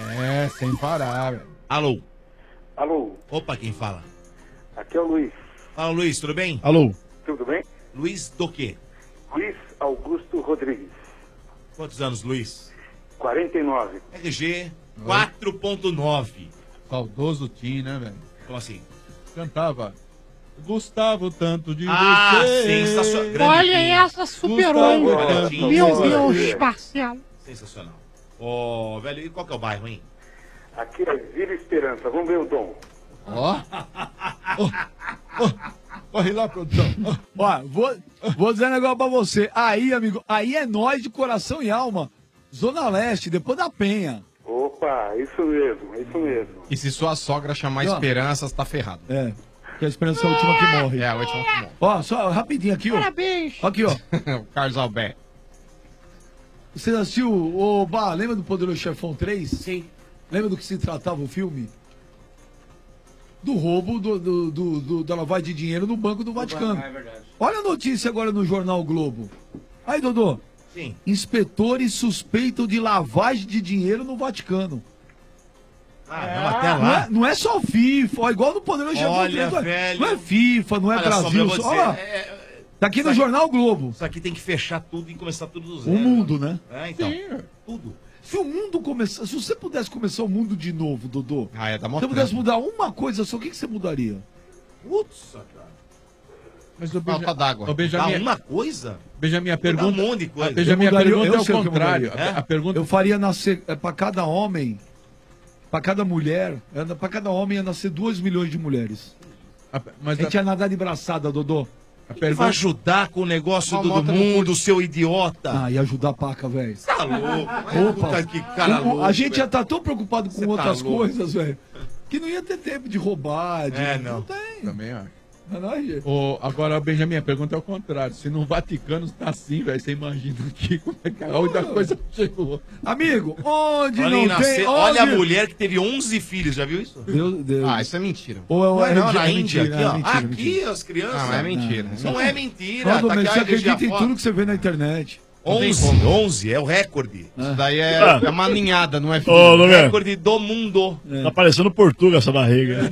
Sem parar, velho. Alô. Alô. Opa, quem fala? Aqui é o Luiz. Fala, Luiz, tudo bem? Alô? Tudo bem? Luiz do quê? Luiz Augusto Rodrigues, Quantos anos, Luiz? 49. RG 4.9. Saudoso Tim, né, velho? Como assim? Cantava. Gustavo tanto de Ah, você. sensacional. Olha essa super-homem. Gustavo, Meu Deus, sensacional. parcial. Sensacional. Ô, velho, e qual que é o bairro, hein? Aqui é Vila Esperança, vamos ver o Dom. Ó. Corre lá, produção. Ó, vou dizer um negócio pra você. Aí, amigo, aí é nós de coração e alma. Zona Leste, depois da Penha. Opa, isso mesmo, isso mesmo. E se sua sogra chamar Ó. Esperança, você tá ferrado. É, porque a esperança é a última que morre. É, a última que morre. Ó, só rapidinho aqui, ó. Parabéns. Aqui, ó. O Carlos Alberto. Você assistiu, ô, Bah, lembra do Poderoso Chefão 3? Sim. Lembra do que se tratava o filme? Do roubo da lavagem de dinheiro no Banco do Vaticano. É verdade. Olha a notícia agora no Jornal o Globo. Aí, Dodô. Sim. Inspetores suspeitam de lavagem de dinheiro no Vaticano. Até Não lá. é, não é só FIFA, ó, igual no Poderoso Chefão Olha, 3. velho. Não é FIFA, não é Olha só, Brasil. eu vou dizer, Ó, tá aqui no Jornal o Globo. Isso aqui tem que fechar tudo e começar tudo do O zero. mundo, né? É, então. Sim. Tudo. Se o mundo começar. Se você pudesse começar o mundo de novo, Dodô. Ah, é da Se você pudesse mudar uma coisa só, o que você mudaria? Putz, cara. Mas o Falta d'água. Ô, Benjamin, Dá uma coisa? Benjamin, a Dá pergunta. um monte de coisa. A Benjamin, a mudaria- pergunta é eu o sei o que eu contrário. mudaria. A pergunta. Eu faria nascer pra cada homem, pra cada mulher, pra cada homem ia nascer 2 milhões de mulheres. Mas a gente ia nadar de braçada, Dodô. Ele vai ajudar com o negócio do mundo, seu idiota. Ah, ia ajudar a paca, velho. Tá louco. Opa, Puta que cara louco, a gente já velho. tá tão preocupado com Você tá outras louco. coisas, velho, que não ia ter tempo de roubar. Não tem. Também acho. Não é não, gente? Agora, Benjamin, a pergunta é o contrário. Se no Vaticano tá assim, velho, você imagina aqui como é que a outra coisa chegou. Amigo, onde Olha, não tem... olha a onde- mulher que teve 11 filhos, já viu isso? Deus. Ah, isso é mentira. Ou Não é não, na é Índia, mentira, aqui, ó. é mentira, Aqui, mentira. as crianças. Não, é mentira. Não é mentira. Não, Tá mas aqui você a energia acredita em forte. tudo que você vê na internet. 11 é o recorde. Isso daí é uma ninhada, não é filho. Ô, Lugar. Recorde do mundo. Tá parecendo Portuga essa barriga.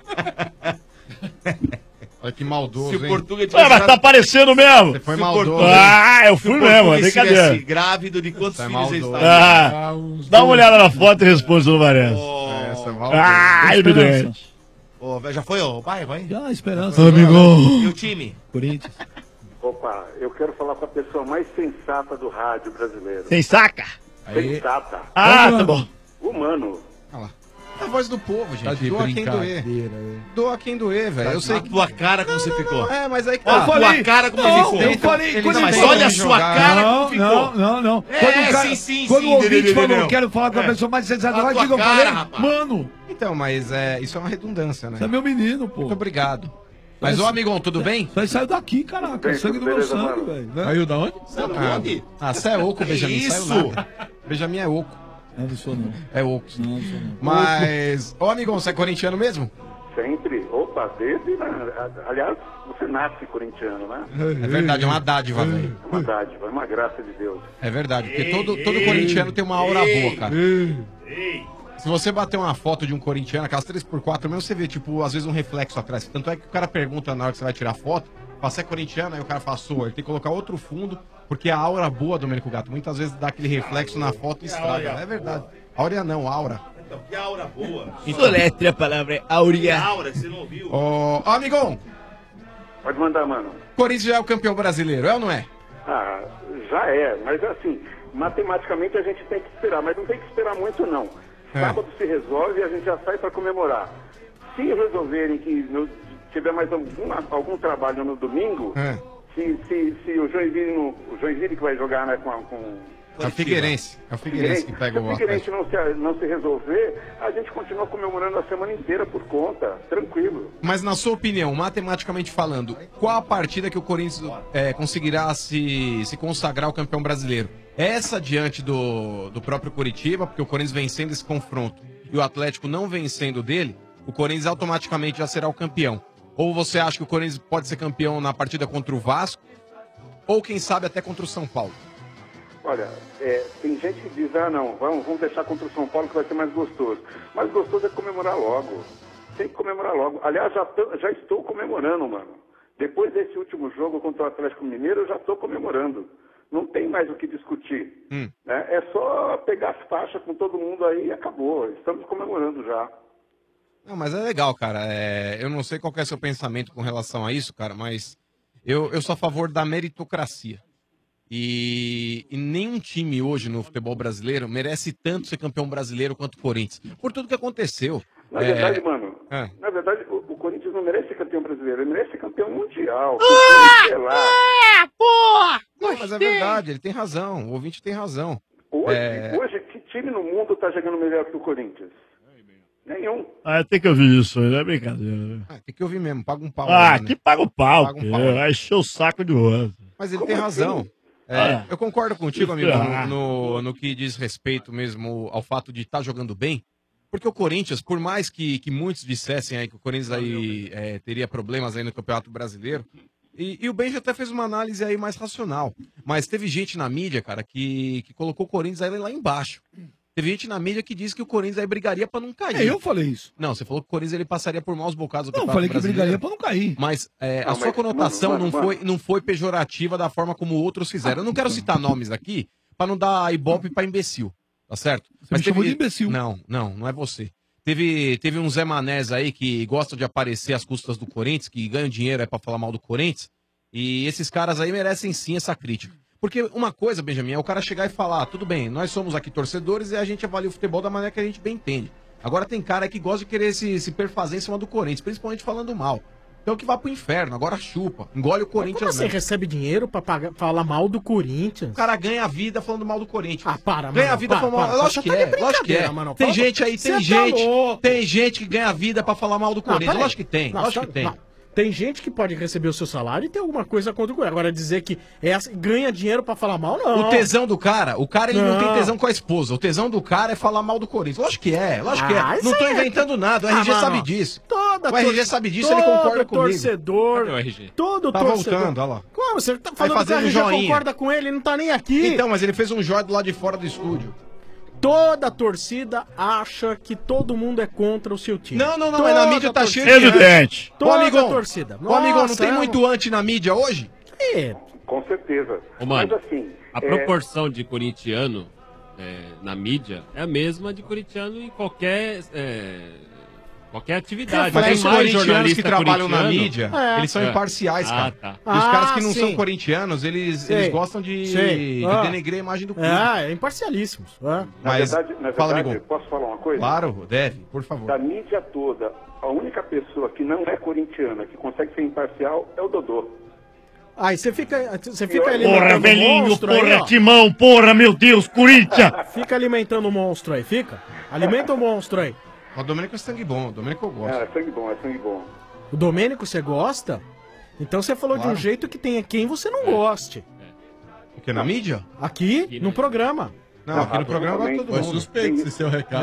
Olha que maldoso, Se o hein? Portuga Ué, mas tá parecendo mesmo. Você foi Se o maldoso. Portuga- Ah, eu se fui o mesmo, é Portuga brincadeira. estivesse grávido, de quantos Você é filhos ele maldoso. está? Ah, dá uma olhada na foto e responde, seu Varense. Essa é maldoso. Ah, evidente. Ô, velho, já foi o bairro, hein? Já, esperança. Amigão. E o time? Corinthians. Opa, eu quero falar com a pessoa mais sensata do rádio brasileiro. Sem saca? Sensata. Ah, tá bom. Humano. É a voz do povo, gente. Tá de Doa quem doer. brincadeira, velho. Doa quem doer, velho. Eu sei A tua cara como você ficou. É, mas aí que Ó, a tá. tua cara como Não, ficou. eu falei... Eles quando não Mas ele- olha a sua cara não, como ficou. não. É, Quando o cara, sim, quando o ouvinte não, falou, não. quero falar com a É. pessoa mais sensata do A rádio, tua diga, eu cara, falei, rapaz. mano, Então, mas isso é uma redundância, né? você é meu menino, pô. Muito obrigado. Mas, ô, amigão, tudo bem? Isso aí saiu daqui, caraca. Tudo bem, Sangue do tudo meu beleza, sangue, mano? velho. Né? Saiu da onde? Sabe onde? Você é oco, Benjamin. isso? Saiu nada. Benjamin é oco. Não sou não. É oco. Não sou não. Mas, ô, amigão, você é corintiano mesmo? Sempre. Opa, desde... Aliás, você nasce corintiano, né? É verdade, é uma dádiva, velho. É uma dádiva, é uma graça de Deus. É verdade, porque todo corintiano tem uma aura boa, cara. Se você bater uma foto de um corintiano, aquelas 3x4 mesmo, você vê, tipo, às vezes um reflexo atrás. Tanto é que o cara pergunta na hora que você vai tirar foto, você é corintiano, aí o cara fala, sou. Ele tem que colocar outro fundo, porque a aura boa do Domênico Gato muitas vezes dá aquele reflexo na foto e estraga. É verdade. Áurea não, aura. Então, que aura boa. Soletre a palavra é áurea. Aura, que você não ouviu. Ô, amigão, Pode mandar, mano. Corinthians já é o campeão brasileiro, é ou não é? Ah, já é, mas assim, matematicamente a gente tem que esperar, mas não tem que esperar muito não. Sábado se resolve e a gente já sai para comemorar. Se resolverem que tiver mais algum trabalho no domingo, se o Joinville que vai jogar, né, É o Figueirense. É o Figueirense que pega se o o Figueirense Atlético. não se resolver, a gente continua comemorando a semana inteira por conta, tranquilo. Mas na sua opinião, matematicamente falando, qual a partida que o Corinthians conseguirá se consagrar o campeão brasileiro? Essa diante do próprio Coritiba, porque o Corinthians vencendo esse confronto e o Atlético não vencendo dele, o Corinthians automaticamente já será o campeão. Ou você acha que o Corinthians pode ser campeão na partida contra o Vasco, ou quem sabe até contra o São Paulo? Olha, tem gente que diz, não, vamos deixar contra o São Paulo que vai ser mais gostoso. Mais gostoso é comemorar logo. tem que comemorar logo. Aliás, já estou comemorando, mano. Depois desse último jogo contra o Atlético Mineiro, eu já estou comemorando. Não tem mais o que discutir. Né? É só pegar as faixas com todo mundo aí e acabou. Estamos comemorando já. Não, mas é legal, cara. Eu não sei qual que é o seu pensamento com relação a isso, cara, mas eu sou a favor da meritocracia. E nenhum time hoje no futebol brasileiro merece tanto ser campeão brasileiro quanto o Corinthians. Por tudo que aconteceu. Na verdade, mano, na verdade, o Corinthians não merece ser campeão brasileiro, ele merece ser campeão mundial. Não, mas é verdade, ele tem razão, o ouvinte tem razão. Hoje, que time no mundo tá jogando melhor que o Corinthians? Nenhum. Tem que ouvir isso, é brincadeira. Tem que ouvir mesmo, paga um pau. Que paga o pau, Paga um pau. vai encher o saco de outro. Mas ele tem razão. Eu concordo contigo, amigo, no que diz respeito mesmo ao fato de estar jogando bem. Porque o Corinthians, por mais que muitos dissessem aí que o Corinthians aí teria problemas aí no Campeonato Brasileiro, e o Benja até fez uma análise aí mais racional. Mas teve gente na mídia, cara, que colocou o Corinthians aí lá embaixo. Teve gente na mídia que disse que o Corinthians aí brigaria pra não cair. Eu falei isso. Não, você falou que o Corinthians ele passaria por maus bocados do Não, eu Campeonato falei que Brasileiro. brigaria pra não cair. Mas a sua conotação não foi pejorativa da forma como outros fizeram. Eu não quero citar nomes aqui pra não dar ibope pra imbecil, tá certo? Você me chamou de imbecil. Não é você. Teve um Zé Manés aí que gosta de aparecer às custas do Corinthians, que ganha dinheiro pra falar mal do Corinthians, e esses caras aí merecem sim essa crítica. Porque uma coisa, Benjamin, é o cara chegar e falar, tudo bem, nós somos aqui torcedores e a gente avalia o futebol da maneira que a gente bem entende. Agora tem cara aí que gosta de querer se perfazer em cima do Corinthians, principalmente falando mal. Então que vá pro inferno, agora chupa, engole o Corinthians. Como você recebe dinheiro pra falar mal do Corinthians? O cara ganha a vida falando mal do Corinthians. Para, ganha mano, a vida falando mal. Lógico que é, lógico que é. Mano, tem gente aí, tem gente que ganha a vida pra falar mal do Corinthians. peraí. Lógico que tem, lógico que tem. Não. Tem gente que pode receber o seu salário e ter alguma coisa contra o Corinthians. Agora dizer que ganha dinheiro pra falar mal, não. O tesão do cara, ele não tem tesão com a esposa. O tesão do cara é falar mal do Corinthians. Lógico que é, lógico que é. Não tô inventando nada, o RG sabe disso. O RG sabe disso, ele concorda comigo. Torcedor, Cadê o RG? Todo Tá torcedor. voltando, olha lá. Como? Você tá Vai falando que o fazendo RG joinha. concorda com ele, ele não tá nem aqui. Então, mas ele fez um joia do lado de fora do estúdio. Toda torcida acha que todo mundo é contra o seu time. Não, mas na mídia tá cheio de evidente. Toda amigão, torcida. Ô, amigão, não Nossa, tem muito anti na mídia hoje? Com certeza. Ô, mano, Mas assim, a proporção de corintiano na mídia é a mesma de corintiano em qualquer atividade. Mas Tem os mais corintianos jornalista que trabalham na corintiano? mídia, eles são imparciais, cara. Tá. E os caras que não sim. são corintianos, eles gostam de denegrir a imagem do clube. É imparcialíssimos. Mas, na fala, verdade, amigo. posso falar uma coisa? Claro, deve, por favor. Da mídia toda, a única pessoa que não é corintiana, que consegue ser imparcial, é o Dodô. Aí você fica Porra, alimentando velhinho, monstro aí, porra, ó. Timão, porra, meu Deus, Corinthians! Fica alimentando o monstro aí, fica. Alimenta o monstro aí. O Domênico é sangue bom, o Domênico eu gosto. É sangue bom, é sangue bom. O Domênico você gosta? Então você falou de um jeito que tem quem você não goste. O que, na mídia? Aqui, no programa. Não, aqui no programa eu gosto de todo Foi mundo. suspeito esse seu recado.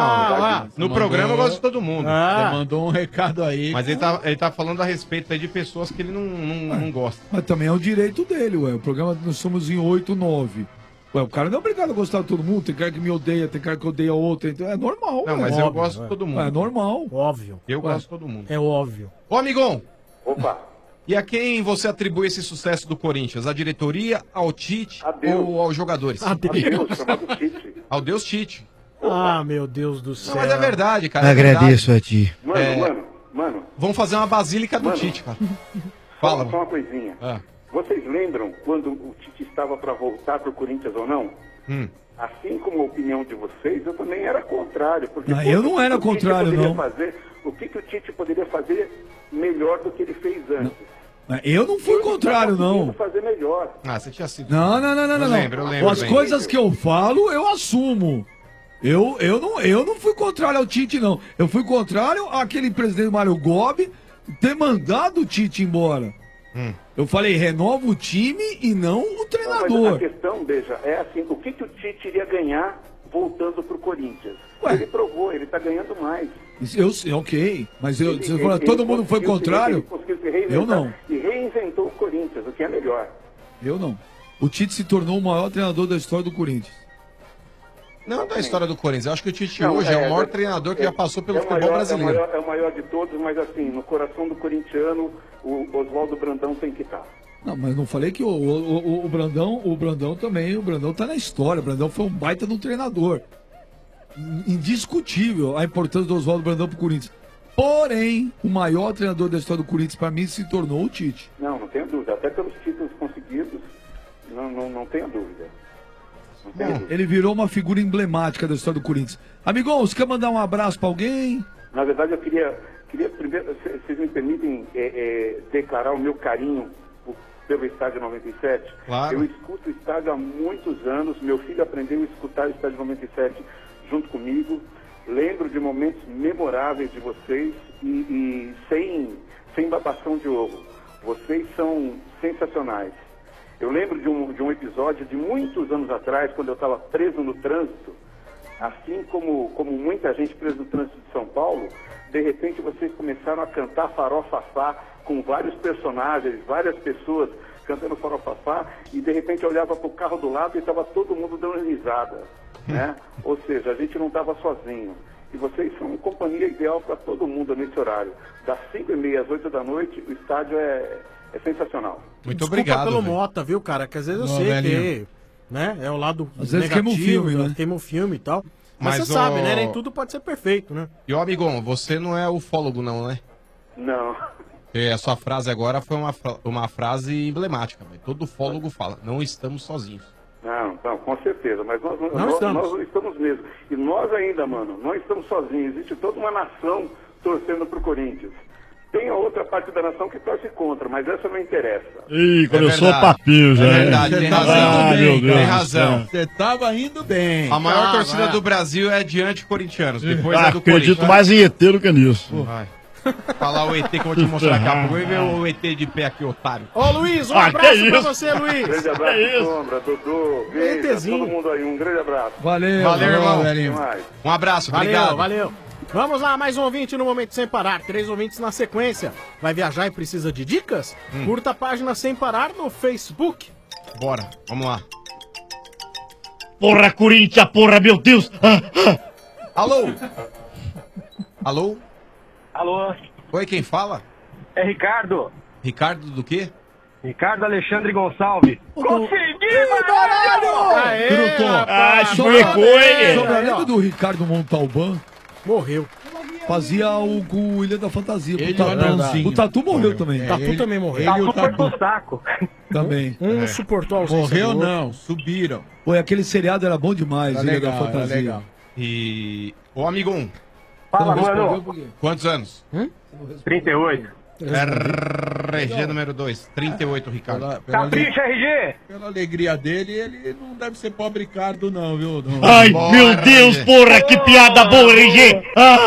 No programa eu gosto de todo mundo. Você mandou um recado aí. Mas ele tá falando a respeito aí de pessoas que ele não gosta. Mas também é o direito dele, ué. O programa, nós somos em 8, 9. Ué, o cara não é obrigado a gostar de todo mundo. Tem cara que me odeia, tem cara que odeia outro. Então é normal, Não, ué. mas eu Óbvio, gosto de todo mundo. É normal. Óbvio. Eu Ué. gosto de todo mundo. É óbvio. Ô, amigão! Opa! E a quem você atribui esse sucesso do Corinthians? À diretoria, ao Tite ou aos jogadores? A Deus. Chamado Tite. Ao Deus Tite. Ah, meu Deus do céu. Não, mas é verdade, cara. Agradeço a ti. Mano. Vamos fazer uma basílica do Tite, cara. Fala. Só uma coisinha. Ah. Vocês lembram quando o Tite estava para voltar pro Corinthians ou não? Assim como a opinião de vocês, eu também era contrário. Porque, Não, eu não era o que o Tite contrário, poderia não. fazer- o que o Tite poderia fazer melhor do que ele fez antes? Eu não fui contrário, não. Fazer melhor. Ah, você tinha sido. Não. Eu lembro. As coisas que eu falo, eu assumo. Eu não fui contrário ao Tite, não. Eu fui contrário àquele presidente Mário Gobi ter mandado o Tite embora. Eu falei, renova o time e não o Mas treinador. a questão, Beija, é assim, o que o Tite iria ganhar voltando pro Corinthians? Ele provou, ele tá ganhando mais. Ok, mas você falou, todo mundo foi contrário? Conseguiu se reinventar Eu não. E reinventou o Corinthians, o que é melhor. Eu não. O Tite se tornou o maior treinador da história do Corinthians. Não da história do Corinthians. Eu acho que o Tite Não, hoje é o maior treinador que já passou pelo futebol brasileiro. É o maior de todos, mas assim, no coração do corintiano, o Oswaldo Brandão tem que estar. Não, mas não falei que o Brandão também, o Brandão tá na história. O Brandão foi um baita de um treinador. Indiscutível a importância do Oswaldo Brandão pro Corinthians. Porém, o maior treinador da história do Corinthians, para mim, se tornou o Tite. Não tenho dúvida. Até pelos títulos conseguidos, não tenho dúvida. Não tenho dúvida. Ele virou uma figura emblemática da história do Corinthians. Amigão, você quer mandar um abraço para alguém? Na verdade, eu queria primeiro, se vocês me permitem, declarar o meu carinho pelo Estádio 97. Claro. Eu escuto o estádio há muitos anos. Meu filho aprendeu a escutar o Estádio 97 junto comigo. Lembro de momentos memoráveis de vocês e sem babação de ovo. Vocês são sensacionais. Eu lembro de um episódio de muitos anos atrás, quando eu estava preso no trânsito, assim como muita gente presa no trânsito de São Paulo. De repente vocês começaram a cantar Farofafá com vários personagens, várias pessoas cantando Farofafá, e de repente eu olhava para o carro do lado e estava todo mundo dando risada, né? Ou seja, a gente não estava sozinho. E vocês são companhia ideal para todo mundo nesse horário. Das 5h30 às 8 da noite, o estádio é sensacional. Muito Desculpa obrigado. pelo velho. Mota, viu, cara? Que às vezes eu Não, sei velhinho. que né, é o lado Às vezes queima o filme, né? Queima o filme e tal. Mas Mas você sabe, o- né? Nem tudo pode ser perfeito, né? E, ó, amigão, você não é ufólogo, não, né? Não. A sua frase agora foi uma frase emblemática, velho. Todo ufólogo fala, não estamos sozinhos. Não, com certeza, mas nós Não nós estamos. não estamos mesmo. E nós ainda, mano, não estamos sozinhos. Existe toda uma nação torcendo pro Corinthians. Tem a outra parte da nação que torce contra, mas essa não interessa. Ih, começou o verdade. papinho já. É verdade, tem razão. Ah, meu Deus. Tem razão. Você tava indo bem. A maior torcida do Brasil é de anti-corintianos, depois é do Acredito Corinthians. mais em ET do que nisso. Vai. Falar o ET que eu vou te mostrar daqui a pouco. E ver o ET de pé aqui, otário. Ô, Luiz, um Ah, abraço que pra isso? você, Luiz. Grande abraço, Sombra, Dudu, Veja, todo mundo aí. Um grande abraço. Valeu, irmão. Até mais. Um abraço, Valeu, obrigado. valeu. Vamos lá, mais um ouvinte no Momento Sem Parar. 3 ouvintes na sequência. Vai viajar e precisa de dicas? Curta a página Sem Parar no Facebook. Bora, vamos lá. Porra, Corinthians, porra, meu Deus! Alô? Alô? Alô? Oi, quem fala? É Ricardo. Ricardo do quê? Ricardo Alexandre Gonçalves. Consegui, caralho! Aê, Trutou. rapaz. Lembra do Ricardo Montalban? Morreu. Fazia o Ilha da Fantasia. Ele o Tatu, e o Anãozinho. o Tatu morreu também. Tatu também morreu. Ele e o Foi pro Tatu. saco. Também. Um suportou a ausência Morreu do outro. não, subiram. Pô, aquele seriado era bom demais, Era Ilha legal, da era Fantasia. legal. E... Ô, amigão. Fala, Você não respondeu mano. por quê? Quantos anos? 38. RG número 2, 38, Ricardo. Capricha, RG! Pela alegria dele, ele não deve ser pobre Ricardo, não, viu? Não. Ai, Bora, meu Deus, RG. porra, que piada boa, RG!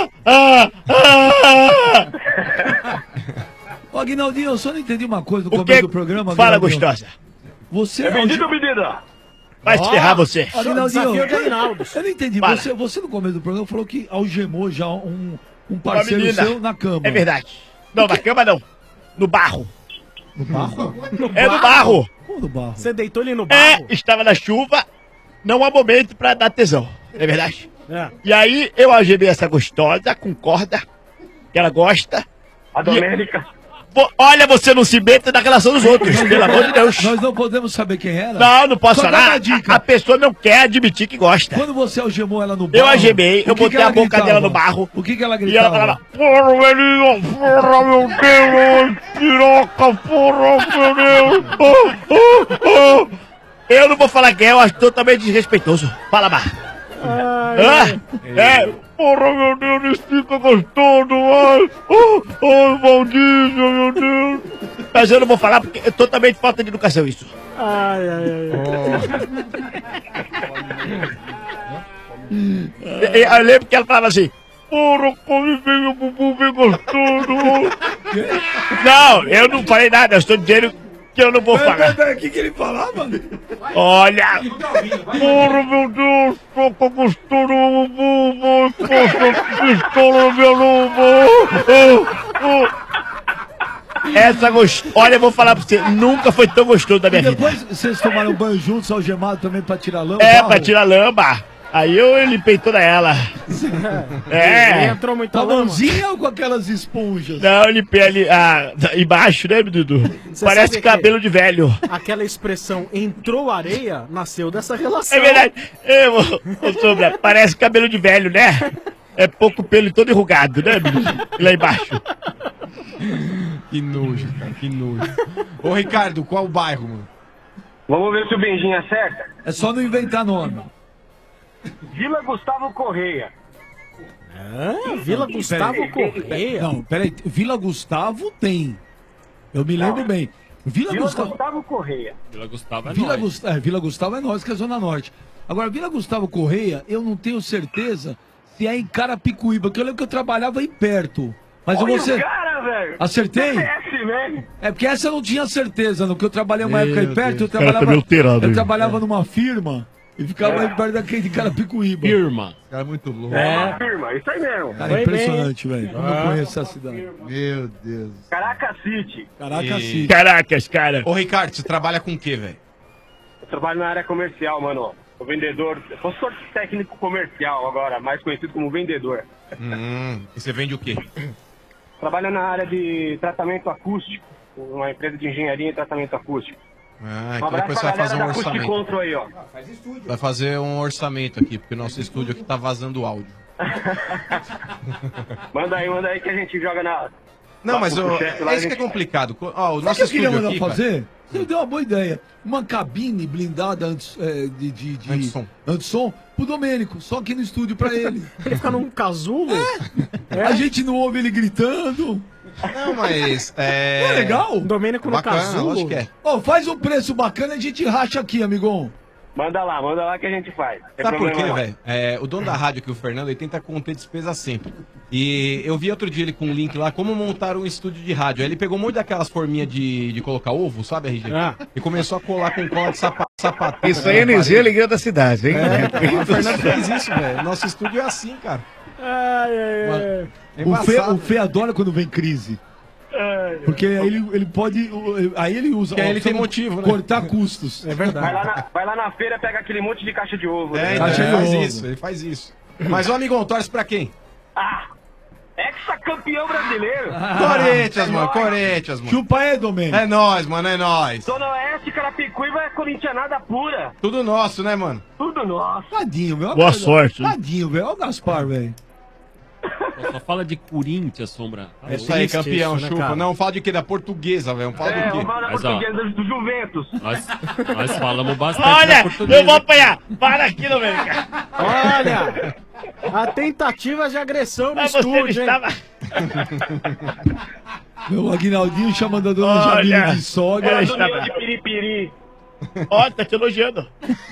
Ô, Aguinaldinho, eu só não entendi uma coisa no O começo que? do programa. Fala, Aguinaldinho. gostosa. Você É vendido ou medida? Vai se ferrar você. Aguinaldinho, Desafio de Aguinaldo. eu não entendi. Fala. Você no começo do programa falou que algemou já um parceiro menina. seu na cama. É verdade. Não, na cama não. No barro. No barro? É no barro. Como no barro? Você deitou ele no É, barro? estava na chuva. Não há momento pra dar tesão. É verdade? É. E aí eu algemei essa gostosa com corda, que ela gosta. A Domênica. Olha, você não se meta na relação dos outros, pelo amor de Deus. Nós não podemos saber quem era? Não, não posso Só dá falar. uma dica. A pessoa não quer admitir que gosta. Quando você algemou ela no barro... Eu algemei, eu o que botei que ela a boca gritava? dela no barro. O que ela E ela gritava? falava, porra, velhinho, porra, meu Deus, piroca, porra, meu Deus. Eu não vou falar quem é, eu acho totalmente desrespeitoso. Fala, Mar. Porra, meu Deus, isso fica gostoso, ai. Valdício, meu Deus. Mas eu não vou falar porque é totalmente falta de educação isso. Ai, ai, Eu lembro que ela falava assim, porra, come bem o bumbum bem gostoso. Não, eu não falei nada, eu estou dizendo que eu não vou falar. O que ele falava? Olha, porra, meu Deus, toca gostoso o bumbum, poxa, pistola na minha luva. Essa gostosa, olha, eu vou falar pra você, nunca foi tão gostoso da minha vida. Depois vocês tomaram banho juntos, algemados também pra tirar lama? É, barro? pra tirar lama. Aí eu limpei toda ela. Ele entrou muito Com a mãozinha ou com aquelas esponjas? Não, eu limpei ali embaixo, né, Dudu? Você Parece sabe cabelo que de velho. Aquela expressão entrou areia nasceu dessa relação. É verdade. Ô, Sombra, parece cabelo de velho, né? É pouco pelo e todo enrugado, né, Dudu? Lá embaixo. Que nojo, cara, que nojo. Ô, Ricardo, qual o bairro, mano? Vamos ver se o Benjinho acerta. É só não inventar nome. Vila Gustavo Correia. Vila Gustavo Correia? Não, peraí. Vila Gustavo tem. Eu me lembro bem. Vila Gustavo Correia. Vila Gustavo é Vila, nóis. Vila Gustavo é nós, que é a Zona Norte. Agora, Vila Gustavo Correia, eu não tenho certeza se é em Carapicuíba, porque eu lembro que eu trabalhava aí perto. Mas Olha eu vou ser. o cara, velho. Acertei? CPF, velho. É porque essa eu não tinha certeza, no que eu trabalhei uma época aí perto, eu Cara, tá trabalhava, meio alterado eu aí. trabalhava numa firma e ficava aí perto daquele de Carapicuíba. Firma. Cara, muito louco. Uma firma, isso aí mesmo. Cara, é impressionante, velho. Eu não conheço essa cidade. Meu Deus. Caraca City. Caraca, City. Caracas, cara. Ô, Ricardo, você trabalha com o quê, velho? Eu trabalho na área comercial, mano. O vendedor, eu sou técnico comercial agora, mais conhecido como vendedor. E você vende o quê? Trabalho na área de tratamento acústico, uma empresa de engenharia e tratamento acústico. Então depois você vai fazer um Acústico orçamento. Control aí, ó. Vai fazer um orçamento aqui, porque o nosso estúdio aqui tá vazando áudio. Manda aí que a gente joga na... Não, mas o chefe lá, é isso a que é gente- complicado. Ó, o Sabe o nosso que eu queria estúdio mandar aqui, fazer? Você deu uma boa ideia. Uma cabine blindada anti-som pro Domênico, só aqui no estúdio pra ele. Ele fica num casulo? A gente não ouve ele gritando. Não, mas Não é legal? Domênico no Bacana, casulo? lógico que é. Ó, faz um preço bacana e a gente racha aqui, amigão. Manda lá que a gente faz. Tem Sabe por quê, problema não. velho? O dono da rádio aqui, o Fernando, ele tenta conter despesa sempre. E eu vi outro dia ele com um link lá, como montar um estúdio de rádio. Aí ele pegou um monte daquelas forminhas de colocar ovo, sabe, RG? E começou a colar com cola de sapato. Isso aí é energia e alegria da cidade, hein? O Fernando fez isso, velho. Nosso estúdio é assim, cara. É O Fê adora quando vem crise. Porque aí ele pode. Aí ele usa. Porque aí ele tem opção motivo, né? Cortar custos. É verdade. Vai lá na feira, pega aquele monte de caixa de ovo. né? Ele faz isso, ele faz isso. Mas, ô amigão, torce pra quem? Ex-campeão brasileiro. Corinthians, mano, Corinthians, mano. Chupa aí, Domênico. É nóis, mano, é nóis. Zona Oeste, Carapicuíba é corintianada pura. Tudo nosso, né, mano? Tudo nosso. Tadinho, velho. Boa sorte. Tadinho, velho. Olha o Gaspar, velho. Pô, só fala de Corinthians, Sombra. É isso aí, campeão, isso, né, chupa. cara? Não, fala de quê? Da portuguesa, velho. Fala do quê? Fala Mas, ó, portuguesa do Juventus. Nós falamos bastante Olha, da portuguesa. eu vou apanhar. Para aqui, Domênico. Olha, a tentativa de agressão no Mas você estúdio, hein? estava... Meu Aguinaldinho chamando a dona Olha, Jamila de sogra. ela Toninho estava... de piripiri. Ó, tá te elogiando.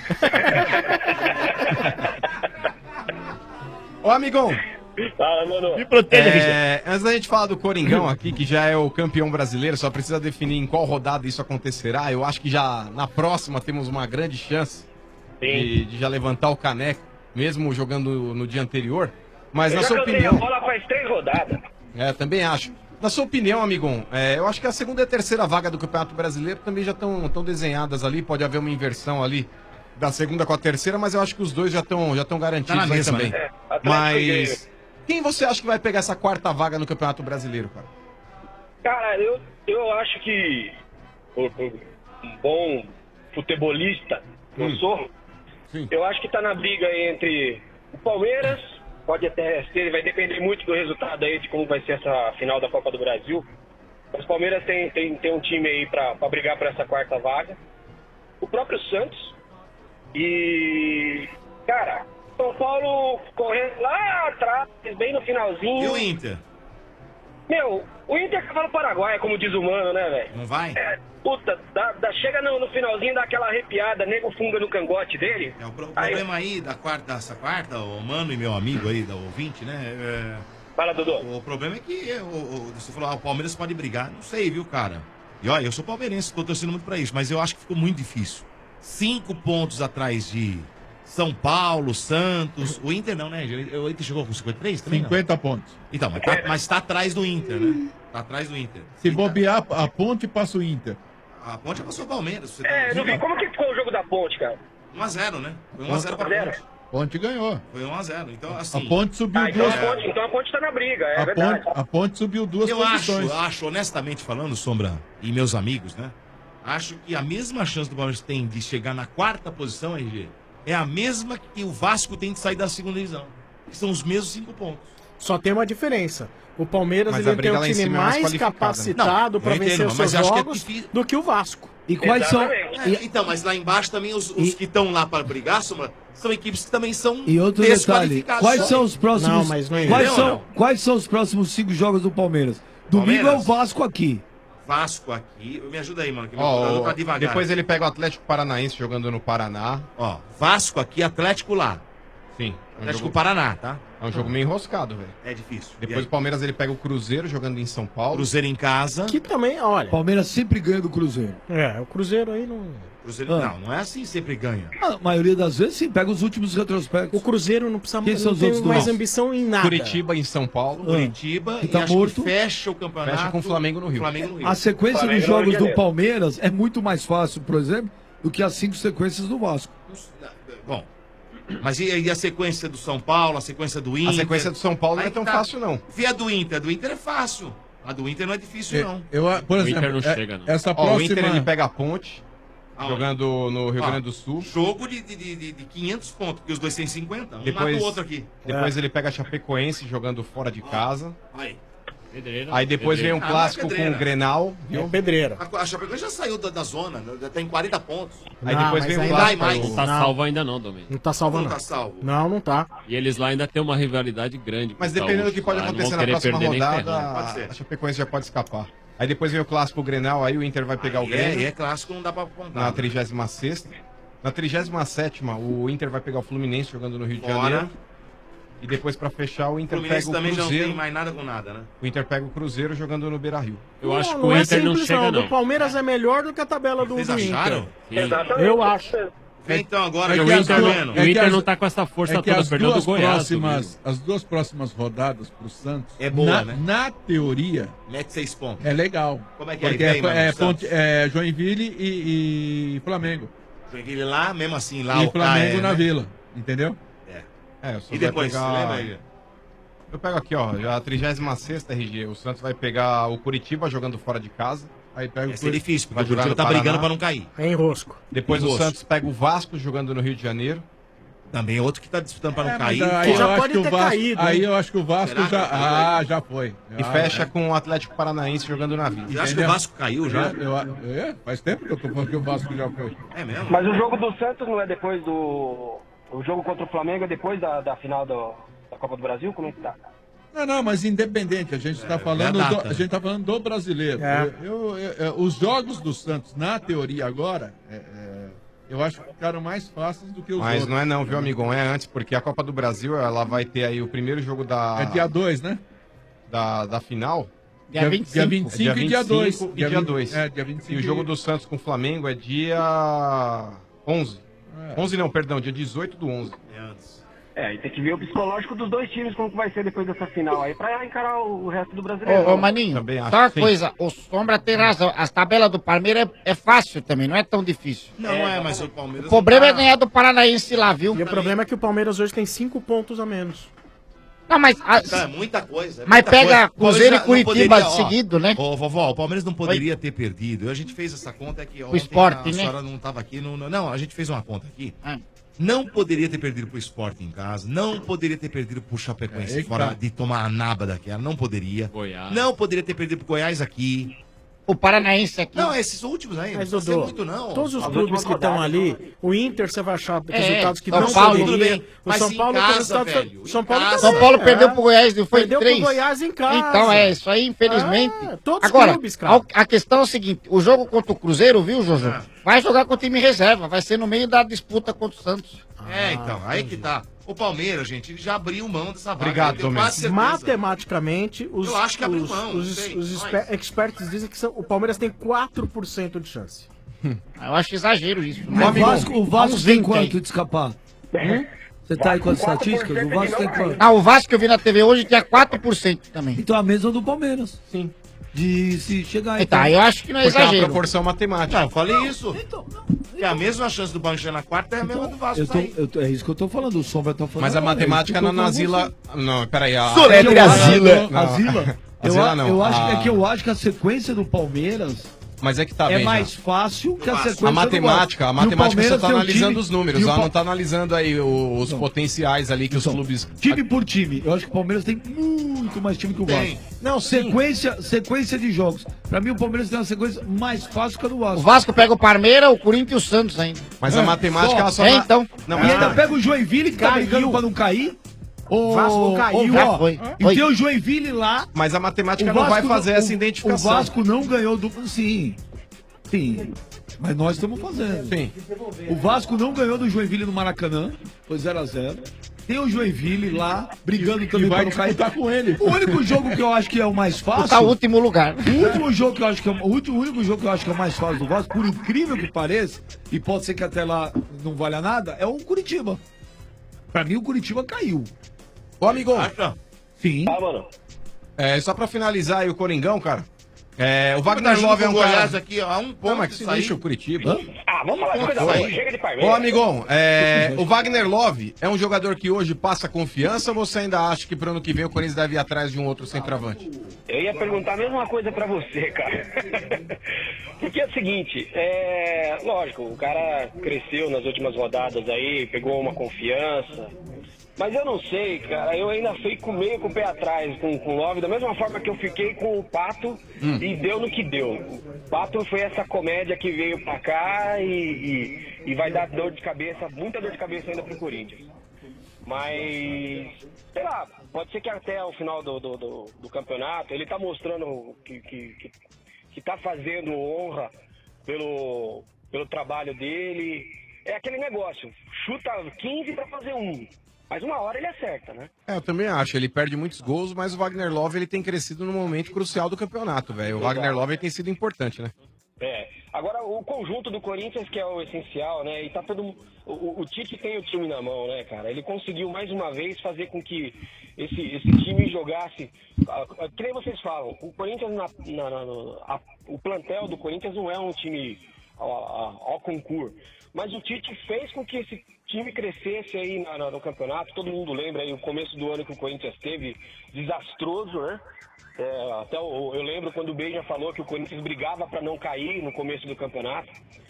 Ô, amigão. Fala, mano. Me proteja, Richard. Antes da gente falar do Coringão aqui, que já é o campeão brasileiro, só precisa definir em qual rodada isso acontecerá. Eu acho que já na próxima temos uma grande chance de já levantar o caneco, mesmo jogando no dia anterior. Mas Eu na já sua cantei opinião. a bola faz 3 rodadas. Também acho. Na sua opinião, amigão, eu acho que a segunda e a terceira vaga do Campeonato Brasileiro também já estão desenhadas ali. Pode haver uma inversão ali da segunda com a terceira, mas eu acho que os dois já estão garantidos Tá na aí mesma, também. né? Mas quem você acha que vai pegar essa quarta vaga no Campeonato Brasileiro, cara? Cara, eu acho que um bom futebolista que eu sou, eu acho que tá na briga entre o Palmeiras, pode até ser, vai depender muito do resultado aí, de como vai ser essa final da Copa do Brasil. Mas o Palmeiras tem um time aí pra brigar por essa quarta vaga. O próprio Santos. E, cara, São Paulo correndo lá atrás, bem no finalzinho. E o Inter? Meu, o Inter é cavalo paraguaia, como diz o Mano, né, velho? Não vai? Puta, chega no finalzinho, dá aquela arrepiada, nego funga no cangote dele. O problema aí dessa quarta, o Mano e meu amigo aí, da ouvinte, né? Fala, Dudu. O problema é que você falou, o Palmeiras pode brigar. Não sei, viu, cara? E olha, eu sou palmeirense, tô torcendo muito pra isso, mas eu acho que ficou muito difícil. 5 pontos atrás de São Paulo, Santos. O Inter não, né? O Inter chegou com 53 também? 50 pontos. Então, mas tá atrás do Inter, né? Tá atrás do Inter. Se bobear, a ponte passa o Inter. A ponte passou o Palmeiras. Não vi como que ficou o jogo da ponte, cara. 1x0, né? Foi 1x0 pra Zero. ponte. Ponte ganhou. Foi 1x0. Então, assim... A Ponte subiu duas... Então a Ponte tá na briga, é verdade. A Ponte subiu duas posições. Eu acho, honestamente falando, Sombra, e meus amigos, né? Acho que a mesma chance do Palmeiras tem de chegar na 4ª posição, RG, é a mesma que o Vasco tem de sair da 2ª divisão. Que são os mesmos 5 pontos. Só tem uma diferença. O Palmeiras Mas ele a briga tem um lá em time cima é mais mais qualificada, capacitado né? para Não, eu vencer entendo, os mas seus acho que é jogos difícil. do que o Vasco. E quais são... Então, mas lá embaixo também os que estão lá para brigar, Sombra, são equipes que também são E outro detalhe, desqualificadas. quais são os próximos... Não, mas não é quais são os próximos 5 jogos do Palmeiras? Domingo é o Palmeiras? Vasco aqui. Vasco aqui, me ajuda aí, mano, que meu Ó, computador tá devagar. depois ele pega o Atlético Paranaense jogando no Paraná. Ó, Vasco aqui, Atlético lá. Sim. Atlético Paraná, tá? É um jogo meio enroscado, velho. É difícil. E Depois aí? o Palmeiras ele pega o Cruzeiro jogando em São Paulo. Cruzeiro em casa. Que também, olha... Palmeiras sempre ganha do Cruzeiro. É, o Cruzeiro aí não... Cruzeiro, não é assim, sempre ganha. A maioria das vezes sim, pega os últimos retrospectos. O Cruzeiro não precisa Quem são não os tem outros mais dois? ambição em nada. Curitiba em São Paulo. Curitiba Que e tá acho morto. que fecha o campeonato. Fecha com o Flamengo no Rio. Flamengo no Rio. A sequência Flamengo dos no jogos Rio de do Janeiro. Palmeiras é muito mais fácil, por exemplo, do que as 5 sequências do Vasco. Bom, mas e a sequência do São Paulo, a sequência do Inter? A sequência do São Paulo não é tão fácil, não. Vê a do Inter é fácil. A do Inter não é difícil, não. Por O exemplo, Inter não chega, não. essa Ó, próxima... o Inter ele pega a Ponte, Aonde? jogando no Rio Ó, Grande do Sul. Jogo de 500 pontos, porque os dois têm 50. Um Depois, mata o outro aqui. Depois ele pega a Chapecoense jogando fora de casa. Aí. Aí depois vem um clássico com o Grenal. É pedreira. A Chapecoense já saiu da zona, já tem 40 pontos. Aí depois vem um ainda clássico. mais. Não tá salvo ainda não, Domingo. Não tá salvo, Não não. tá salvo. Não, não tá. E eles lá ainda têm uma rivalidade grande. com Mas os dependendo do gaúchos que pode lá, não acontecer vão na querer próxima perder nem rodada, ferrando. a Chapecoense já pode escapar. Aí depois vem o clássico Grenal, aí o Inter vai pegar o Grêmio. É clássico, não dá pra contar. Na 36ª. Na 37ª, o Inter vai pegar o Fluminense jogando no Rio de Fora. Janeiro. E depois, pra fechar, o O Inter Fluminense pega o também já não Cruzeiro. tem mais nada com nada, né? O Inter pega o Cruzeiro jogando no Beira-Rio. Eu acho que não o é Inter não simples, chega, não. não. O Palmeiras é melhor do que a tabela do Vocês do acharam? Inter. Exatamente. Eu acho. Vem então agora, É que que o as Inter duas- vendo. E o Inter as- não tá com essa força é que toda, as perdeu do duas Goiás. próximas, as 2 próximas rodadas pro Santos, É boa, né? na teoria, Mete 6 pontos. é legal. Como é que é? Porque Vem, mano, é Joinville e Flamengo. Joinville lá, mesmo assim, lá E o Flamengo K na né? Vila, entendeu? É, o Santos E depois, vai você pegar... lembra aí? Eu pego aqui, ó, já a 36ª RG. O Santos vai pegar o Curitiba jogando fora de casa. Aí pega Vai ser difícil, porque Vai o Curitiba jogar tá no brigando Paraná. pra não cair. É enrosco. Depois Enrosco. o Santos pega o Vasco jogando no Rio de Janeiro. Também outro que tá disputando pra não mas cair. aí já eu acho pode que o ter Vasco, caído, aí hein? eu acho que o Vasco Será que já... caiu Ah, aí? já foi. E fecha com o Atlético Paranaense jogando na Vila. Você acha que o Vasco caiu já? Faz tempo que eu tô falando que o Vasco já foi. É mesmo? Mas o jogo do Santos não é depois do... O jogo contra o Flamengo é depois da final da Copa do Brasil? Como é que tá? Não, mas independente, a gente está falando, é a data. a gente tá falando do brasileiro. É. Os jogos do Santos, na teoria agora, eu acho que ficaram mais fáceis do que os Mas outros. não é não, viu, amigão? É antes, porque a Copa do Brasil, ela vai ter aí o primeiro jogo da... É dia 2, né? Da final. Dia 25. Dia 25 e dia 2. E dia 2. É, dia 25. E o jogo do Santos com o Flamengo é dia 11. 11 não, perdão, dia 18 do 11. É antes. E tem que ver o psicológico dos dois times, como que vai ser depois dessa final aí, pra encarar o resto do brasileiro. Ô, Maninho, Também acho, só uma sim. coisa, o Sombra tem razão. As tabelas do Palmeiras é fácil também, não é tão difícil. Não é, mas o Palmeiras... O problema é não tá- ganhar do Paranaense lá, viu? E o problema é que o Palmeiras hoje tem 5 pontos a menos. Não, mas... Então, é muita coisa. Mas muita pega coisa. O Cruzeiro e Palmeiras não Curitiba poderia, ó, seguido, né? Ô, vovó, o Palmeiras não poderia ter perdido. A gente fez essa conta aqui. O Sport, a né? senhora não estava aqui. Não, a gente fez uma conta aqui. Ah. Não poderia ter perdido pro Sport em casa. Não poderia ter perdido pro Chapecoense É, fora tá. de tomar a naba daquela. Não poderia. Goiás. Não poderia ter perdido pro Goiás aqui. O Paranaense aqui. Não, esses últimos aí. Mas, não precisa ser Dodô, muito, não. todos os As clubes últimas que estão rodadas, ali, o Inter você vai achar resultados que São não Paulo, poderia. tudo bem. O Mas São em Paulo tem casa, resultados... velho, São em Paulo, casa. São Paulo perdeu pro Goiás, não foi Perdeu 3? pro Goiás em casa. Então, isso aí, infelizmente. Todos Agora, os clubes, cara. a questão é o seguinte, o jogo contra o Cruzeiro, viu, Jojo? Vai jogar com o time reserva, vai ser no meio da disputa contra o Santos. Então, aí que tá. O Palmeiras, gente, ele já abriu mão dessa vaga. Obrigado, eu tenho Domênico. quase certeza. Matematicamente, os, Eu acho que abriu os, mão, os, não sei. os experts dizem que o Palmeiras tem 4% de chance. Eu acho exagero isso. O Vasco tem 20 quanto aí. de escapar? Você tá aí com as estatísticas? O Vasco tem quanto? Ah, o Vasco que eu vi na TV hoje tinha 4% também. Então a mesma do Palmeiras. Sim. De se chegar Então, eu acho que não é Porque é uma exagero. proporção matemática. Não, eu falei isso. Então, Porque a mesma chance do Banco na quarta é a mesma do Vasco sair. É isso que eu tô falando, o Sombra tá falando. Mas a matemática na Nazila... Não, peraí. Soletre Azila. Azila? Eu acho que a sequência do Palmeiras... Mas é que tá é bem mais já. fácil que a sequência A matemática só tá analisando os números, ela não não tá analisando aí os potenciais ali que os clubes... Time por time, eu acho que o Palmeiras tem muito mais time que o Vasco. Não, sequência de jogos. Pra mim o Palmeiras tem uma sequência mais fácil que a do Vasco. O Vasco pega o Palmeiras, o Corinthians e o Santos ainda. Mas a matemática ela só... então. Não, e ainda pega o Joinville que tá brigando pra não cair. O Vasco caiu. E tem o Joinville lá. Mas a matemática não vai fazer essa identificação. O Vasco não ganhou do... Sim. Mas nós estamos fazendo. Sim. O Vasco não ganhou do Joinville no Maracanã. Foi 0x0. Tem o Joinville lá, brigando também vai pra não cair. disputar com ele. O único jogo que eu acho que é o mais fácil... Tá o último lugar. O único jogo que eu acho que é o único jogo que eu acho que é o mais fácil do Vasco, por incrível que pareça, e pode ser que até lá não valha nada, é o Curitiba. Pra mim, o Curitiba caiu. Ô, amigão. Sim. Mano. Só pra finalizar aí o Coringão, cara. O Wagner Love é um cara... Goiás aqui, ó, um ponto Não, mas que se deixa o Curitiba. Vamos falar de coisa boa. Chega de Palmeiras. Ô, amigão, o Wagner Love é um jogador que hoje passa confiança ou você ainda acha que pro ano que vem o Corinthians deve ir atrás de um outro centroavante? Eu ia perguntar a mesma coisa pra você, cara. Porque é o seguinte, lógico, o cara cresceu nas últimas rodadas aí, pegou uma confiança. Mas eu não sei, cara, eu ainda fico meio com o pé atrás com o Love, da mesma forma que eu fiquei com o Pato e deu no que deu. O Pato foi essa comédia que veio pra cá e vai dar dor de cabeça, muita dor de cabeça ainda pro Corinthians. Mas, sei lá, pode ser que até o final do campeonato ele tá mostrando que tá fazendo honra pelo trabalho dele. É aquele negócio, chuta 15 pra fazer 1. Mas uma hora ele acerta, né? Eu também acho. Ele perde muitos gols, mas o Wagner Love ele tem crescido no momento crucial do campeonato, velho. O Wagner Love tem sido importante, né? Agora, o conjunto do Corinthians que é o essencial, né? E tá todo... O Tite tem o time na mão, né, cara? Ele conseguiu mais uma vez fazer com que esse time jogasse... Que nem vocês falam, o Corinthians, o plantel do Corinthians não é um time ao concurso. Mas o Tite fez com que esse time crescesse aí no campeonato. Todo mundo lembra aí o começo do ano que o Corinthians teve, desastroso, né? Até eu lembro quando o Beija falou que o Corinthians brigava para não cair no começo do campeonato.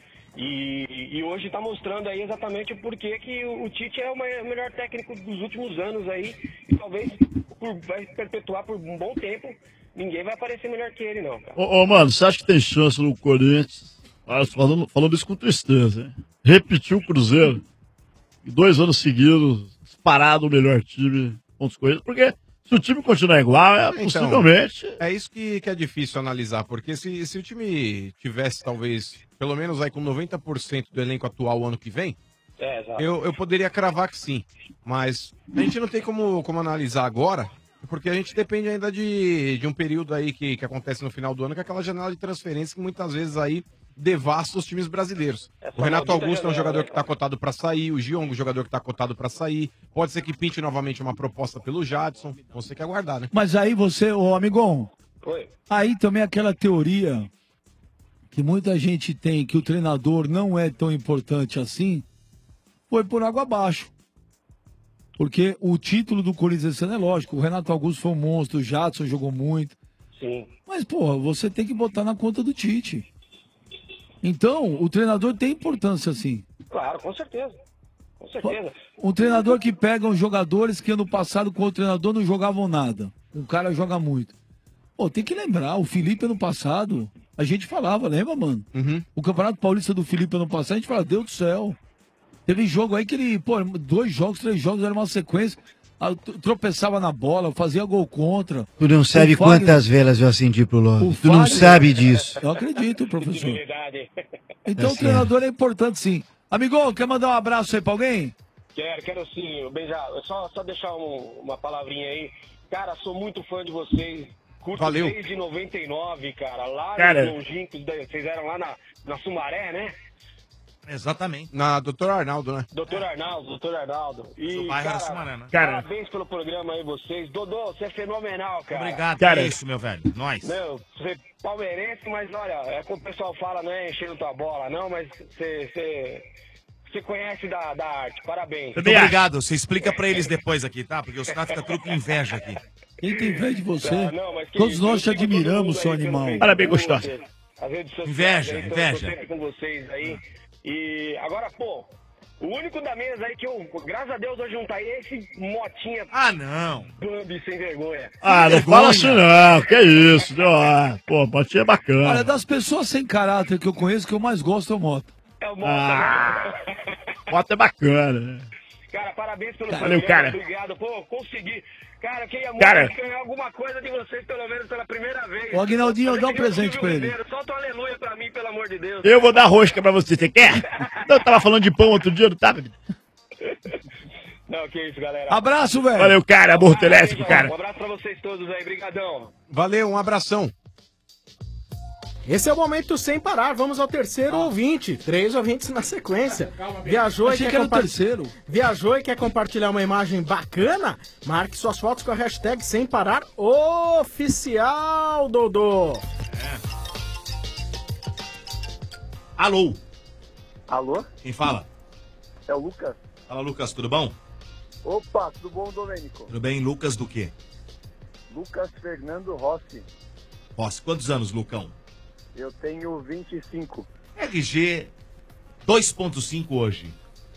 E hoje está mostrando aí exatamente o porquê que o Tite é o melhor técnico dos últimos anos aí. E talvez vai perpetuar por um bom tempo. Ninguém vai aparecer melhor que ele, não, cara. Mano, você acha que tem chance no Corinthians? Falando isso com tristeza, hein? Repetiu o Cruzeiro. E 2 anos seguidos, disparado o melhor time contra os Corinthians. Porque se o time continuar igual, possivelmente... É isso que é difícil analisar. Porque se o time tivesse, talvez, pelo menos aí com 90% do elenco atual o ano que vem, eu poderia cravar que sim. Mas a gente não tem como analisar agora, porque a gente depende ainda de um período aí que acontece no final do ano, que é aquela janela de transferência que muitas vezes aí devasta os times brasileiros. O Renato Augusto é um jogador que está cotado para sair, o Giongo é um jogador que está cotado para sair, pode ser que pinte novamente uma proposta pelo Jadson, você quer aguardar, né? Mas aí você, amigão, Oi. Aí também aquela teoria que muita gente tem que o treinador não é tão importante assim, foi por água abaixo. Porque o título do Corinthians é lógico, o Renato Augusto foi um monstro, o Jadson jogou muito. Sim. Mas, porra, você tem que botar na conta do Tite. Então, o treinador tem importância, sim. Claro, com certeza. Com certeza. Um treinador que pega os jogadores que ano passado com o treinador não jogavam nada. O cara joga muito. Pô, tem que lembrar, o Felipe ano passado, a gente falava, lembra, mano? O Campeonato Paulista do Felipe ano passado, a gente falava, Deus do céu. Teve jogo aí que ele, 2 jogos, 3 jogos, era uma sequência, tropeçava na bola, fazia gol contra. Tu não sabe quantas velas eu acendi pro Love. Tu não sabe disso. Eu acredito, professor. Então o treinador é importante, sim. Amigão, quer mandar um abraço aí pra alguém? Quero sim. Beijar. Só deixar uma palavrinha aí. Cara, sou muito fã de vocês. Curto Valeu. Desde 99, cara. Lá Cara, no longínquos, vocês eram lá na Sumaré, né? Exatamente. Na Dr. Arnaldo, né? Doutor Arnaldo. E, Do bairro cara, Araçumaré, né? Cara. parabéns pelo programa aí, vocês. Dodô, você é fenomenal, cara. Obrigado, Cara. é isso, meu velho. Nós. Meu, você é palmeirense, mas olha, é como o pessoal fala, não é enchendo tua bola, não, mas você conhece da arte. Parabéns. Muito obrigado. Você explica pra eles depois aqui, tá? Porque os caras ficam tudo com inveja aqui. Quem tem inveja de você? Mas que- Todos nós te eu sigo todo admiramos, mundo seu aí pelo animal. Facebook, Parabéns, gostoso. você. As redes sociais Inveja, aí, tô inveja. sempre com vocês aí. E agora, pô, o único da mesa aí que eu, graças a Deus, hoje não tá aí é esse motinha. Ah, não. Bambi sem vergonha. Ah, não fala assim não, que isso, deu, pô, Motinha é bacana. Olha, das pessoas sem caráter que eu conheço, que eu mais gosto é o Mota. É o Mota. Mota é bacana, né? Cara, parabéns pelo Valeu, programa, cara. obrigado. Pô, consegui. Cara, eu queria Cara. muito ganhar alguma coisa de vocês, pelo menos pela primeira vez. Ô, Aguinaldinho, dá um Eu presente tive pra um ele. mineiro, solta um aleluia pra mim, pelo amor de Deus. Eu vou dar rosca pra você quer? Eu tava falando de pão outro dia, não tava? Não, que isso, galera. Abraço, velho. Valeu, cara, aborto elétrico, cara. Um abraço pra vocês todos aí, brigadão. Valeu, um abração. Esse é o momento sem parar. Vamos ao terceiro ouvinte. 3 ouvintes na sequência. Viajou Achei e que era quer o terceiro. Viajou e quer compartilhar uma imagem bacana? Marque suas fotos com a hashtag sem parar oficial, Dodô. Alô? Alô? Quem fala? É o Lucas? Fala, Lucas, tudo bom? Opa, tudo bom, Domênico? Tudo bem, Lucas do quê? Lucas Fernando Rossi. Rossi, quantos anos, Lucão? Eu tenho 25. RG 2.5 hoje.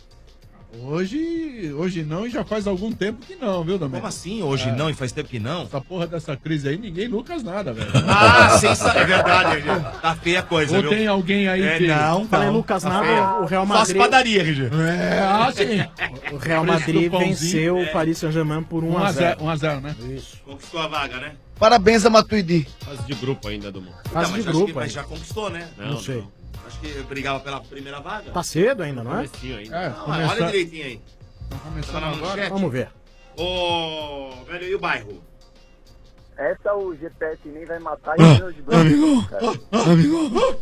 Hoje não, e já faz algum tempo que não, viu, Domênico? Como assim? Hoje não e faz tempo que não? Essa porra dessa crise aí, ninguém Lucas nada, velho. Ah, é verdade, RG. Tá feia a coisa, Ou viu? tem alguém aí É, que... não, Falei não. Lucas Tá Nada, feia. o Real Só Madrid... as padaria, RG. Sim. O Real Preço Madrid do pãozinho. venceu o Paris Saint-Germain por 1-0. 1x0, né? Isso. Conquistou a vaga, né? Parabéns a Matuidi. Fase de grupo ainda do mundo. Fase Mas de acho grupo, mas aí. já conquistou, né? Não sei. Acho que brigava pela primeira vaga. Tá cedo ainda, não é? Comecinho ainda. É, Não, mas olha direitinho aí. Tá Tá começando na agora. manchete? Vamos ver. Ô, velho, e o bairro? Essa o GPS nem vai matar e eu de Amigo. Amigo.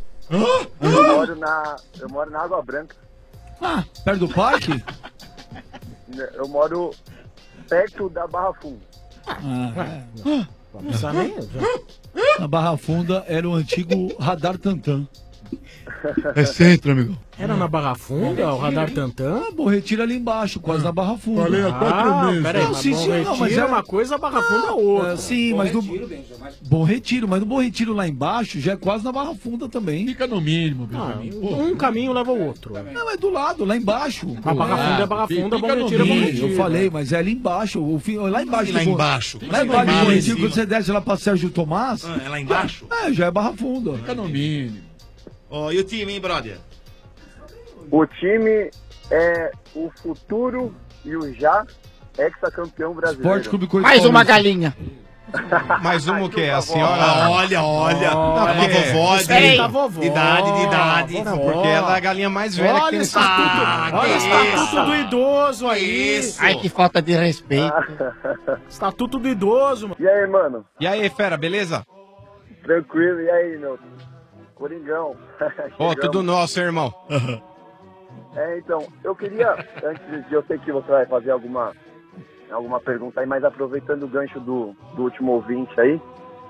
Eu moro na Água Branca. Ah, perto do parque? Eu moro perto da Barra Funda. Não precisa nem... Na Barra Funda era o antigo Radar Tantan. É centro, amigo. Era na Barra Funda, o Radar Tantan? Ah, Bom Retiro ali embaixo, quase na Barra Funda. Falei há 4 meses. Peraí, Não, mas sim, Bom sim, não, Retiro mas é é- uma coisa, Barra Funda é outra. Sim, mas no Bom Retiro, mas no Bom Retiro lá embaixo já é quase na Barra Funda também. Fica no mínimo, Um caminho leva o outro. Não, é do lado, lá embaixo. A Barra Funda é Barra Funda, Bom fica no Retiro é Bom mínimo. Retiro. Eu falei, mas é ali embaixo. Lá embaixo. Lá do Bom- embaixo. Lá embaixo do Bom Lá em Retiro, cima. quando você desce lá pra Sérgio Tomás, É lá embaixo? já é Barra Funda. Fica no mínimo. Ó, e o time, hein, brother? O time é o futuro e o já ex-campeão brasileiro. Esporte Clube Corinthians. Mais uma galinha. Mais uma o quê? A senhora... Olha. Não, porque- uma vovó Ei, da vovó. de idade. Não, porque ela é a galinha mais velha que Olha tem o nesse estatuto, olha o estatuto do idoso aí. Isso. Ai, que falta de respeito. Estatuto do idoso, mano. E aí, mano? E aí, fera, beleza? Tranquilo? E aí, meu? Coringão. Ó, Chegamos. tudo nosso, hein, irmão. Então, eu queria, antes de eu sei que você vai fazer alguma pergunta aí, mas aproveitando o gancho do último ouvinte aí,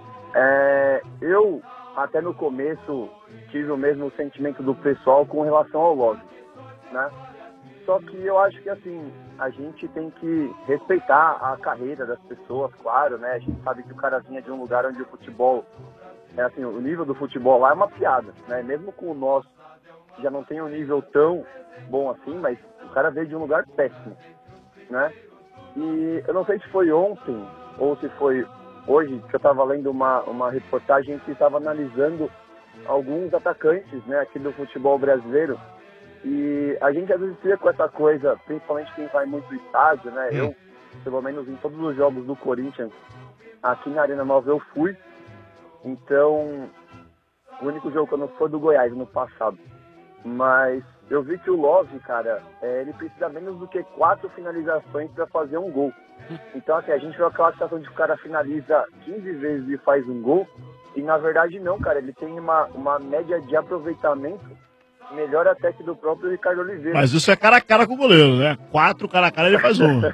eu até no começo tive o mesmo sentimento do pessoal com relação ao lobby, né? Só que eu acho que assim, a gente tem que respeitar a carreira das pessoas, claro, né? A gente sabe que o cara vinha de um lugar onde o futebol, assim, o nível do futebol lá é uma piada, né? Mesmo com o nosso, já não tem um nível tão bom assim, mas o cara veio de um lugar péssimo, né? E eu não sei se foi ontem ou se foi hoje que eu estava lendo uma reportagem que estava analisando alguns atacantes, né, aqui do futebol brasileiro. E a gente às vezes fica com essa coisa, principalmente quem vai muito no estádio, né? Eu, pelo menos em todos os jogos do Corinthians, aqui na Arena Nova eu fui. Então, o único jogo que eu não fui foi do Goiás no passado. Mas eu vi que o Love, cara, ele precisa menos do que 4 finalizações para fazer um gol. Então, assim, a gente vê aquela situação de que o cara finaliza 15 vezes e faz um gol. E, na verdade, não, cara. Ele tem uma média de aproveitamento melhor até que do próprio Ricardo Oliveira. Mas isso é cara a cara com o goleiro, né? 4 cara a cara ele faz 1.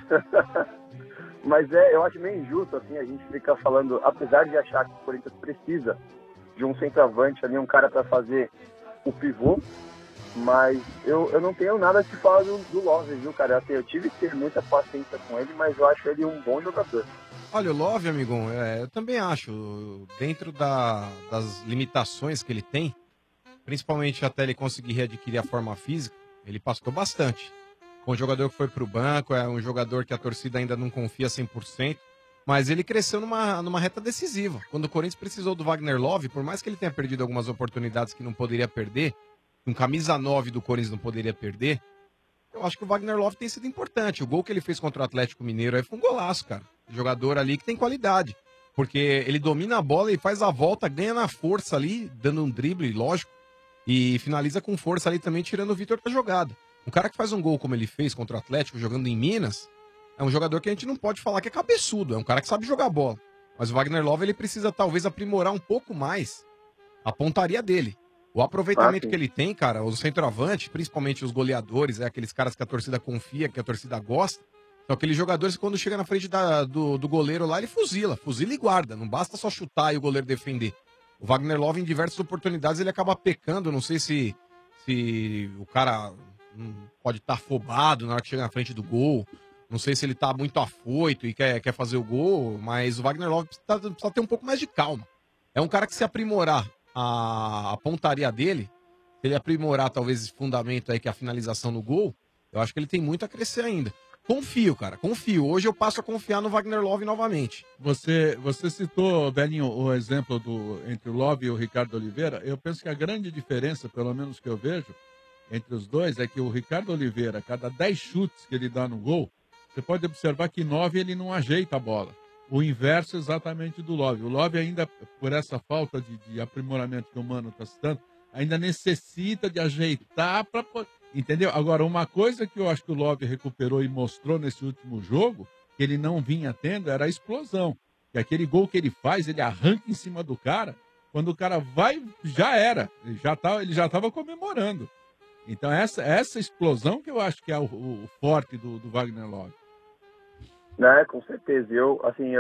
Mas eu acho meio injusto, assim, a gente fica falando, apesar de achar que o Corinthians precisa de um centroavante ali, um cara para fazer o pivô, mas eu não tenho nada a te falar do Love, viu, cara? Assim, eu tive que ter muita paciência com ele, mas eu acho ele um bom jogador. Olha, o Love, amigão, eu também acho, dentro das limitações que ele tem, principalmente até ele conseguir readquirir a forma física, ele passou bastante. Um jogador que foi pro banco, é um jogador que a torcida ainda não confia 100%, mas ele cresceu numa reta decisiva. Quando o Corinthians precisou do Wagner Love, por mais que ele tenha perdido algumas oportunidades que não poderia perder, um camisa 9 do Corinthians não poderia perder, eu acho que o Wagner Love tem sido importante. O gol que ele fez contra o Atlético Mineiro aí foi um golaço, cara. Jogador ali que tem qualidade, porque ele domina a bola e faz a volta, ganha na força ali, dando um drible, lógico, e finaliza com força ali também, tirando o Vitor da jogada. Um cara que faz um gol como ele fez contra o Atlético, jogando em Minas, é um jogador que a gente não pode falar que é cabeçudo, é um cara que sabe jogar bola. Mas o Wagner Love, ele precisa talvez aprimorar um pouco mais a pontaria dele. O aproveitamento que ele tem, cara, o centroavante, principalmente os goleadores, aqueles caras que a torcida confia, que a torcida gosta, são aqueles jogadores que quando chega na frente do goleiro lá, ele fuzila e guarda, não basta só chutar e o goleiro defender. O Wagner Love, em diversas oportunidades, ele acaba pecando, não sei se o cara pode estar afobado na hora que chega na frente do gol, não sei se ele tá muito afoito e quer fazer o gol, mas o Wagner Love precisa ter um pouco mais de calma. É um cara que, se aprimorar a pontaria dele, se ele aprimorar talvez esse fundamento aí que é a finalização no gol, eu acho que ele tem muito a crescer ainda. Confio, cara, confio. Hoje eu passo a confiar no Wagner Love novamente. Você citou, Belinho, o exemplo entre o Love e o Ricardo Oliveira. Eu penso que a grande diferença, pelo menos que eu vejo, entre os dois, é que o Ricardo Oliveira, a cada 10 chutes que ele dá no gol, você pode observar que 9 ele não ajeita a bola. O inverso exatamente do Love. O Love ainda, por essa falta de aprimoramento que o Mano está citando, ainda necessita de ajeitar para... Entendeu? Agora, uma coisa que eu acho que o Love recuperou e mostrou nesse último jogo, que ele não vinha tendo, era a explosão. Que aquele gol que ele faz, ele arranca em cima do cara, quando o cara vai, já era. Ele já estava comemorando. Então, essa explosão que eu acho que é o forte do Wagner Love. Né, com certeza. Eu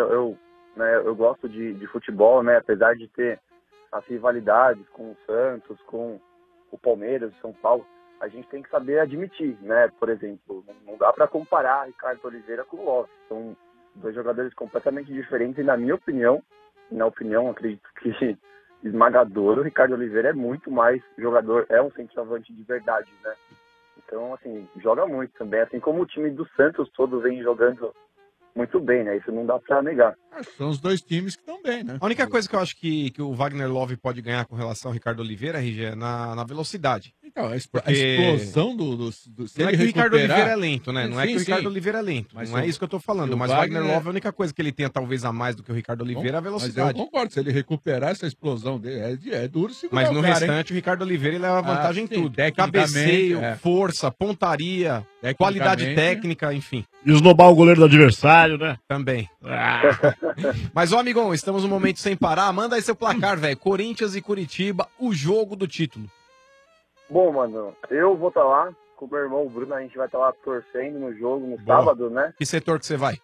gosto de futebol, né? Apesar de ter as rivalidades com o Santos, com o Palmeiras, o São Paulo, a gente tem que saber admitir, né? Por exemplo, não dá para comparar Ricardo Oliveira com o Love. São dois jogadores completamente diferentes e, na minha opinião, acredito que esmagador, o Ricardo Oliveira é muito mais jogador, é um centroavante de verdade, né? Então, assim, joga muito também, assim como o time do Santos todo vem jogando muito bem, né? Isso não dá pra negar. São os dois times que estão bem, né? A única coisa que eu acho que o Wagner Love pode ganhar com relação ao Ricardo Oliveira, RG, é na velocidade. Então, a explosão do se não é ele que o Ricardo recuperar- Oliveira é lento, né? Não é Sim, que o Ricardo sim. Oliveira é lento. Mas não é o- isso que eu tô falando. o Mas o Wagner Wagner- Love, a única coisa que ele tenha talvez a mais do que o Ricardo Oliveira é a Mas velocidade. eu concordo, se ele recuperar essa explosão dele, é duro segurar Mas o no cara, restante, o Ricardo Oliveira ele leva vantagem em sim, tudo. tecnicamente, Cabeceio, é. força, pontaria, Tecnicamente, qualidade técnica, enfim. E esnobar o goleiro do adversário, né? Também. Mas, ó, amigão, estamos no momento sem parar. Manda aí seu placar, velho. Corinthians e Curitiba, o jogo do título. Bom, mano, eu vou estar lá com o meu irmão Bruno, a gente vai estar lá torcendo no jogo no sábado, né? Que setor que você vai?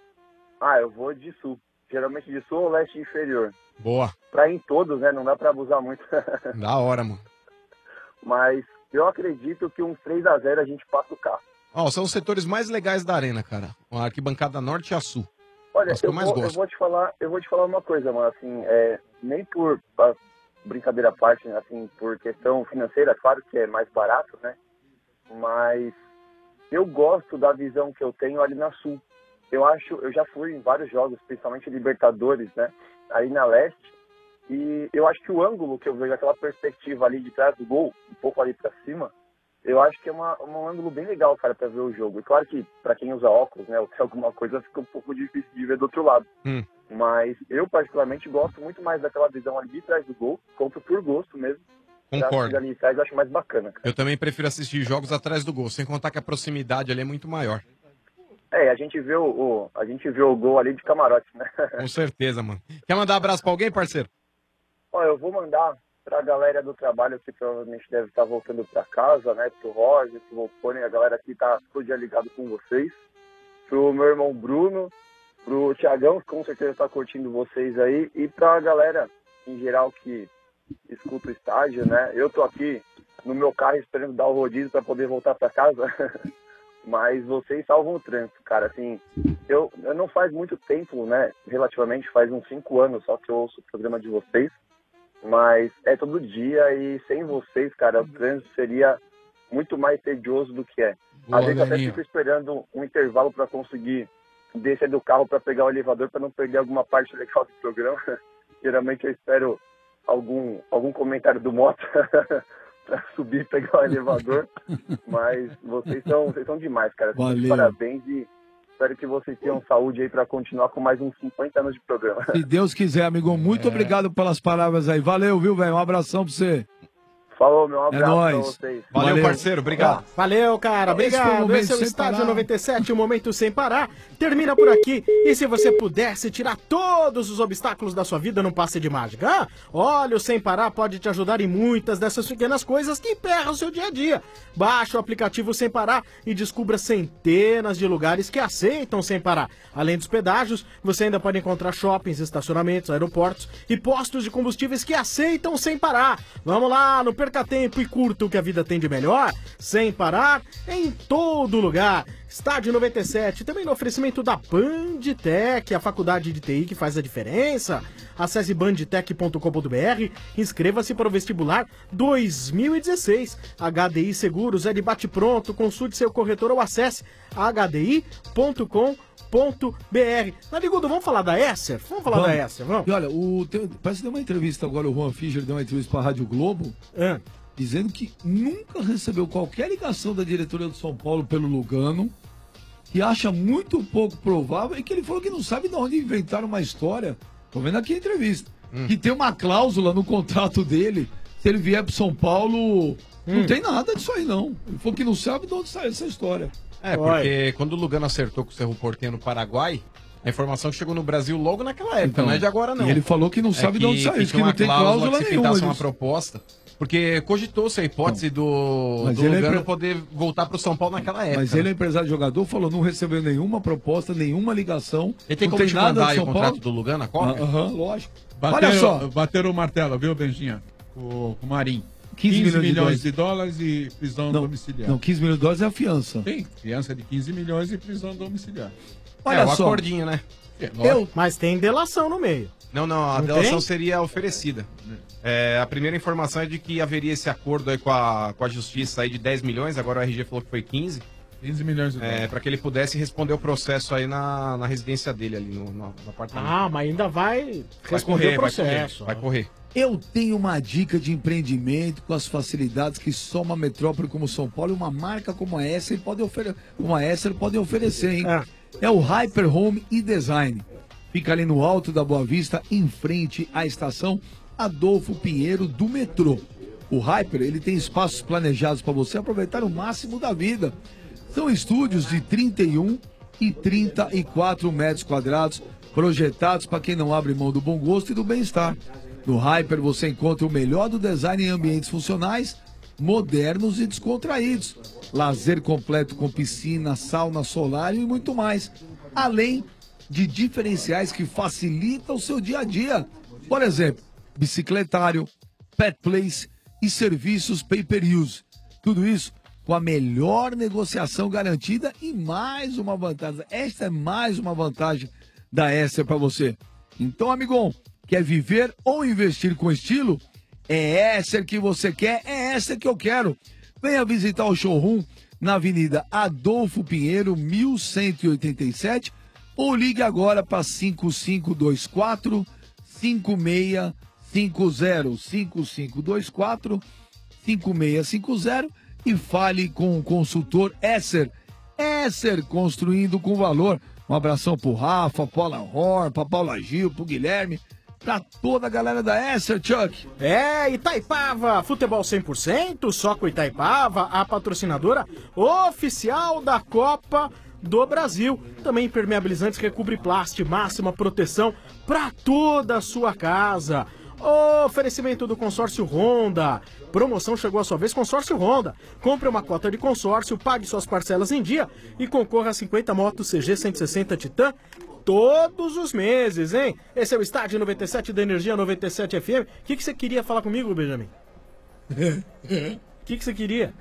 Eu vou de sul. Geralmente de sul ou leste inferior. Boa. Pra ir em todos, né? Não dá pra abusar muito. Da hora, mano. Mas eu acredito que uns 3-0 a gente passa o carro. Ó, são os setores mais legais da arena, cara. A arquibancada norte e a sul. Olha, As que eu mais eu gosto. vou te falar uma coisa, mano, assim, nem por brincadeira à parte, assim, por questão financeira, claro que é mais barato, né? Mas eu gosto da visão que eu tenho ali na Sul. Eu já fui em vários jogos, principalmente Libertadores, né? Aí na Leste, e eu acho que o ângulo que eu vejo, aquela perspectiva ali de trás do gol, um pouco ali pra cima, eu acho que é um ângulo bem legal, cara, pra ver o jogo. E claro que pra quem usa óculos, né, ou tem alguma coisa, fica um pouco difícil de ver do outro lado. Mas eu, particularmente, gosto muito mais daquela visão ali de trás do gol, compro por gosto mesmo. Concordo. Ali de trás eu acho mais bacana, cara. Eu também prefiro assistir jogos atrás do gol, sem contar que a proximidade ali é muito maior. A gente vê o gol ali de camarote, né? Com certeza, mano. Quer mandar abraço pra alguém, parceiro? Ó, eu vou mandar Pra galera do trabalho que provavelmente deve estar voltando pra casa, né? Pro Roger, pro Volpone, a galera que tá todo dia ligado com vocês. Pro meu irmão Bruno, pro Thiagão, que com certeza tá curtindo vocês aí. E pra galera, em geral, que escuta o estádio, né? Eu tô aqui no meu carro esperando dar o rodízio pra poder voltar pra casa. Mas vocês salvam o trânsito, cara. Assim, eu não faz muito tempo, né? Relativamente, faz uns 5 anos só que eu ouço o programa de vocês. Mas é todo dia e sem vocês, cara, o trânsito seria muito mais tedioso do que é. Boa, Às vezes até Daninho. fico esperando um intervalo para conseguir descer do carro para pegar o elevador para não perder alguma parte legal do programa. Geralmente eu espero algum comentário do Mota para subir e pegar o elevador. Mas vocês são demais, cara. Valeu. Parabéns e espero que vocês tenham saúde aí para continuar com mais uns 50 anos de programa. Se Deus quiser, amigo. Muito obrigado pelas palavras aí. Valeu, viu, velho? Um abração pra você. Falou, meu abraço pra nóis. vocês. Valeu, parceiro. Obrigado. Valeu, cara. Esse foi o Obrigado. Momento Esse é o Sem Estádio Parar. 97, o Momento Sem Parar. Termina por aqui. E se você pudesse tirar todos os obstáculos da sua vida num passe de mágica? Ah, olha, o Sem Parar pode te ajudar em muitas dessas pequenas coisas que emperram o seu dia a dia. Baixe o aplicativo Sem Parar e descubra centenas de lugares que aceitam Sem Parar. Além dos pedágios, você ainda pode encontrar shoppings, estacionamentos, aeroportos e postos de combustíveis que aceitam Sem Parar. Vamos lá, não perca tempo e curta o que a vida tem de melhor, Sem Parar, em todo lugar. Estádio 97, também no oferecimento da Bandtech, a faculdade de TI que faz a diferença. Acesse bandtech.com.br, inscreva-se para o vestibular 2016. HDI Seguros é de bate-pronto, consulte seu corretor ou acesse hdi.com.br. Narigudo, vamos falar da Esser? Vamos falar da Esser, vamos? E olha, parece que deu uma entrevista agora, o Juan Fischer deu uma entrevista pra Rádio Globo, dizendo que nunca recebeu qualquer ligação da diretoria do São Paulo pelo Lugano, que acha muito pouco provável e que ele falou que não sabe de onde inventaram uma história. Tô vendo aqui a entrevista. Que tem uma cláusula no contrato dele, se ele vier pro São Paulo, não tem nada disso aí não. Ele falou que não sabe de onde saiu essa história. É, porque quando o Lugano acertou com o Cerro Porteño no Paraguai, a informação chegou no Brasil logo naquela época, Então, não é de agora não. e ele falou que não sabe de onde saiu, que tinha não uma tem cláusula cláusula que se nenhuma pintasse uma disso. proposta, porque cogitou-se a hipótese do mas ele é Lugano empre- poder voltar pro São Paulo naquela época. Mas ele é empresário de jogador, falou não recebeu nenhuma proposta, nenhuma ligação. Ele tem não como te mandar aí São o contrato Paulo. do Lugano, a cópia? Aham, lógico. Bateram, Olha só. bateram o martelo, viu, Benjinha? Com o Marinho. 15 milhões de dólares e prisão domiciliar. Não, 15 milhões de dólares é a fiança. Sim, fiança de 15 milhões e prisão domiciliar. Olha o só. acordinho, né? Mas tem delação no meio. Não, a Não delação tem? seria oferecida. A primeira informação é de que haveria esse acordo aí com a justiça aí de 10 milhões, agora o RG falou que foi 15. 15 milhões de dólares. Para que ele pudesse responder o processo aí na residência dele ali, no apartamento. Ah, mas ainda vai responder o processo. Vai correr. Eu tenho uma dica de empreendimento com as facilidades que só uma metrópole como São Paulo e uma marca como a Esser pode oferecer, hein? É o Hyper Home e Design. Fica ali no alto da Boa Vista, em frente à estação Adolfo Pinheiro do metrô. O Hyper, ele tem espaços planejados para você aproveitar o máximo da vida. São estúdios de 31 e 34 metros quadrados, projetados para quem não abre mão do bom gosto e do bem-estar. No Hyper você encontra o melhor do design em ambientes funcionais, modernos e descontraídos. Lazer completo com piscina, sauna, solário e muito mais. Além de diferenciais que facilitam o seu dia a dia. Por exemplo, bicicletário, pet place e serviços pay-per-use. Tudo isso com a melhor negociação garantida e mais uma vantagem. Esta é mais uma vantagem da Esser para você. Então, amigão, quer viver ou investir com estilo? É Esser que você quer, é Esser que eu quero. Venha visitar o showroom na Avenida Adolfo Pinheiro, 1187, ou ligue agora para 5524 5650 5524 5650 e fale com o consultor Esser. Esser, construindo com valor. Um abração pro Rafa, Paula Horn, pra Paula Gil, pro Guilherme, pra toda a galera da Esser, Chuck. É, Itaipava, futebol 100%, só com Itaipava, a patrocinadora oficial da Copa do Brasil. Também impermeabilizantes Recobre Plast, máxima proteção pra toda a sua casa. Oferecimento do consórcio Honda. Promoção chegou à sua vez, consórcio Honda. Compre uma cota de consórcio, pague suas parcelas em dia e concorra a 50 motos CG 160 Titan todos os meses, hein? Esse é o Estádio 97 da Energia 97 FM. O que você queria falar comigo, Benjamin? O que você queria?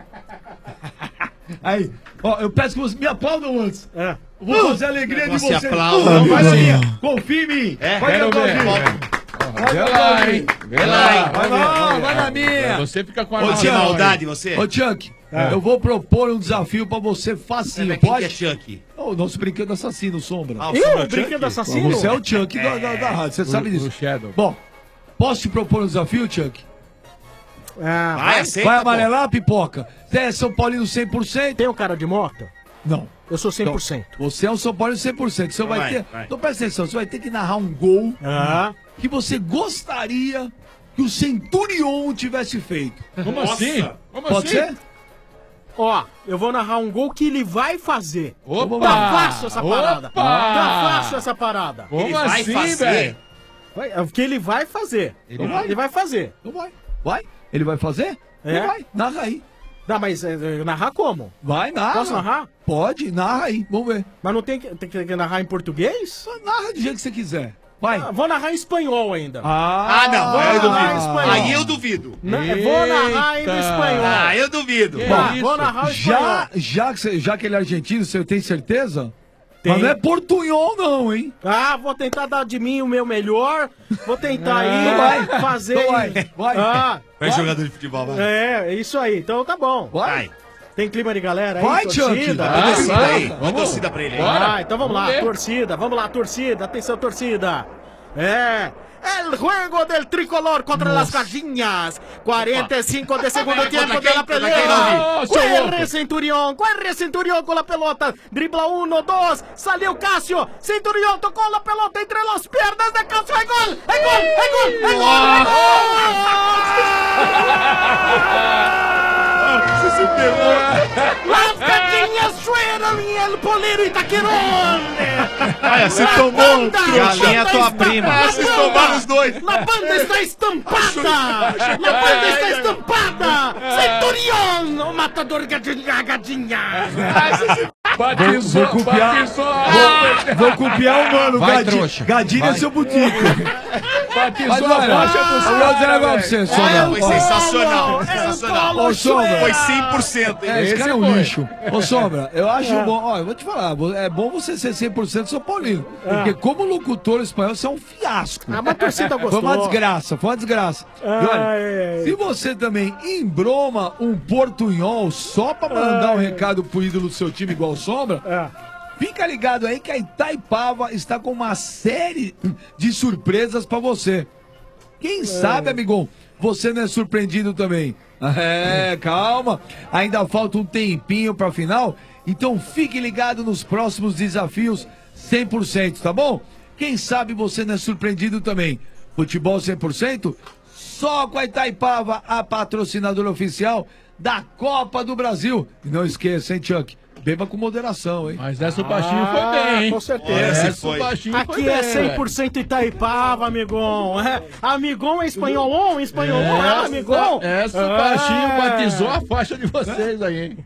Aí, ó, eu peço que você me aplaudam antes. Eu vou fazer a alegria de Você vocês. aplauda. Vai na minha. Confia em mim. Vai quero na tua ver. vida. Vê lá, hein? Vê lá. Vai na minha. Você fica com a Ô, nossa tinha mão aí. maldade, você? Ô, Chuck, eu vou propor um desafio pra você facinho, Quem pode? que é Chuck? O nosso brinquedo assassino, Sombra. Ah, o Sombra é o brinquedo Chuck? assassino? Você é o Chuck da rádio, você sabe disso. O Shadow. Bom, posso te propor um desafio, Chuck? Vai, aceita, Vai amarelar, pipoca? Você é São Paulino 100%? Tem um cara de moto? Não. Eu sou 100%. Você é um São Paulino 100%. Você vai ter... vai. Então presta atenção, você vai ter que narrar um gol que você gostaria que o Centurion tivesse feito. Como assim? Como Pode assim? ser? Ó, eu vou narrar um gol que ele vai fazer. Opa! Tá fácil essa parada. Opa! Tá fácil essa parada. Como Ele vai assim, fazer? velho? É o que ele vai fazer. Ele vai fazer. Então vai. Vai? Ele vai fazer? É? Então vai, narra aí. Não, mas narrar como? Vai, narra. Posso narrar? Pode, narra aí, vamos ver. Mas não tem que narrar em português? Só narra do jeito que você quiser. Vai. Vou narrar em espanhol ainda. Não, vou aí eu narrar em duvido. espanhol. Aí eu duvido. Vou narrar em espanhol. Ah, eu duvido. Vou narrar em espanhol. Já que ele é argentino, você tem certeza? Mas não é portunhol não, hein? Vou tentar dar de mim o meu melhor. Vou tentar fazer. Então vai. Vai jogador de futebol, vai. É isso aí. Então tá bom. Vai. Tem clima de galera aí? Vai, torcida? Chuck. Vai torcida aí. Vai torcida pra ele aí. Então vamos lá, torcida. Vamos lá, torcida. Atenção, torcida. El juego del tricolor contra las gallinas. 45 de segundo tiempo de la pelea. Corre Centurión con la pelota. Dribla 1, 2. Salió Casio. Centurión tocó la pelota entre las piernas de Casio. ¡Hay gol! ¡Hay gol! ¡Hay gol! ¡Hay gol! Las gallinas suenan y el polero Itaquerón. Olha, se tomou um Galinha tua prima. Se tomar os dois. La banda está estampada! La banda está estampada! Centurión! O matador gadinha! Batizou, Vou copiar o mano, Vai, Gadinho. trouxa. Gadinho é seu butico. Batizou Mas olha, a faixa do eu vou dizer um negócio pra você, Sombra. Foi sensacional. Sensacional. Ô, Sombra. Foi 100%. hein? Esse cara é um lixo. Ô, Sombra, eu acho bom. Ó, eu vou te falar, é bom você ser 100% São Paulino. Porque como locutor espanhol, você é um fiasco. Mas a torcida gostou. Foi uma desgraça. E olha, se você também embroma um portunhol só pra mandar um recado pro ídolo do seu time igual o Sombra, fica ligado aí que a Itaipava está com uma série de surpresas pra você. Quem sabe, amigão, você não é surpreendido também. Calma. Ainda falta um tempinho pra final, então fique ligado nos próximos desafios 100%, tá bom? Quem sabe você não é surpreendido também. Futebol 100%, só com a Itaipava, a patrocinadora oficial da Copa do Brasil. E não esqueça, hein, Chuck? Beba com moderação, hein? Mas essa o baixinho foi bem, hein? Com certeza. Essa o baixinho foi Aqui bem, é 100% Itaipava, amigão. Amigão é espanholão, espanholão é amigão. Essa o baixinho batizou a faixa de vocês aí, hein?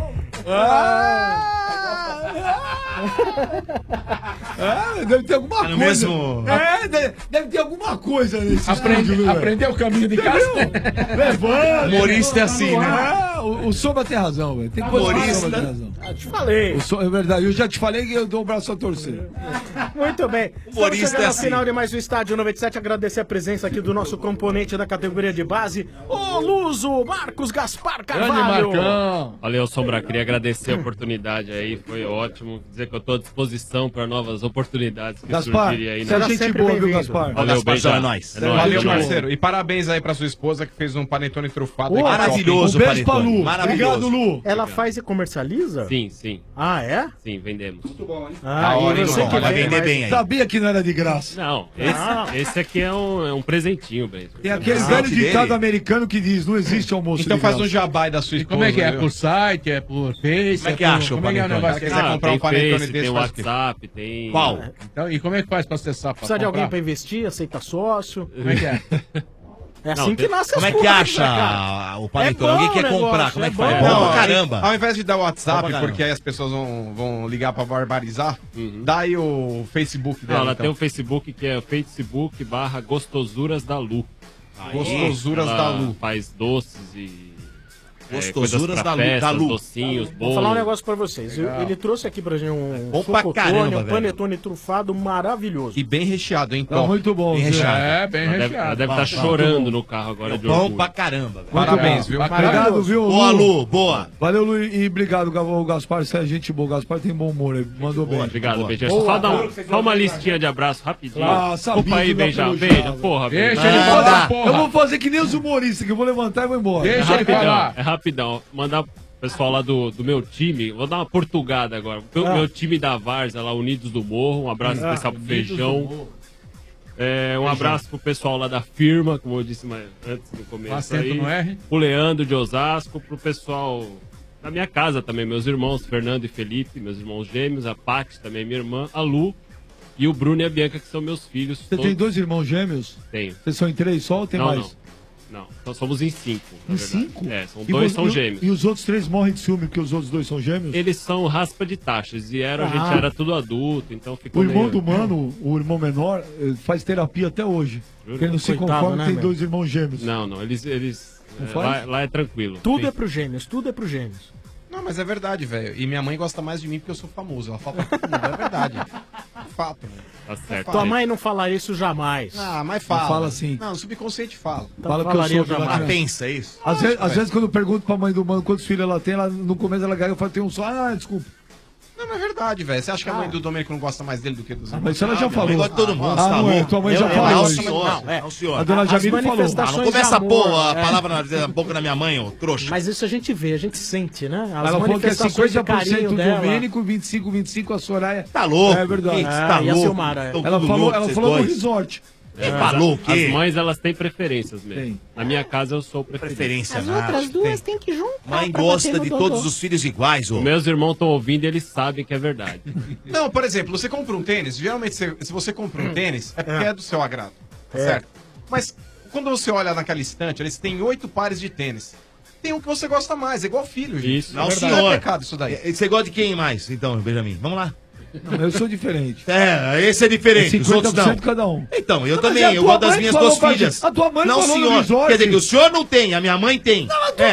Deve ter alguma coisa. mesmo- Deve ter alguma coisa nesse estúdio, velho. Aprendeu o caminho de casa? Levanta. Humorista é assim, né? O Sombra tem razão, velho. Tem coisa que o Sombra tem razão. Te falei. É verdade, eu já te falei que eu dou o braço a torcer. Muito bem. Estamos Humorista chegando é ao assim. final de mais um Estádio 97. Agradecer a presença aqui do nosso componente da categoria de base, o Luso Marcos Gaspar Grande Carvalho. Marcão. Valeu, Sombra. Queria agradecer a oportunidade aí, foi ótimo. Dizer que eu tô à disposição para novas oportunidades que Gaspar, surgirem aí. você é gente sempre boa, viu, bem-vindo. Gaspar? Valeu, Gasparzão, beijo. é nóis. Valeu, Tchau. parceiro. E parabéns aí pra sua esposa que fez um panetone trufado. Ô, Maravilhoso, Um beijo pra Panetone. Lu. Maravilhoso. Obrigado, Lu. Ela faz e comercializa? Sim, sim. Ah, é? Sim, vendemos. Ah, hora, e hein, você Luan? que Vai vem, vender mas- bem aí. Sabia que não era de graça. Não, esse aqui é um presentinho, Breno. Tem aquele Ah, velho dele? ditado americano que diz, não existe almoço Então de faz graça. um jabai da sua E esposa. como é que é? viu? Por site, é por Face? Como é que acha o Como é que é o panetone? negócio? comprar um panetone Face, desse, tem faz o quê? WhatsApp, tem... Então, e como é que faz pra acessar? Pra Precisa de alguém comprar? pra investir, aceita sócio. Como é que é? É assim Não, que nasce como as é que coisas, acha cara. o panetone? É bom Alguém quer o negócio, comprar, como é que é faz? bom. Bom pra Não, caramba. Ao invés de dar o Bom WhatsApp, pra caramba. porque aí as pessoas vão ligar pra barbarizar, dá aí o Facebook dela. Ela então. tem o Facebook que é Facebook/Gostosuras da Lu. Gostosuras Ela da Lu. Faz doces e Gostosuras coisas pra da Lu, festas, da Lu. docinhos, Vou bolos. falar um negócio pra vocês. Legal. Ele trouxe aqui pra gente um Bom pra chocotone, caramba, um velho. panetone trufado maravilhoso. E bem recheado, hein? Tá Top. muito bom. Bem Zé. recheado. É, bem Ela recheado. deve estar Bom, chorando no carro agora de Bom orgulho. pra caramba, velho. Parabéns, viu? Obrigado, viu, Boa, Lu, boa. Valeu, Lu, e obrigado, o Gaspar. Você é gente boa. O Gaspar tem bom humor, ele mandou bem. Obrigado, Boa. Benja. Boa. Só dar só uma listinha de abraço rapidinho. Ah, sabia Opa aí, que dá Benja. pra Beija, elogiar, porra, Deixa Benja. ele falar, porra. Eu vou fazer que nem os humoristas, que eu vou levantar e vou embora. Deixa ele falar. É rapidão. Mandar pro pessoal lá do meu time, vou dar uma portugada agora. Meu time da Várzea lá, Unidos do Morro, um abraço especial pro Feijão. Um abraço pro pessoal lá da firma, como eu disse antes no começo Acento aí. no R. O Leandro de Osasco, pro pessoal da minha casa também, meus irmãos, Fernando e Felipe, meus irmãos gêmeos, a Paty também, minha irmã, a Lu, e o Bruno e a Bianca, que são meus filhos. Você tem 2 irmãos gêmeos? Tenho. Vocês são em 3 só ou tem Não, mais? Não, então somos em 5. Em 5? São 2 são gêmeos. E os outros 3 morrem de ciúme porque os outros 2 são gêmeos? Eles são raspa de taxas, e a gente era tudo adulto, então ficou O irmão meio... do mano, o irmão menor, faz terapia até hoje. Porque ele não se Coitado, conforma, né, tem meu? 2 irmãos gêmeos. Não, eles Não faz? lá é tranquilo. Tudo é pro gêmeos, tudo é pro gêmeos. Não, mas é verdade, velho. E minha mãe gosta mais de mim porque eu sou famoso. Ela fala pra todo mundo, é verdade. É fato, velho. Tá certo. Tua mãe não fala isso jamais. Ah, mas fala. Não fala assim. Não, o subconsciente fala. Então Fala que eu falaria sou jamais. bacana. Pensa isso. Às vezes quando eu pergunto pra mãe do mano quantos filhos ela tem, ela, no começo ela gaga, eu falo, tem um só. Ah, desculpa. Não, mas é verdade, velho. Você acha que a mãe do Domênico não gosta mais dele do que dos irmãos? Mas isso ela já Minha falou. mãe gosta de todo mundo, Ah, tá não é, louco? tua mãe já Não, falou. senhor. Não, Não, senhor. A dona As Jamile falou. Ah, manifestações não começa a de pôr amor, a palavra na boca da minha mãe, ô trouxa. Mas isso a gente vê, a gente sente, né? As Ela falou que é manifestações de 50% carinho do dela. Domênico, 25 a Soraya. Tá louco? É verdade. Quem que tá e a louco? Silmara, Tão Ela tudo falou, louco, ela vocês falou no dois. resort. Quem falou o quê? As mães, elas têm preferências mesmo. Tem. Na minha casa, eu sou o preferido. Preferência As nada. outras duas tem que juntar. Mãe pra gosta bater no de dodô. todos os filhos iguais, ô. Meus irmãos estão ouvindo e eles sabem que é verdade. Não, por exemplo, você compra um tênis, geralmente se você compra um tênis, é porque é do seu agrado, tá certo? Mas quando você olha naquela estante, eles têm 8 pares de tênis. Tem um que você gosta mais, é igual filho, gente. Isso. Não, Não senhor. é pecado isso daí. Você gosta de quem mais, então, Benjamin? Vamos lá. Não, eu sou diferente. Esse é diferente, os outros não. 50% cada um. Então, eu Não, mas também, e a eu tua gosto das mãe minhas falou duas pra filhas. gente? A tua mãe não, falou no senhor. resort. Quer dizer que o senhor não tem, a minha mãe tem.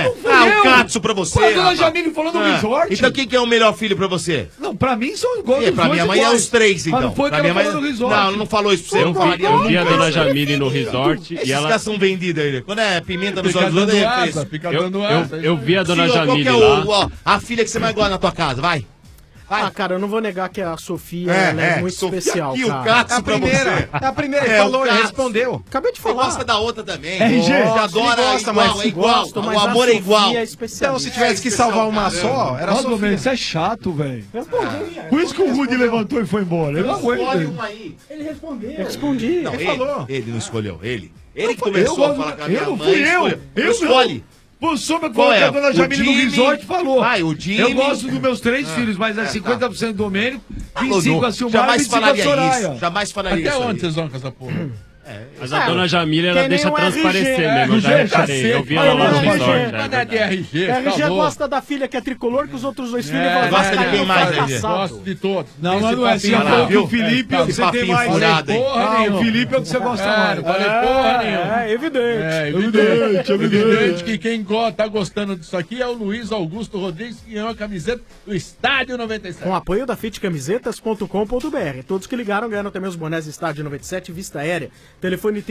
fui o eu. Katsu pra você. Pô, a dona rapaz. Jamile falou no resort. Então quem que é o melhor filho pra você? Não, pra mim são iguais. Pra minha mãe é os 3, então. Mas não foi Pra que ela minha falou mãe... no resort. Não, ela não falou isso pra você. Eu vi a dona Jamile no resort Esses e ela... caras são vendidos aí. Quando é pimenta nos Fica olhos, dando é asa, isso. fica Eu, dando asa. eu vi a dona Senhor, Jamile qual que é lá. a filha que você mais gosta na tua casa? Vai. Ah, cara, eu não vou negar que a Sofia ela é muito Sofia especial, aqui, o cara. Katsu pra você. É a primeira, ele É, falou, o ele Katsu. respondeu. Acabei de Você falar. gosta da outra também. RG. Você Gosta, adora, ele é gosta, igual, mas é igual. gosto, O mas a amor é Sofia igual. é especial. Então, se tivesse que salvar uma só, era Nossa, só. Domênico, isso é chato, velho. Por isso que o Rudy levantou e foi embora. Eu não aguento. Escolhe velho. um aí. Ele respondeu. Eu respondi. Não, Ele ele falou. Ele não escolheu, ele. Ele que Eu começou a gosto- falar com a minha eu não mãe. fui eu. escolheu. Eu Escolhe. O Sombra Qual falou que é? a dona O Jamile no Jimmy? resort falou. Vai, o Jimmy. Eu gosto dos meus 3 filhos, mas é 50% do Domênico, Falou, 25% não. a Silmar e Jamais 25% a falaria Soraya. isso. Jamais falaria Até isso. onde aí. vocês vão com essa porra? Mas a dona Jamile, ela Tem deixa nem um transparecer RG. mesmo. Eu já RG, reparei. Eu vi ela Olha lá no lá, resort. RG. é Mas não é de verdade. RG, A RG tá louco. gosta da filha que é tricolor, que os outros 2 filhos É, vão gosta de quem mais, Gosto de todos. Não, Esse mas não é. Você já papinho falou lá, que o viu? Felipe é o que esse você tem papinho mais. furado, hein? Porra Ah, o nenhuma. Felipe é o que você gosta É, mais. não falei porra nenhuma. É evidente. É evidente, evidente que quem tá gostando disso aqui é o Luiz Augusto Rodrigues, que ganhou a camiseta do Estádio 97. Com apoio da fitcamisetas.com.br. Todos que ligaram ganharam também os bonés Estádio 97 Vista Aérea. Telefone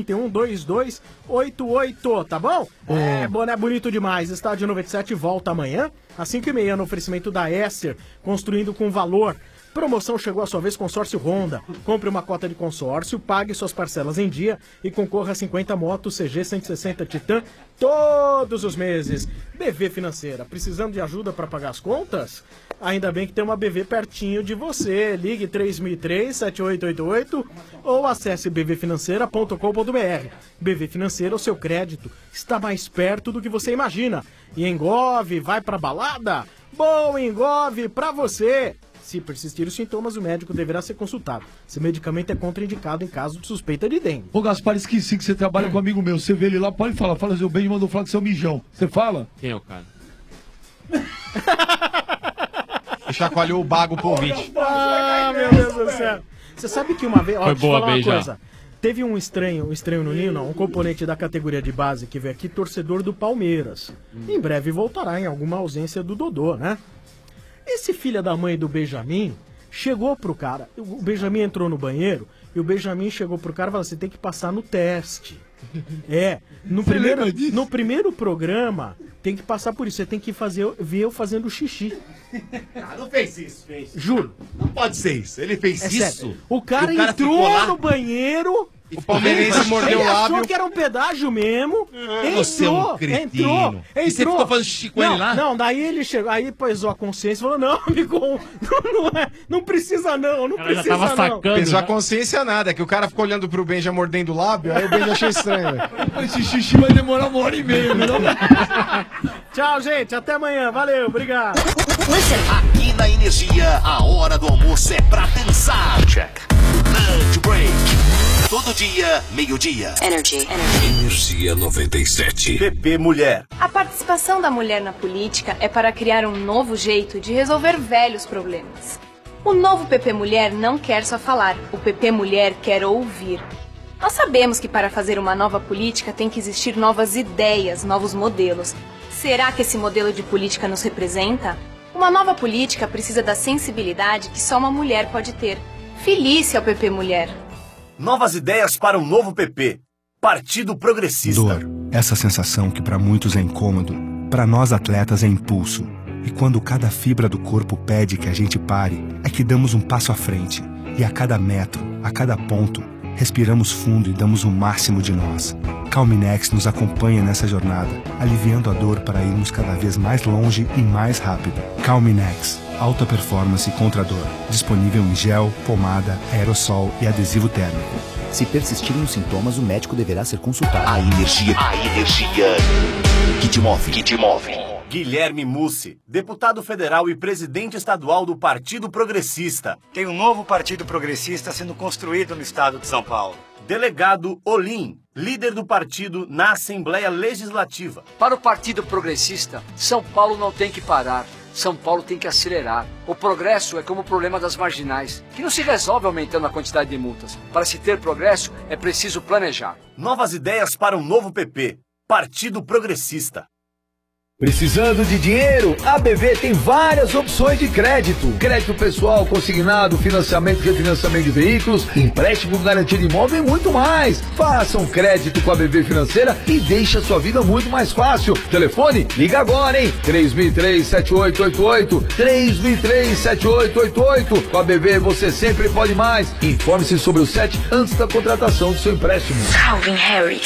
3031-2288, tá bom? É, boné bonito demais. Estádio 97 volta amanhã, às 5h30, no oferecimento da Esser, construindo com valor. Promoção chegou à sua vez, consórcio Honda. Compre uma cota de consórcio, pague suas parcelas em dia e concorra a 50 motos CG 160 Titan todos os meses. BV Financeira, precisando de ajuda para pagar as contas? ainda bem que tem uma BV pertinho de você. Ligue 3003-7888 ou acesse bvfinanceira.com.br. BV Financeira, o seu crédito está mais perto do que você imagina. E Engove, vai pra balada? Bom Engove pra você! Se persistir os sintomas, o médico deverá ser consultado. Esse medicamento é contraindicado em caso de suspeita de dengue. Ô Gaspar, esqueci que você trabalha com um amigo meu. Você vê ele lá, pode falar. Fala assim, o Benji mandou falar que você é um mijão. Você fala? Quem é o cara? E chacoalhou o bago pro ouvinte. Ah, meu Deus do céu. Você sabe que uma vez... Ó, Foi deixa eu boa, falar uma Benja. coisa. Teve um estranho no Ninho, não, um componente da categoria de base que veio aqui, torcedor do Palmeiras. Em breve voltará em alguma ausência do Dodô, né? Esse filho da mãe do Benjamin chegou pro cara, o Benjamin entrou no banheiro e o Benjamin chegou pro cara e falou: você tem que passar no teste. No primeiro programa tem que passar por isso, você tem que ver eu fazendo xixi. Ah, não fez isso, fez. Juro. Não pode ser isso. Ele fez É isso. sério. O cara, E ficou entrou lá. no banheiro. O palmeirense mordeu o Ele achou lábio. que era um pedágio mesmo. Você é um cretino. E você ficou fazendo xixi com ele lá? Não, daí ele chegou, aí pesou a consciência e falou: não, amigo, não precisa não precisa não. Pesou a consciência nada, é que o cara ficou olhando pro Benja mordendo o lábio, aí o Benja achou estranho. velho. Esse xixi vai demorar 1h30, não? Tchau, gente, até amanhã, valeu, obrigado. Aqui na Energia, a hora do almoço é pra dançar. Check. Lunch break. Todo dia, meio-dia. Energia 97. PP Mulher. A participação da mulher na política é para criar um novo jeito de resolver velhos problemas. O novo PP Mulher não quer só falar, o PP Mulher quer ouvir. Nós sabemos que para fazer uma nova política tem que existir novas ideias, novos modelos. Será que esse modelo de política nos representa? Uma nova política precisa da sensibilidade que só uma mulher pode ter. Felícia ao PP Mulher. Novas ideias para um novo PP. Partido Progressista. Dor, essa sensação que para muitos é incômodo, para nós atletas é impulso. E quando cada fibra do corpo pede que a gente pare, é que damos um passo à frente. E a cada metro, a cada ponto, respiramos fundo e damos o máximo de nós. Calminex nos acompanha nessa jornada, aliviando a dor para irmos cada vez mais longe e mais rápido. Calminex, alta performance contra a dor. Disponível em gel, pomada, aerossol e adesivo térmico. Se persistirem os sintomas, o médico deverá ser consultado. A energia que te move. Guilherme Mussi, deputado federal e presidente estadual do Partido Progressista. Tem um novo Partido Progressista sendo construído no estado de São Paulo. Delegado Olim, líder do partido na Assembleia Legislativa. Para o Partido Progressista, São Paulo não tem que parar. São Paulo tem que acelerar. O progresso é como o problema das marginais, que não se resolve aumentando a quantidade de multas. Para se ter progresso, é preciso planejar. Novas ideias para um novo PP. Partido Progressista. Precisando de dinheiro? A BV tem várias opções de crédito. Crédito pessoal, consignado, financiamento, refinanciamento de veículos, empréstimo com garantia de imóvel e muito mais. Faça um crédito com a BV Financeira e deixe a sua vida muito mais fácil. Telefone? Liga agora, hein? 3003-7888. 3003-7888. Com a BV você sempre pode mais. Informe-se sobre o SET antes da contratação do seu empréstimo. Calvin Harris.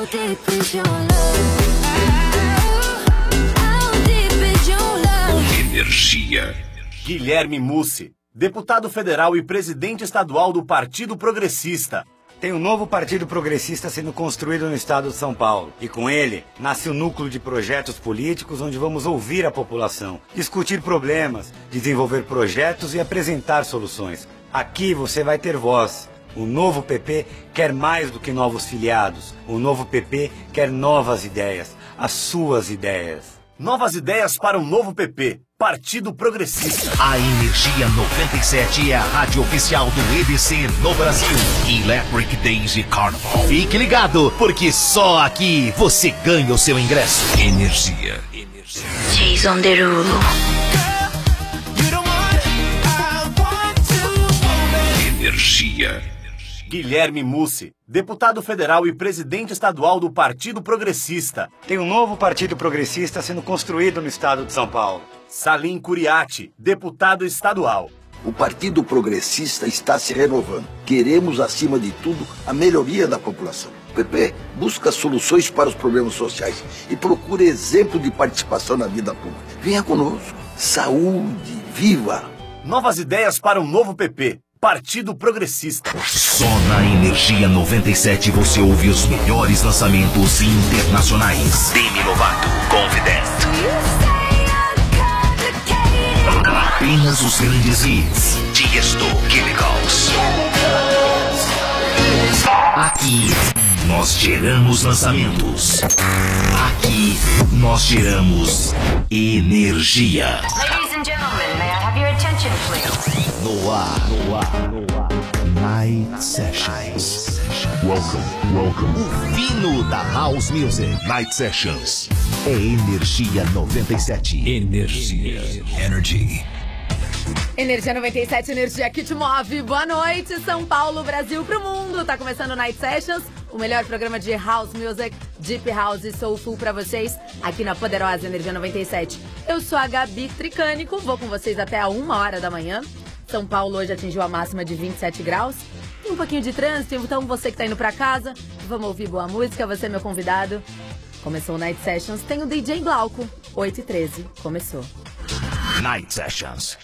Energia. Guilherme Mussi, deputado federal e presidente estadual do Partido Progressista. Tem um novo Partido Progressista sendo construído no estado de São Paulo. E com ele, nasce o núcleo de projetos políticos onde vamos ouvir a população, discutir problemas, desenvolver projetos e apresentar soluções. Aqui você vai ter voz. O novo PP quer mais do que novos filiados. O novo PP quer novas ideias, as suas ideias. Novas ideias para um novo PP. Partido Progressista. A Energia 97 é a rádio oficial do EBC no Brasil. Electric Daisy Carnival. Fique ligado, porque só aqui você ganha o seu ingresso. Energia. Jason Derulo. Energia. Guilherme Mussi, deputado federal e presidente estadual do Partido Progressista. Tem um novo Partido Progressista sendo construído no estado de São Paulo. Salim Curiati, deputado estadual. O Partido Progressista está se renovando. Queremos, acima de tudo, a melhoria da população. O PP busca soluções para os problemas sociais e procura exemplo de participação na vida pública. Venha conosco. Saúde, viva! Novas ideias para um novo PP. Partido Progressista. Só na Energia 97 você ouve os melhores lançamentos internacionais. Demi Lovato, Confident. Apenas os grandes hits. Tiesto, Chemicals. Aqui nós geramos lançamentos. Aqui nós geramos energia. Ladies and gentlemen, may I have your attention, please? No ar. Night Sessions. Welcome. O fino da House Music. Night Sessions. É Energia 97. Energy. Energia 97, energia que te move. Boa noite, São Paulo, Brasil pro mundo. Tá começando o Night Sessions, o melhor programa de House Music, Deep House e Soulful pra vocês, aqui na poderosa Energia 97. Eu sou a Gabi Tricânico, vou com vocês até a 1h da manhã. São Paulo hoje atingiu a máxima de 27 graus. Tem um pouquinho de trânsito, então você que tá indo pra casa, vamos ouvir boa música, você é meu convidado. Começou o Night Sessions, tem o DJ Glauco, 8h13, começou. Night Sessions.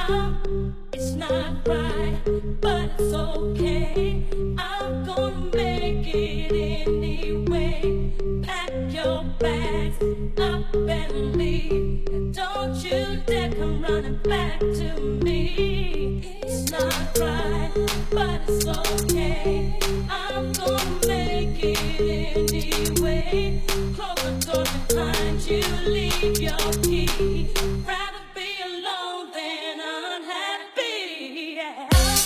It's not right, but it's okay. I'm gonna make it anyway. Pack your bags up and leave. Don't you dare come running back to me. It's not right, but it's okay. I'm gonna make it anyway. Close the door behind you, leave your key. Rather be alone than unhappy. Yeah.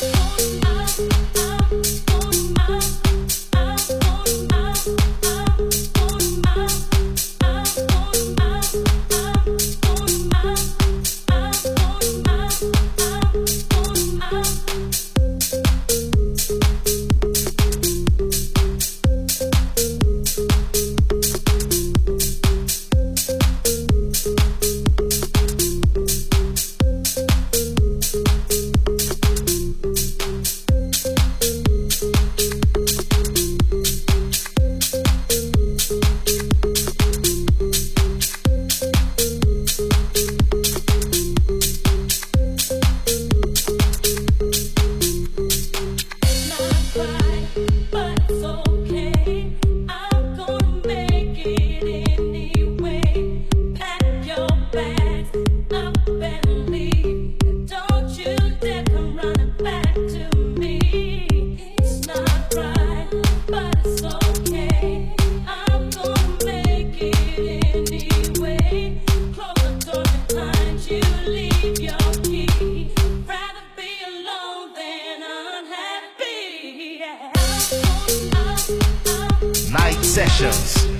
Night Sessions.